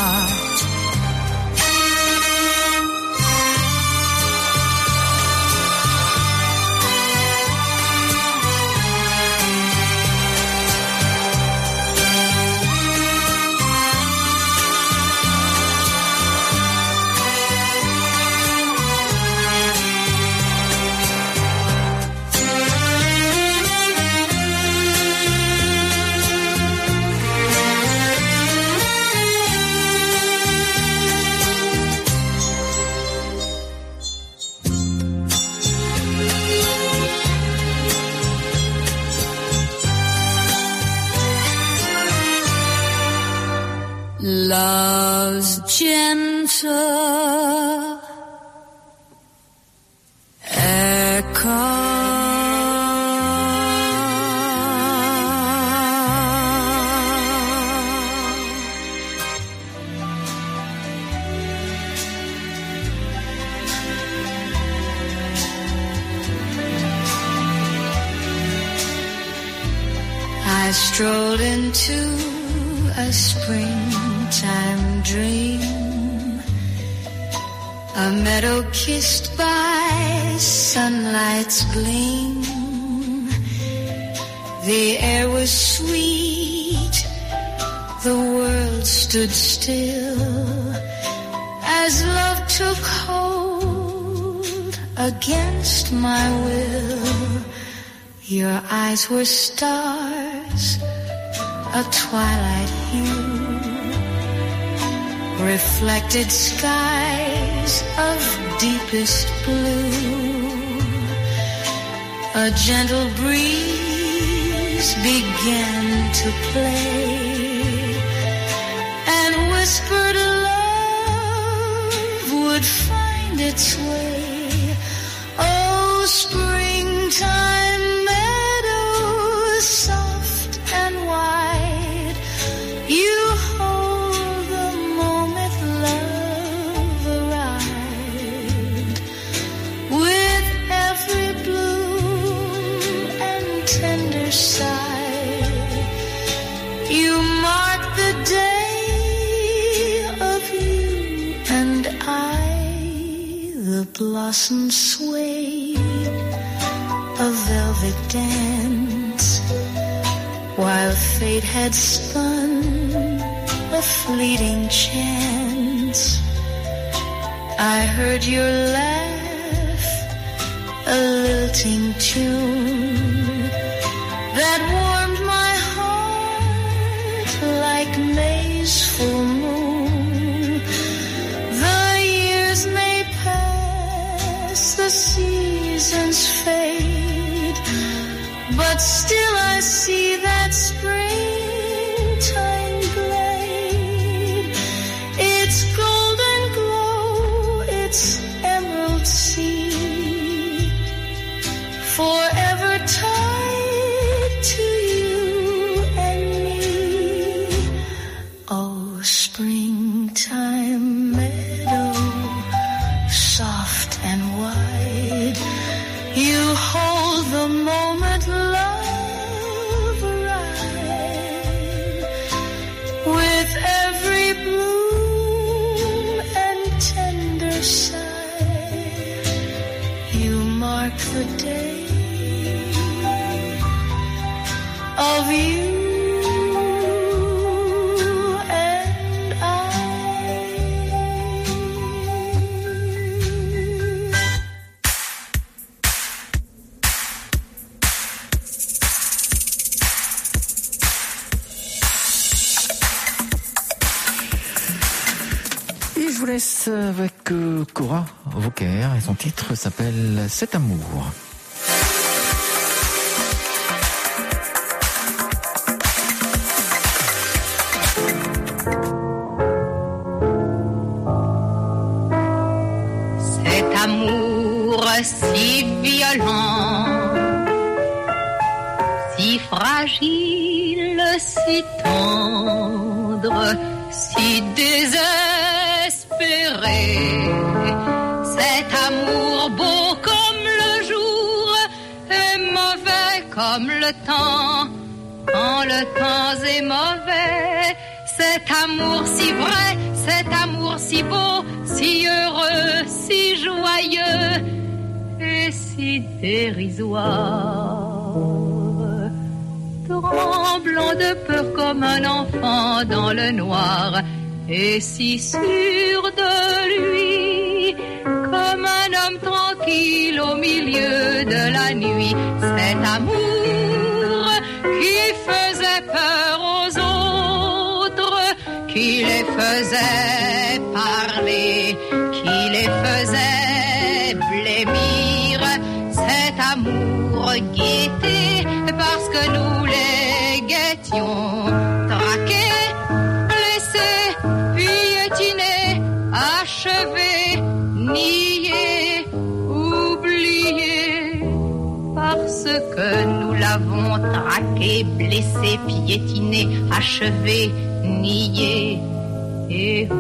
Love's gentle echo. I strolled into a springtime dream, a meadow kissed by sunlight's gleam. The air was sweet, the world stood still, as love took hold against my will. Your eyes were stars, a twilight hue, reflected skies of deepest blue. A gentle breeze began to play and whispered love would find its way. Oh, springtime meadows soft and wide, you hold the moment love arrived. With every bloom and tender sigh, you mark the day of you and I. The blossoms swayed a velvet dance, while fate had spun a fleeting chance. I heard your laugh, a lilting tune that warmed my heart like May's full moon. The years may pass, the seasons fade, but still I see that springtime glade. Its golden glow, its emerald sea, forever tied to you and me. Oh, springtime meadow, soft and wide, you hold the moment love arrive. With every bloom and tender sigh, you mark the day of you and I. Et je vous laisse avec Cora Vauquer et son titre s'appelle Cet amour. Cet amour si violent, si fragile, si tendre, si désespéré. Cet amour beau comme le jour et mauvais comme le temps, quand le temps est mauvais. Cet amour si vrai, cet amour si beau, si heureux, si joyeux et si dérisoire. Tremblant de peur comme un enfant dans le noir et si sûr de lui, comme un homme tranquille au milieu de la nuit. Cet amour qui faisait peur aux autres, qui les faisait parler, qui les faisait blêmir. Cet amour guetté parce que nous les guettions, traqués, blessés, piétinés, achevés, niés, oubliés, parce que nous l'avons traqué, blessé, piétiné, achevé, nié et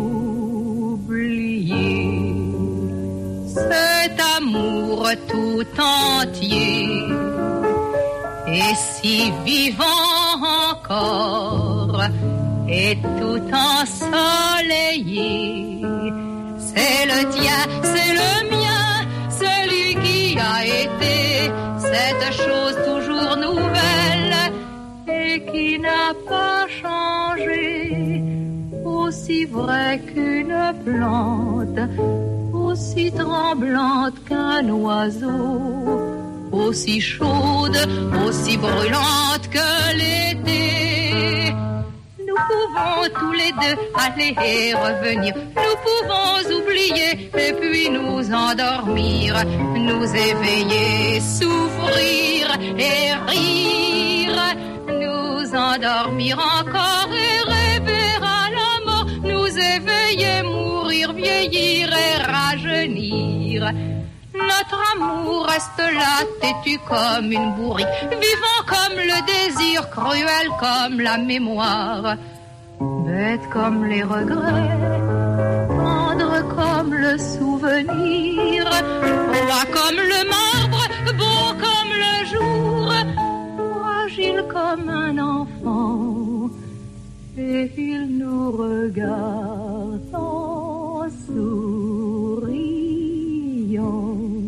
oublié. Cet amour tout entier est si vivant encore et tout ensoleillé. C'est le tien, c'est le mien, celui qui a été cette chose toujours nouvelle et qui n'a pas changé. Aussi vrai qu'une plante, aussi tremblante qu'un oiseau, aussi chaude, aussi brûlante que l'été. Nous pouvons tous les deux aller et revenir, nous pouvons oublier et puis nous endormir, nous éveiller, souffrir et rire, nous endormir encore et rêver à la mort, nous éveiller, mourir, vieillir et rajeunir. Notre amour reste là, têtu comme une bourrique, vivant comme le désir, cruel comme la mémoire, bête comme les regrets, tendre comme le souvenir, roi comme le marbre, beau comme le jour, fragile comme un enfant, et il nous regarde en souriant.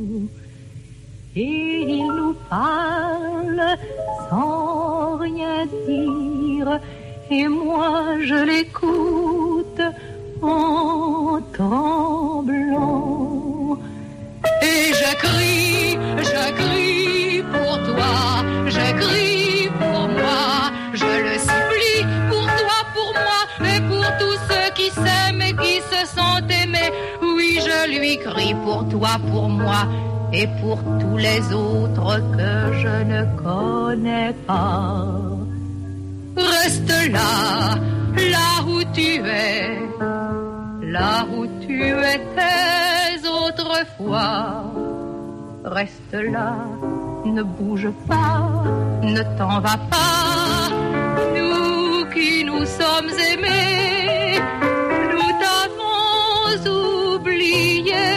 Et il nous parle sans rien dire, et moi je l'écoute en tremblant. Et je crie pour toi, je crie pour moi, je le supplie pour toi, pour moi, et pour tous ceux qui s'aiment et qui se sentent aimés. Oui, je lui crie pour toi, pour moi, et pour tous les autres que je ne connais pas. Reste là, là où tu es, là où tu étais autrefois. Reste là, ne bouge pas, ne t'en va pas. Nous qui nous sommes aimés, nous t'avons oublié.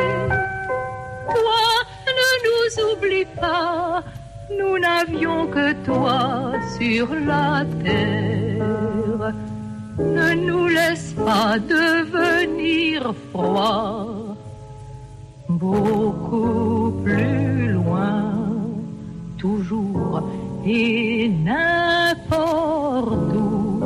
Toi, ne nous oublie pas, nous n'avions que toi sur la terre. Ne nous laisse pas devenir froid. Beaucoup plus loin, toujours et n'importe où.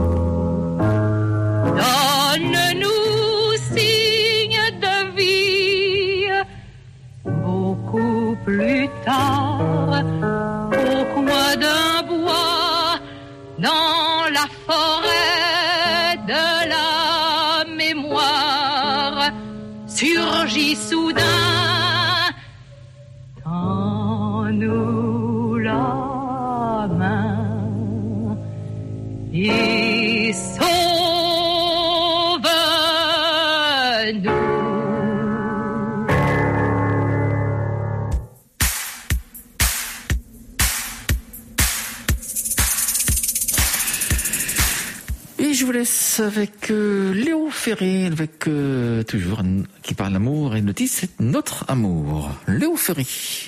Donne-nous signe de vie. Beaucoup plus tard, au coin d'un bois, dans la forêt de la mémoire, surgit soudain. Tends-nous la main et sauve-nous. Et je vous laisse avec Léo Ferré, avec toujours qui parle d'amour et le titre c'est Notre Amour. Léo Ferré.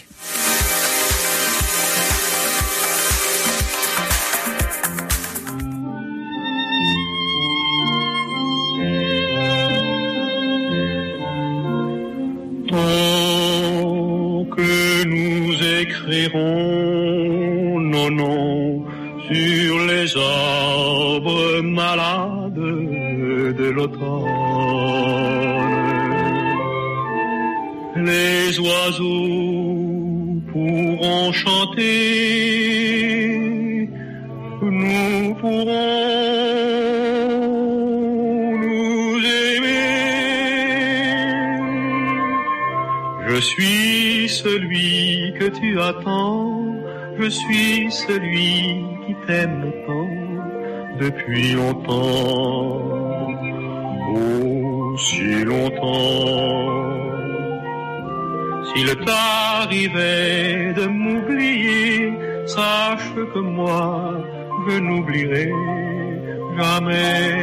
Tant que nous écrirons nos noms sur les arbres malades de l'automne, les oiseaux pourront chanter, nous pourrons nous aimer. Je suis celui que tu attends, je suis celui qui t'aime tant depuis longtemps, oh si longtemps. S'il t'arrivait de m'oublier, sache que moi je n'oublierai jamais.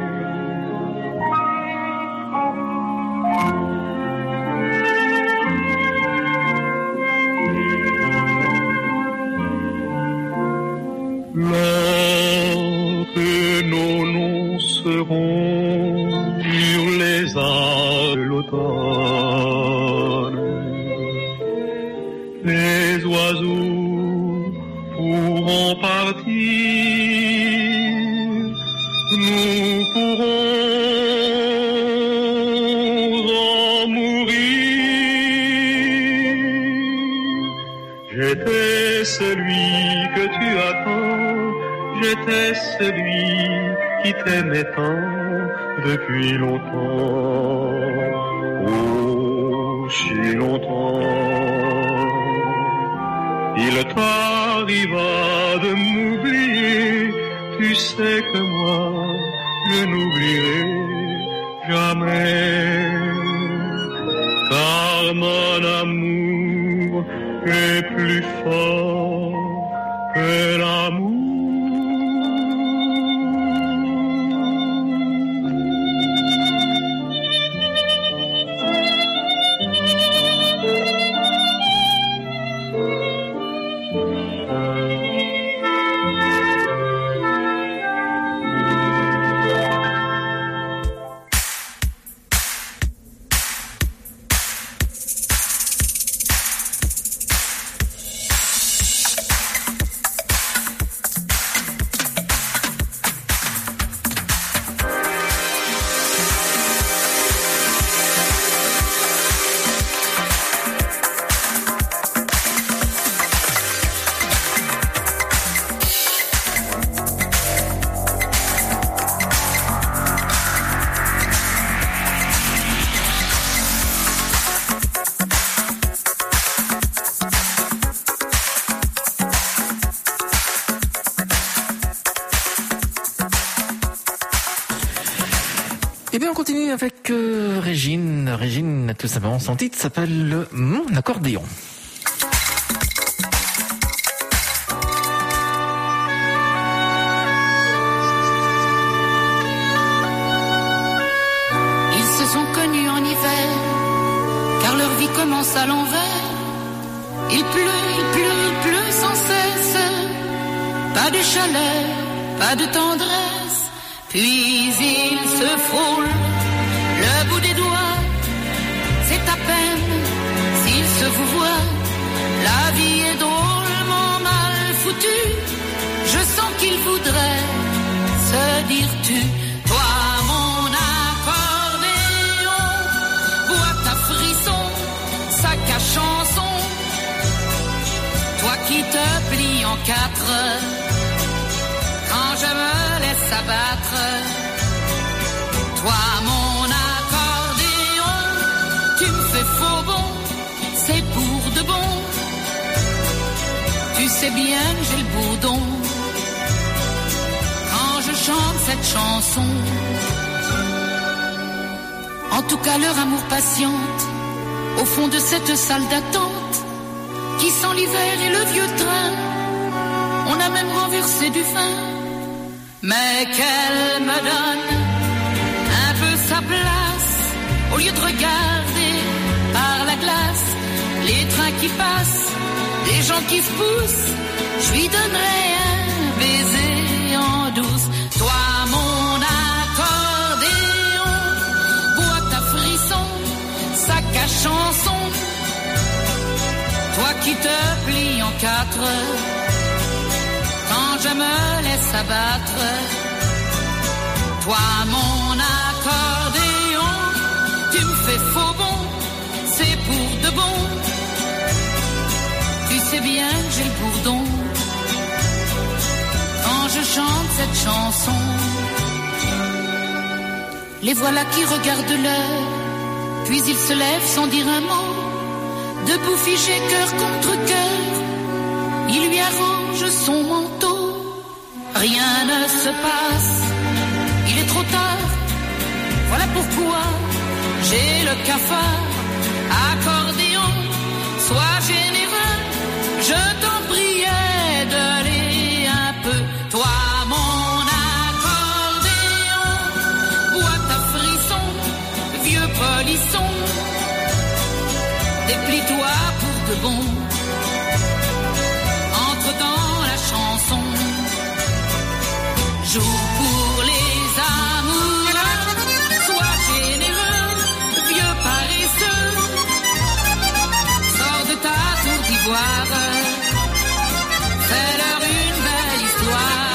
Lorsque nos noms seront sur les arbres de l'automne, les oiseaux pourront partir, nous pourrons en mourir. J'étais celui que tu attends, j'étais celui qui t'aimait tant depuis longtemps, oh si longtemps. Il t'arriva de m'oublier, tu sais que moi je n'oublierai jamais, car mon amour est plus fort que l'amour. continue avec Régine. Régine, tout simplement, son titre s'appelle Mon accordéon. Ils se sont connus en hiver, car leur vie commence à l'envers. Il pleut sans cesse. Pas de chaleur, pas de tendresse. Puis il se frôle le bout des doigts. C'est à peine s'il se vous voit. La vie est drôlement mal foutue. Je sens qu'il voudrait se dire tu. Toi mon accordéon, boîte à frissons, sac à chansons. Toi qui te plies en quatre quand je me laisse abattre. Toi mon accordéon, tu me fais faux bon, c'est pour de bon. Tu sais bien que j'ai le bourdon quand je chante cette chanson. En tout cas leur amour patiente au fond de cette salle d'attente qui sent l'hiver et le vieux train. On a même renversé du vin. Mais qu'elle me donne un peu sa place au lieu de regarder par la glace les trains qui passent, les gens qui se poussent. Je lui donnerai un baiser en douce. Toi mon accordéon, boîte à frissons, sac à chansons. Toi qui te plies en quatre quand je me laisse abattre. Toi mon accordéon, tu me fais faux bon, c'est pour de bon. Tu sais bien que j'ai le bourdon quand je chante cette chanson. Les voilà qui regardent l'heure, puis ils se lèvent sans dire un mot. Debout figé cœur contre cœur, il lui arrange son manteau. Rien ne se passe, il est trop tard. Voilà pourquoi j'ai le cafard. Accordéon, sois généreux, je t'en priais de l'aider un peu. Toi mon accordéon, boîte à frissons, vieux polisson. Déplie-toi pour de bon, entre dans la chanson. Joue pour les amoureux, sois généreux, vieux paresseux. Sors de ta tour d'ivoire, fais-leur une belle histoire.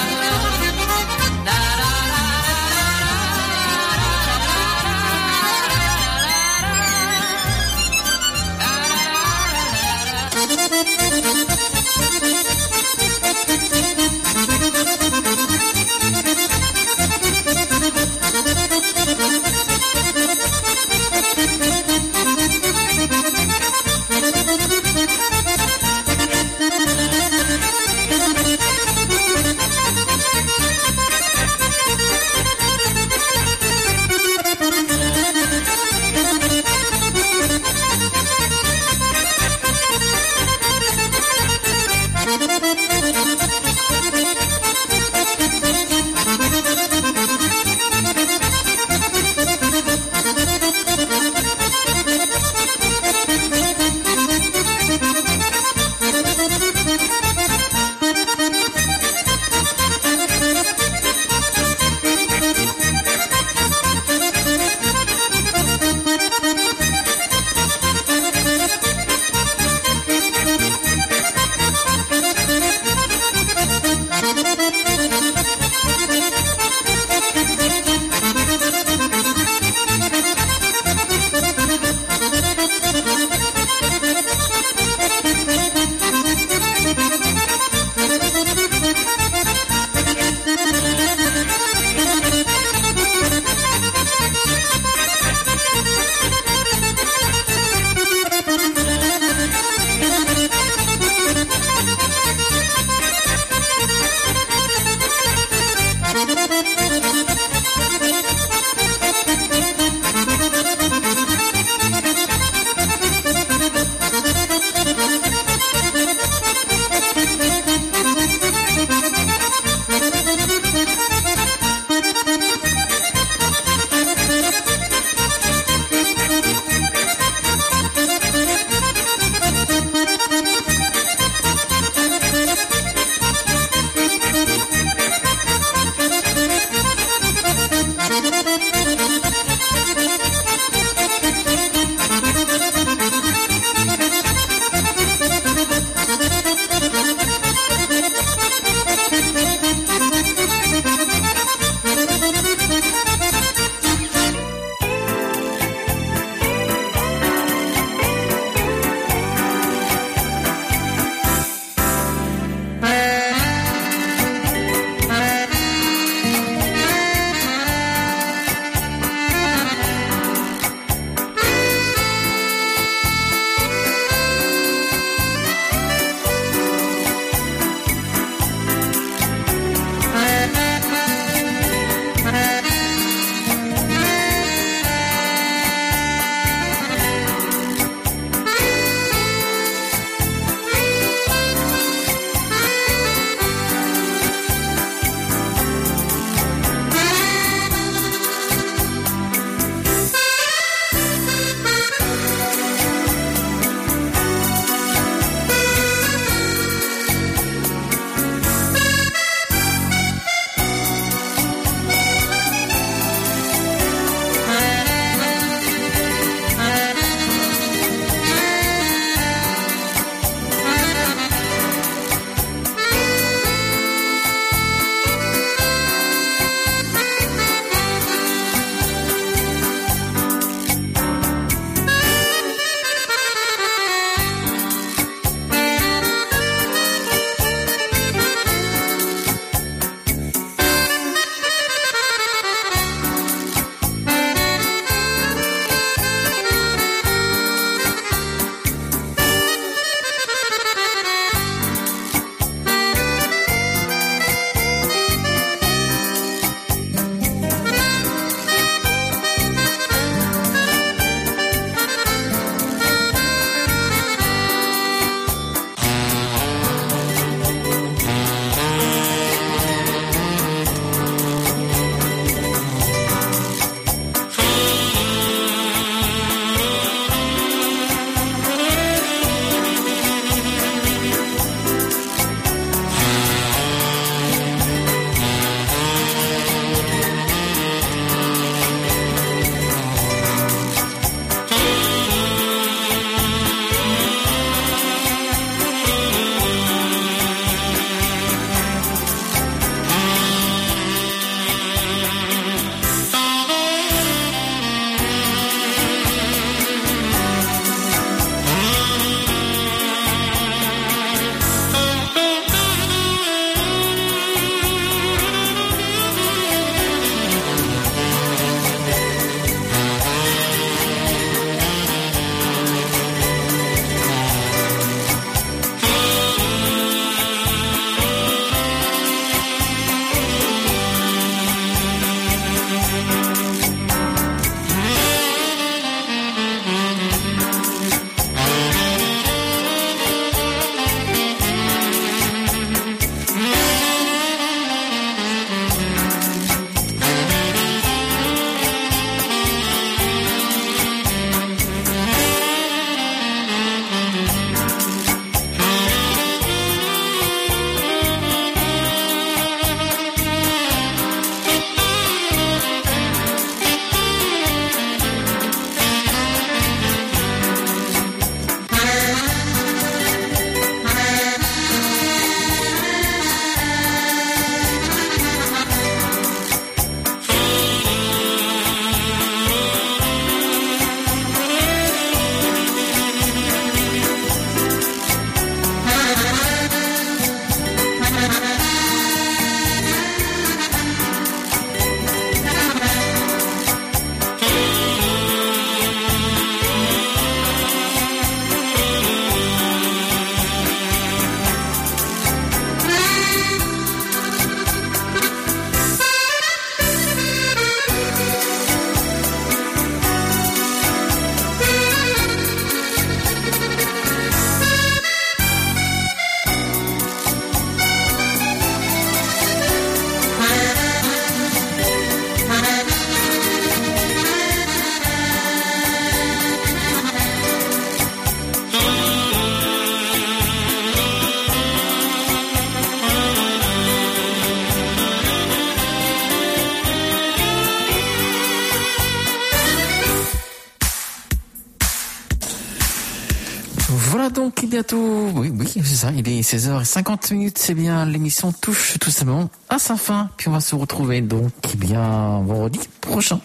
Voilà donc bientôt, oui, c'est ça, il est 16h50, c'est bien, l'émission touche tout simplement à sa fin, puis on va se retrouver donc, vendredi prochain.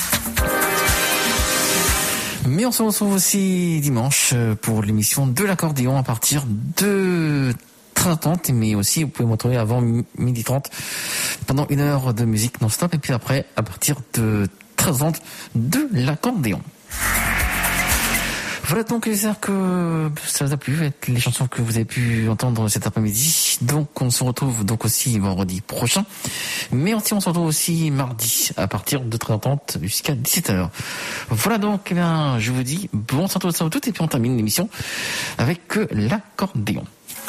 Mais on se retrouve aussi dimanche pour l'émission de l'accordéon à partir de 13h30, mais aussi vous pouvez me retrouver avant 12h30 pendant 1 heure de musique non-stop, et puis après à partir de 13h30 de l'accordéon. Voilà donc, j'espère que ça vous a plu, avec les chansons que vous avez pu entendre cet après-midi. Donc on se retrouve donc aussi vendredi prochain, mais aussi on se retrouve aussi mardi à partir de 13h30 jusqu'à 17h. Voilà donc, je vous dis bon santé à toutes, et puis on termine l'émission avec l'accordéon.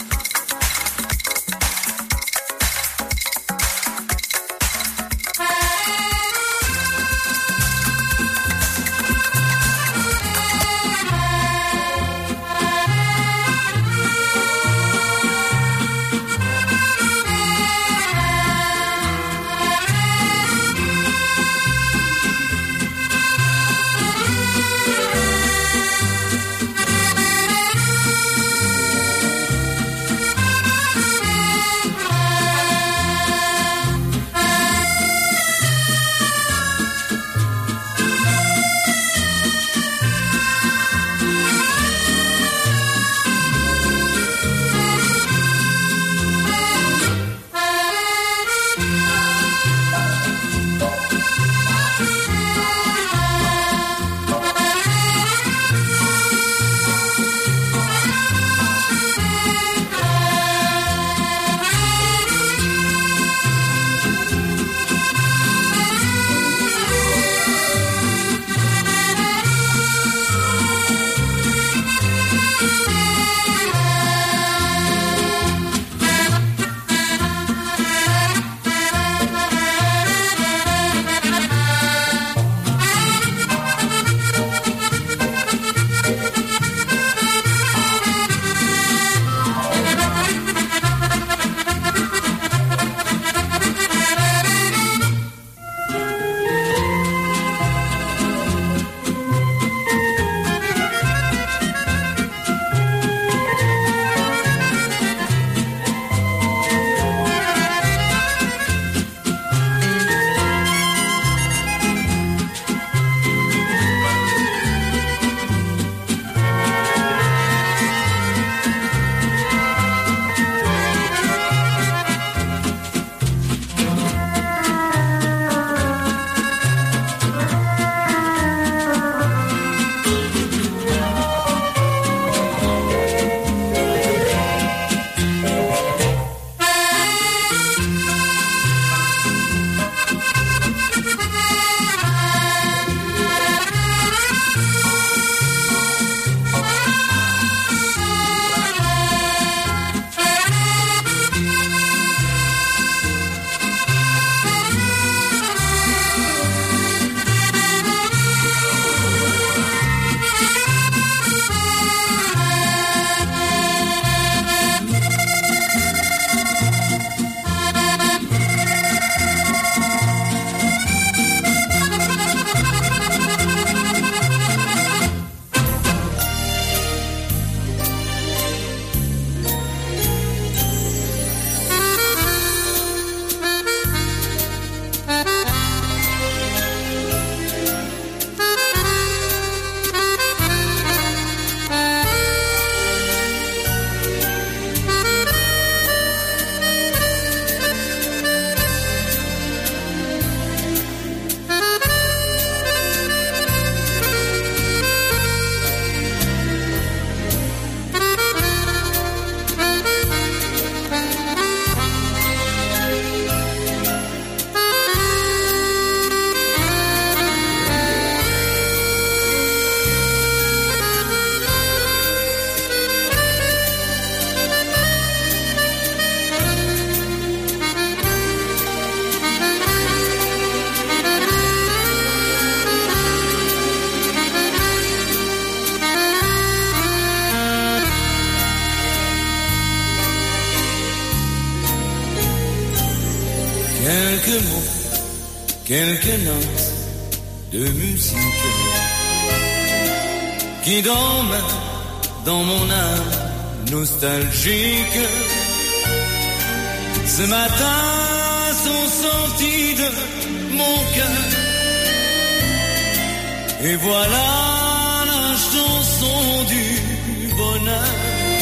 quelques mots, quelques notes de musique qui dans mon âme nostalgique. Ce matin sont sortis de mon cœur. Et voilà la chanson du bonheur.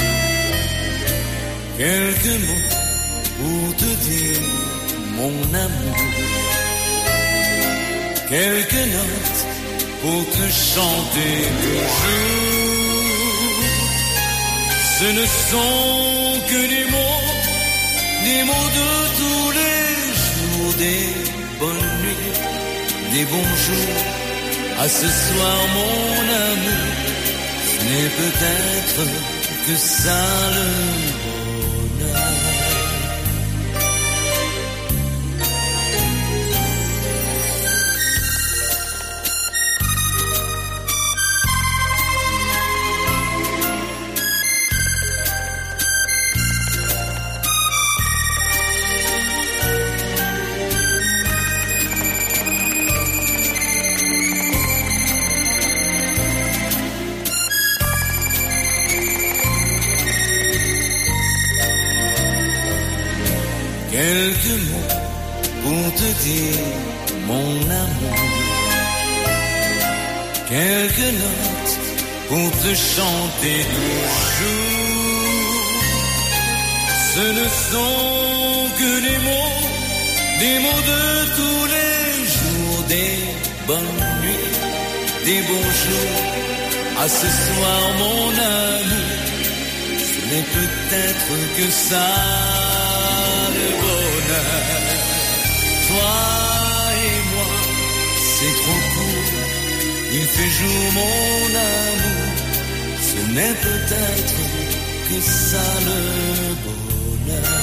Quelques mots pour te dire mon amour. Quelques notes pour te chanter toujours. Ce ne sont que des mots de tous les jours, des bonnes nuits, des bons jours. À ce soir mon amour, ce n'est peut-être que ça le bonheur. Quelques mots pour te dire mon amour. Quelques notes pour te chanter toujours. Ce ne sont que des mots de tous les jours, des bonnes nuits, des bons jours. À ce soir mon amour, ce n'est peut-être que ça. Toi et moi, c'est trop court. Il fait jour, mon amour. Ce n'est peut-être que ça le bonheur.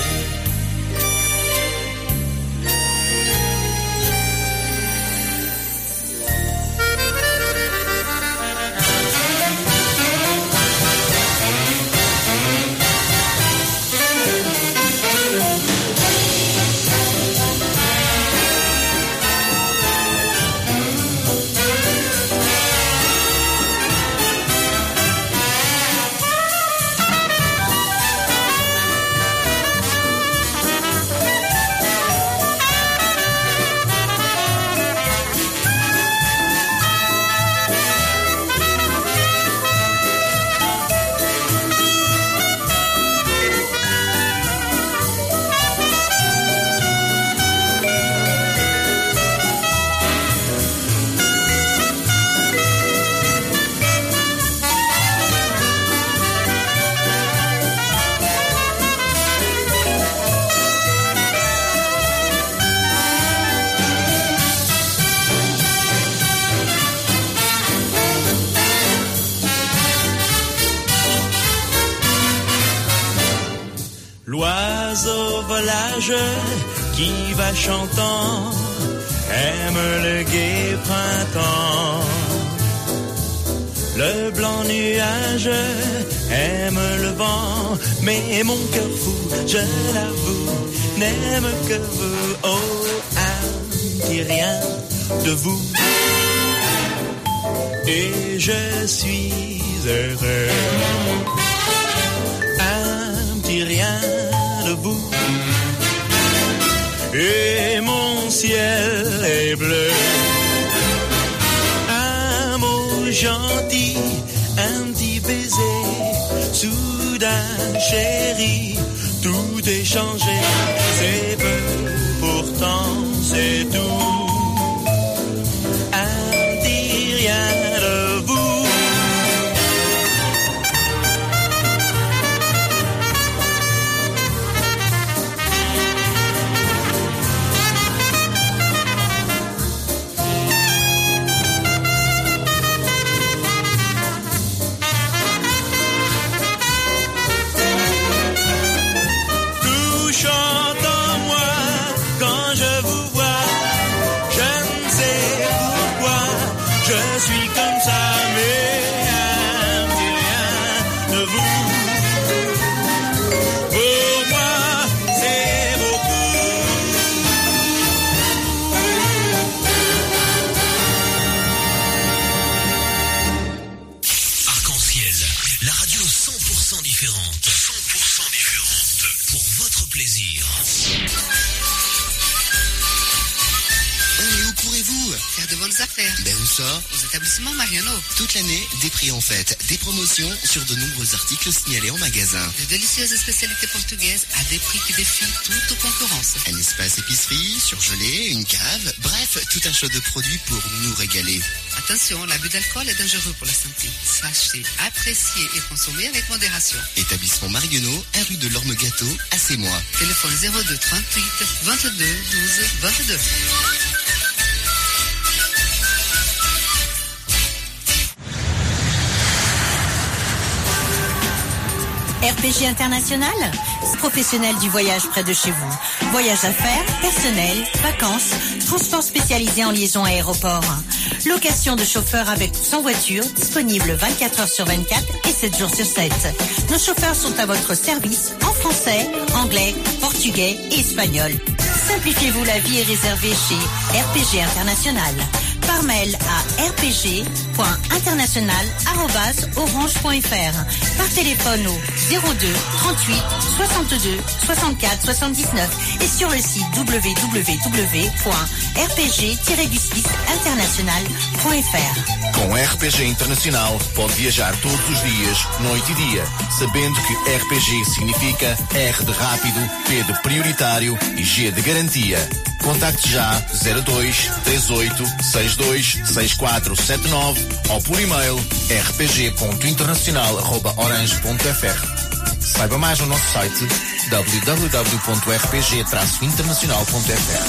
L'oiseau volage qui va chantant aime le gai printemps. Le blanc nuage aime le vent, mais mon cœur fou, je l'avoue, n'aime que vous. Oh, un petit rien de vous. Et je suis heureux. Un petit rien de vous. Et mon ciel est bleu. Un mot gentil, un petit baiser. Soudain, chérie, tout est changé. C'est peu, pourtant c'est tout. Un petit rien de vous. Tout chante en moi quand je 100% différentes. 100% différentes. Pour votre plaisir. Mais où courez-vous? Faire de bonnes affaires. Ben où ça? Aux établissements Mariano. Toute l'année, des prix en fête, des promotions sur de nombreux articles signalés en magasin. De délicieuses spécialités portugaises à des prix qui défient toute concurrence. Un espace épicerie, surgelé, une cave, bref, tout un choix de produits pour nous régaler. Attention, l'abus d'alcool est dangereux pour la santé. Sachez apprécier et consommer avec modération. Établissement Mariano, à rue de l'Orme Gâteau, à Sémois. Téléphone 02 38 22 12 22. RPG International, professionnel du voyage près de chez vous. Voyage d'affaires, personnel, vacances, transport spécialisé en liaison aéroport. Location de chauffeurs avec ou sans voiture, disponible 24 heures sur 24 et 7 jours sur 7. Nos chauffeurs sont à votre service en français, anglais, portugais et espagnol. Simplifiez-vous la vie et réservez chez RPG International. Par mail à rpg.international@orange.fr. Par téléphone au 02 38 62 64 79 et sur le site www.rpg-international.fr. Com RPG Internacional pode viajar todos os dias, noite e dia, sabendo que RPG significa R de rápido, P de prioritário e G de garantia. Contacte já 02 38 62 6479 ou por e-mail rpg.internacional@orange.fr. Saiba mais no nosso site www.rpg-internacional.fr.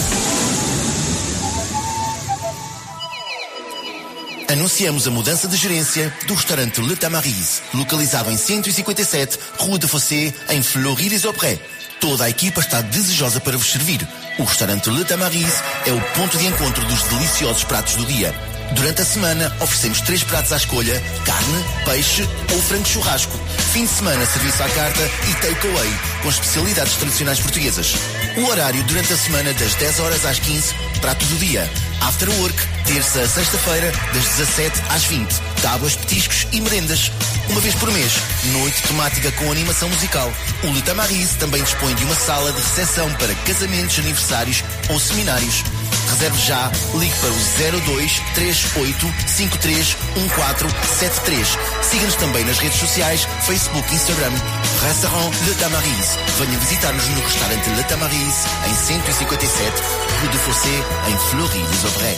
Anunciamos a mudança de gerência do restaurante Le Tamaris, localizado em 157 Rua de Fossé, em Fleury-les-Aubrais. Toda a equipa está desejosa para vos servir. O restaurante Le Tamaris é o ponto de encontro dos deliciosos pratos do dia. Durante a semana, oferecemos 3 pratos à escolha: carne, peixe ou frango churrasco. Fim de semana, serviço à carta e take-away, com especialidades tradicionais portuguesas. O horário durante a semana, das 10 horas às 15, prato do dia. After work, terça a sexta-feira, das 17 às 20. Tábuas, petiscos e merendas. Uma vez por mês, noite temática com animação musical. O Le Tamaris também dispõe de uma sala de recepção para casamentos, aniversários ou seminários. Reserve já, ligue para o 02 38 53 1473. Siga-nos também nas redes sociais, Facebook e Instagram. Restaurant Le Tamaris. Venha visitar-nos no restaurante Le Tamaris, em 157 Rue de Fossé, em Fleury-les-Aubrais.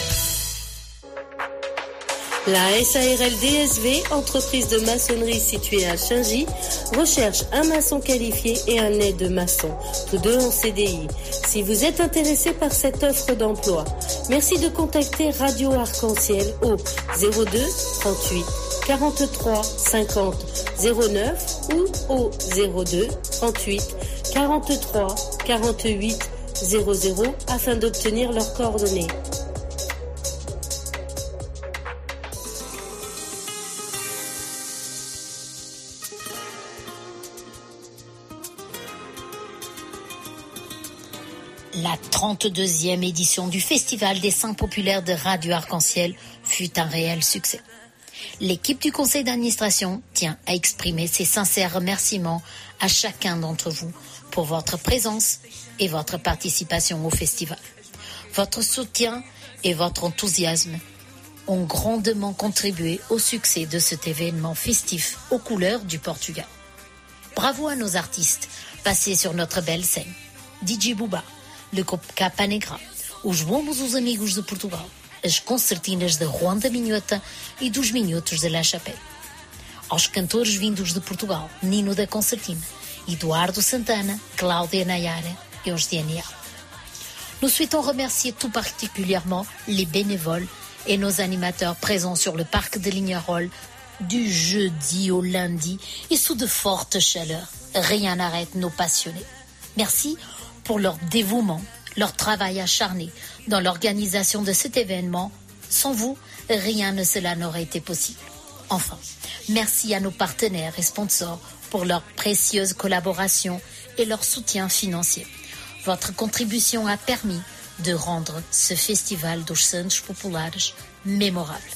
La SARL DSV, entreprise de maçonnerie située à Changy, recherche un maçon qualifié et un aide de maçon, tous deux en CDI. Si vous êtes intéressé par cette offre d'emploi, merci de contacter Radio Arc-en-Ciel au 02 38 43 50 09 ou au 02 38 43 48 00 afin d'obtenir leurs coordonnées. La 32e édition du Festival des Saints populaires de Radio Arc-en-Ciel fut un réel succès. L'équipe du conseil d'administration tient à exprimer ses sincères remerciements à chacun d'entre vous pour votre présence et votre participation au festival. Votre soutien et votre enthousiasme ont grandement contribué au succès de cet événement festif aux couleurs du Portugal. Bravo à nos artistes passés sur notre belle scène. DJ Buba, le groupe Capa Negra, os bombos os amigos de Portugal, as concertinas de Juan da Minhota e dos Minhotos de La Chapelle. Aos cantores vindos de Portugal, Nino da Concertina, Eduardo Santana, Cláudia Nayara et os DNA. Nous souhaitons remercier tout particulièrement les bénévoles et nos animateurs présents sur le parc de Lignerolles du jeudi au lundi et sous de fortes chaleurs. Rien n'arrête nos passionnés. Merci pour leur dévouement, leur travail acharné dans l'organisation de cet événement. Sans vous, rien de cela n'aurait été possible. Enfin, merci à nos partenaires et sponsors pour leur précieuse collaboration et leur soutien financier. Votre contribution a permis de rendre ce festival dos Santos Populares mémorable.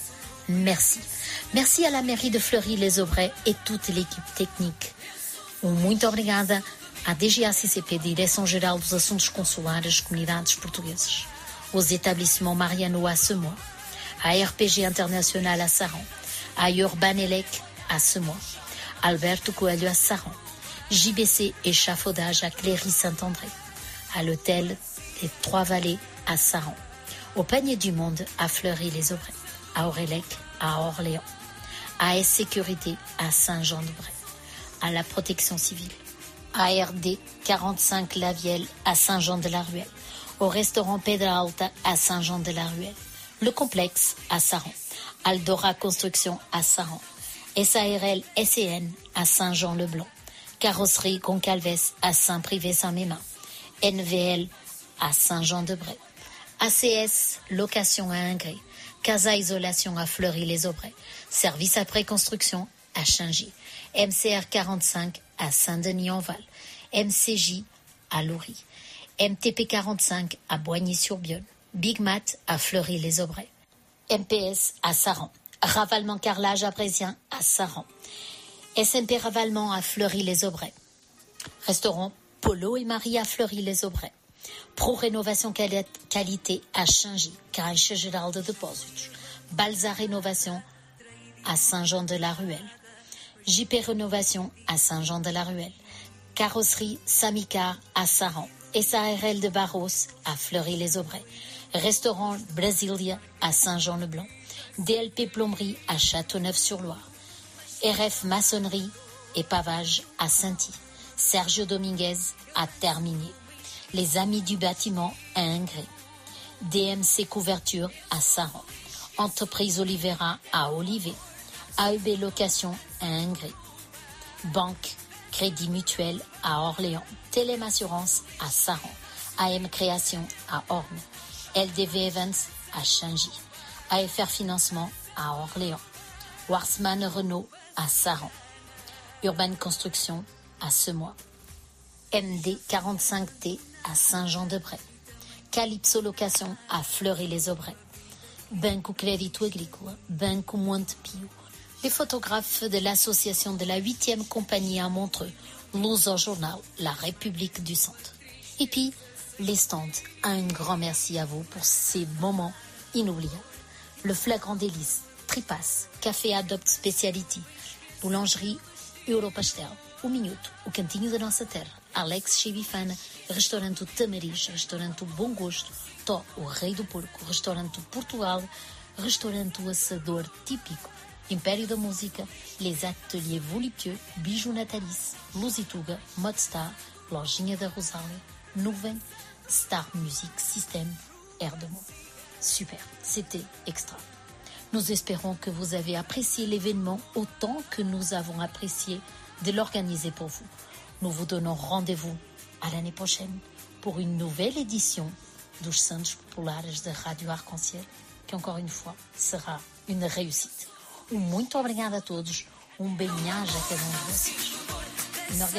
Merci. Merci à la mairie de Fleury-les-Aubrais et toute l'équipe technique. Muito obrigada à DGACCP, Direção-Geral dos Assuntos Consulares das Comunidades Portuguesas, aux établissements Mariano à Semois, à RPG International à Saran, à Urbanelec à Semois, Alberto Coelho à Saran, JBC Échafaudage à Cléry-Saint-André, à l'hôtel des Trois-Vallées à Saran, au Panier du Monde à Fleury-les-Aubrais, à Aurélec à Orléans, à AS Sécurité à Saint-Jean-de-Bray, à la Protection Civile, à RD 45 Lavielle à Saint-Jean-de-la-Ruelle, au restaurant Pedra Alta à Saint-Jean-de-la-Ruelle, le complexe à Saran, Aldora Construction à Saran, SARL SCN à Saint-Jean-le-Blanc, Carrosserie Goncalves à Saint-Privé-Saint-Mémin, NVL à Saint-Jean-de-Bray, ACS Location à Ingré, Casa Isolation à Fleury-les-Aubrais, Service après construction à Chingy, MCR 45 à Saint-Denis-en-Val, MCJ à Loury, MTP 45 à Boigny-sur-Bionne, Big Mat à Fleury-les-Aubrais, MPS à Saran, Ravalement Carrelage à Brésien à Saran, SMP Ravalement à Fleury-les-Aubrais, Restaurant Polo et Marie à Fleury-les-Aubrais, Pro Rénovation Qualité à Chingy, Caixa Geral de Depósitos, Balsa Rénovation à Saint-Jean-de-la-Ruelle, JP Rénovation à Saint-Jean-de-la-Ruelle, Carrosserie Samicar à Saran, SARL de Barros à Fleury-les-Aubrais, Restaurant Brasilia à Saint-Jean-le-Blanc, DLP Plomberie à Châteauneuf-sur-Loire, RF Maçonnerie et Pavage à Sainty, Sergio Dominguez à Terminier, Les Amis du Bâtiment à Ingré, DMC Couverture à Saran, Entreprise Olivera à Olivet, AEB Location à Ingré, Banque Crédit Mutuel à Orléans, Télém Assurance à Saran, AM Création à Orne, LDV Events à Chingy, AFR Financement à Orléans, Warsman Renault à Saran, Urban Construction à Semois, MD 45T à Saint-Jean-de-Bray, Calypso Location à Fleury-les-Aubrais, Banco Crédito Agrícola, Banco Montepio, les photographes de l'association de la 8e compagnie à Montreux, Luso Journal, La République du Centre. Et puis, les stands, un grand merci à vous pour ces moments inoubliables. Le Flagrant Délice, Tripas, Café Adopt Speciality, Boulangerie Europastel, O Minuto, O Cantinho da Nossa Terra, Alex Chibifana, Restaurante Tamariz, Restaurante Bom Gosto, Tó, o Rei do Porco, Restaurante Portugal, Restaurante Assador Típico, Império da Música, Les Ateliers Voluptueux, Bijou Natalis, Lusituga, Modstar, Lojinha da Rosália, Nuvem, Star Music System, Air de Mots. Super, c'était extra. Nous espérons que vous avez apprécié l'événement autant que nous avons apprécié de l'organiser pour vous. Nous vous donnons rendez-vous à l'année prochaine pour une nouvelle édition dos Santos Populares de Rádio Arc-en-Ciel, que encore une fois sera une réussite. Muito obrigada a todos, bem-aja a cada de vocês.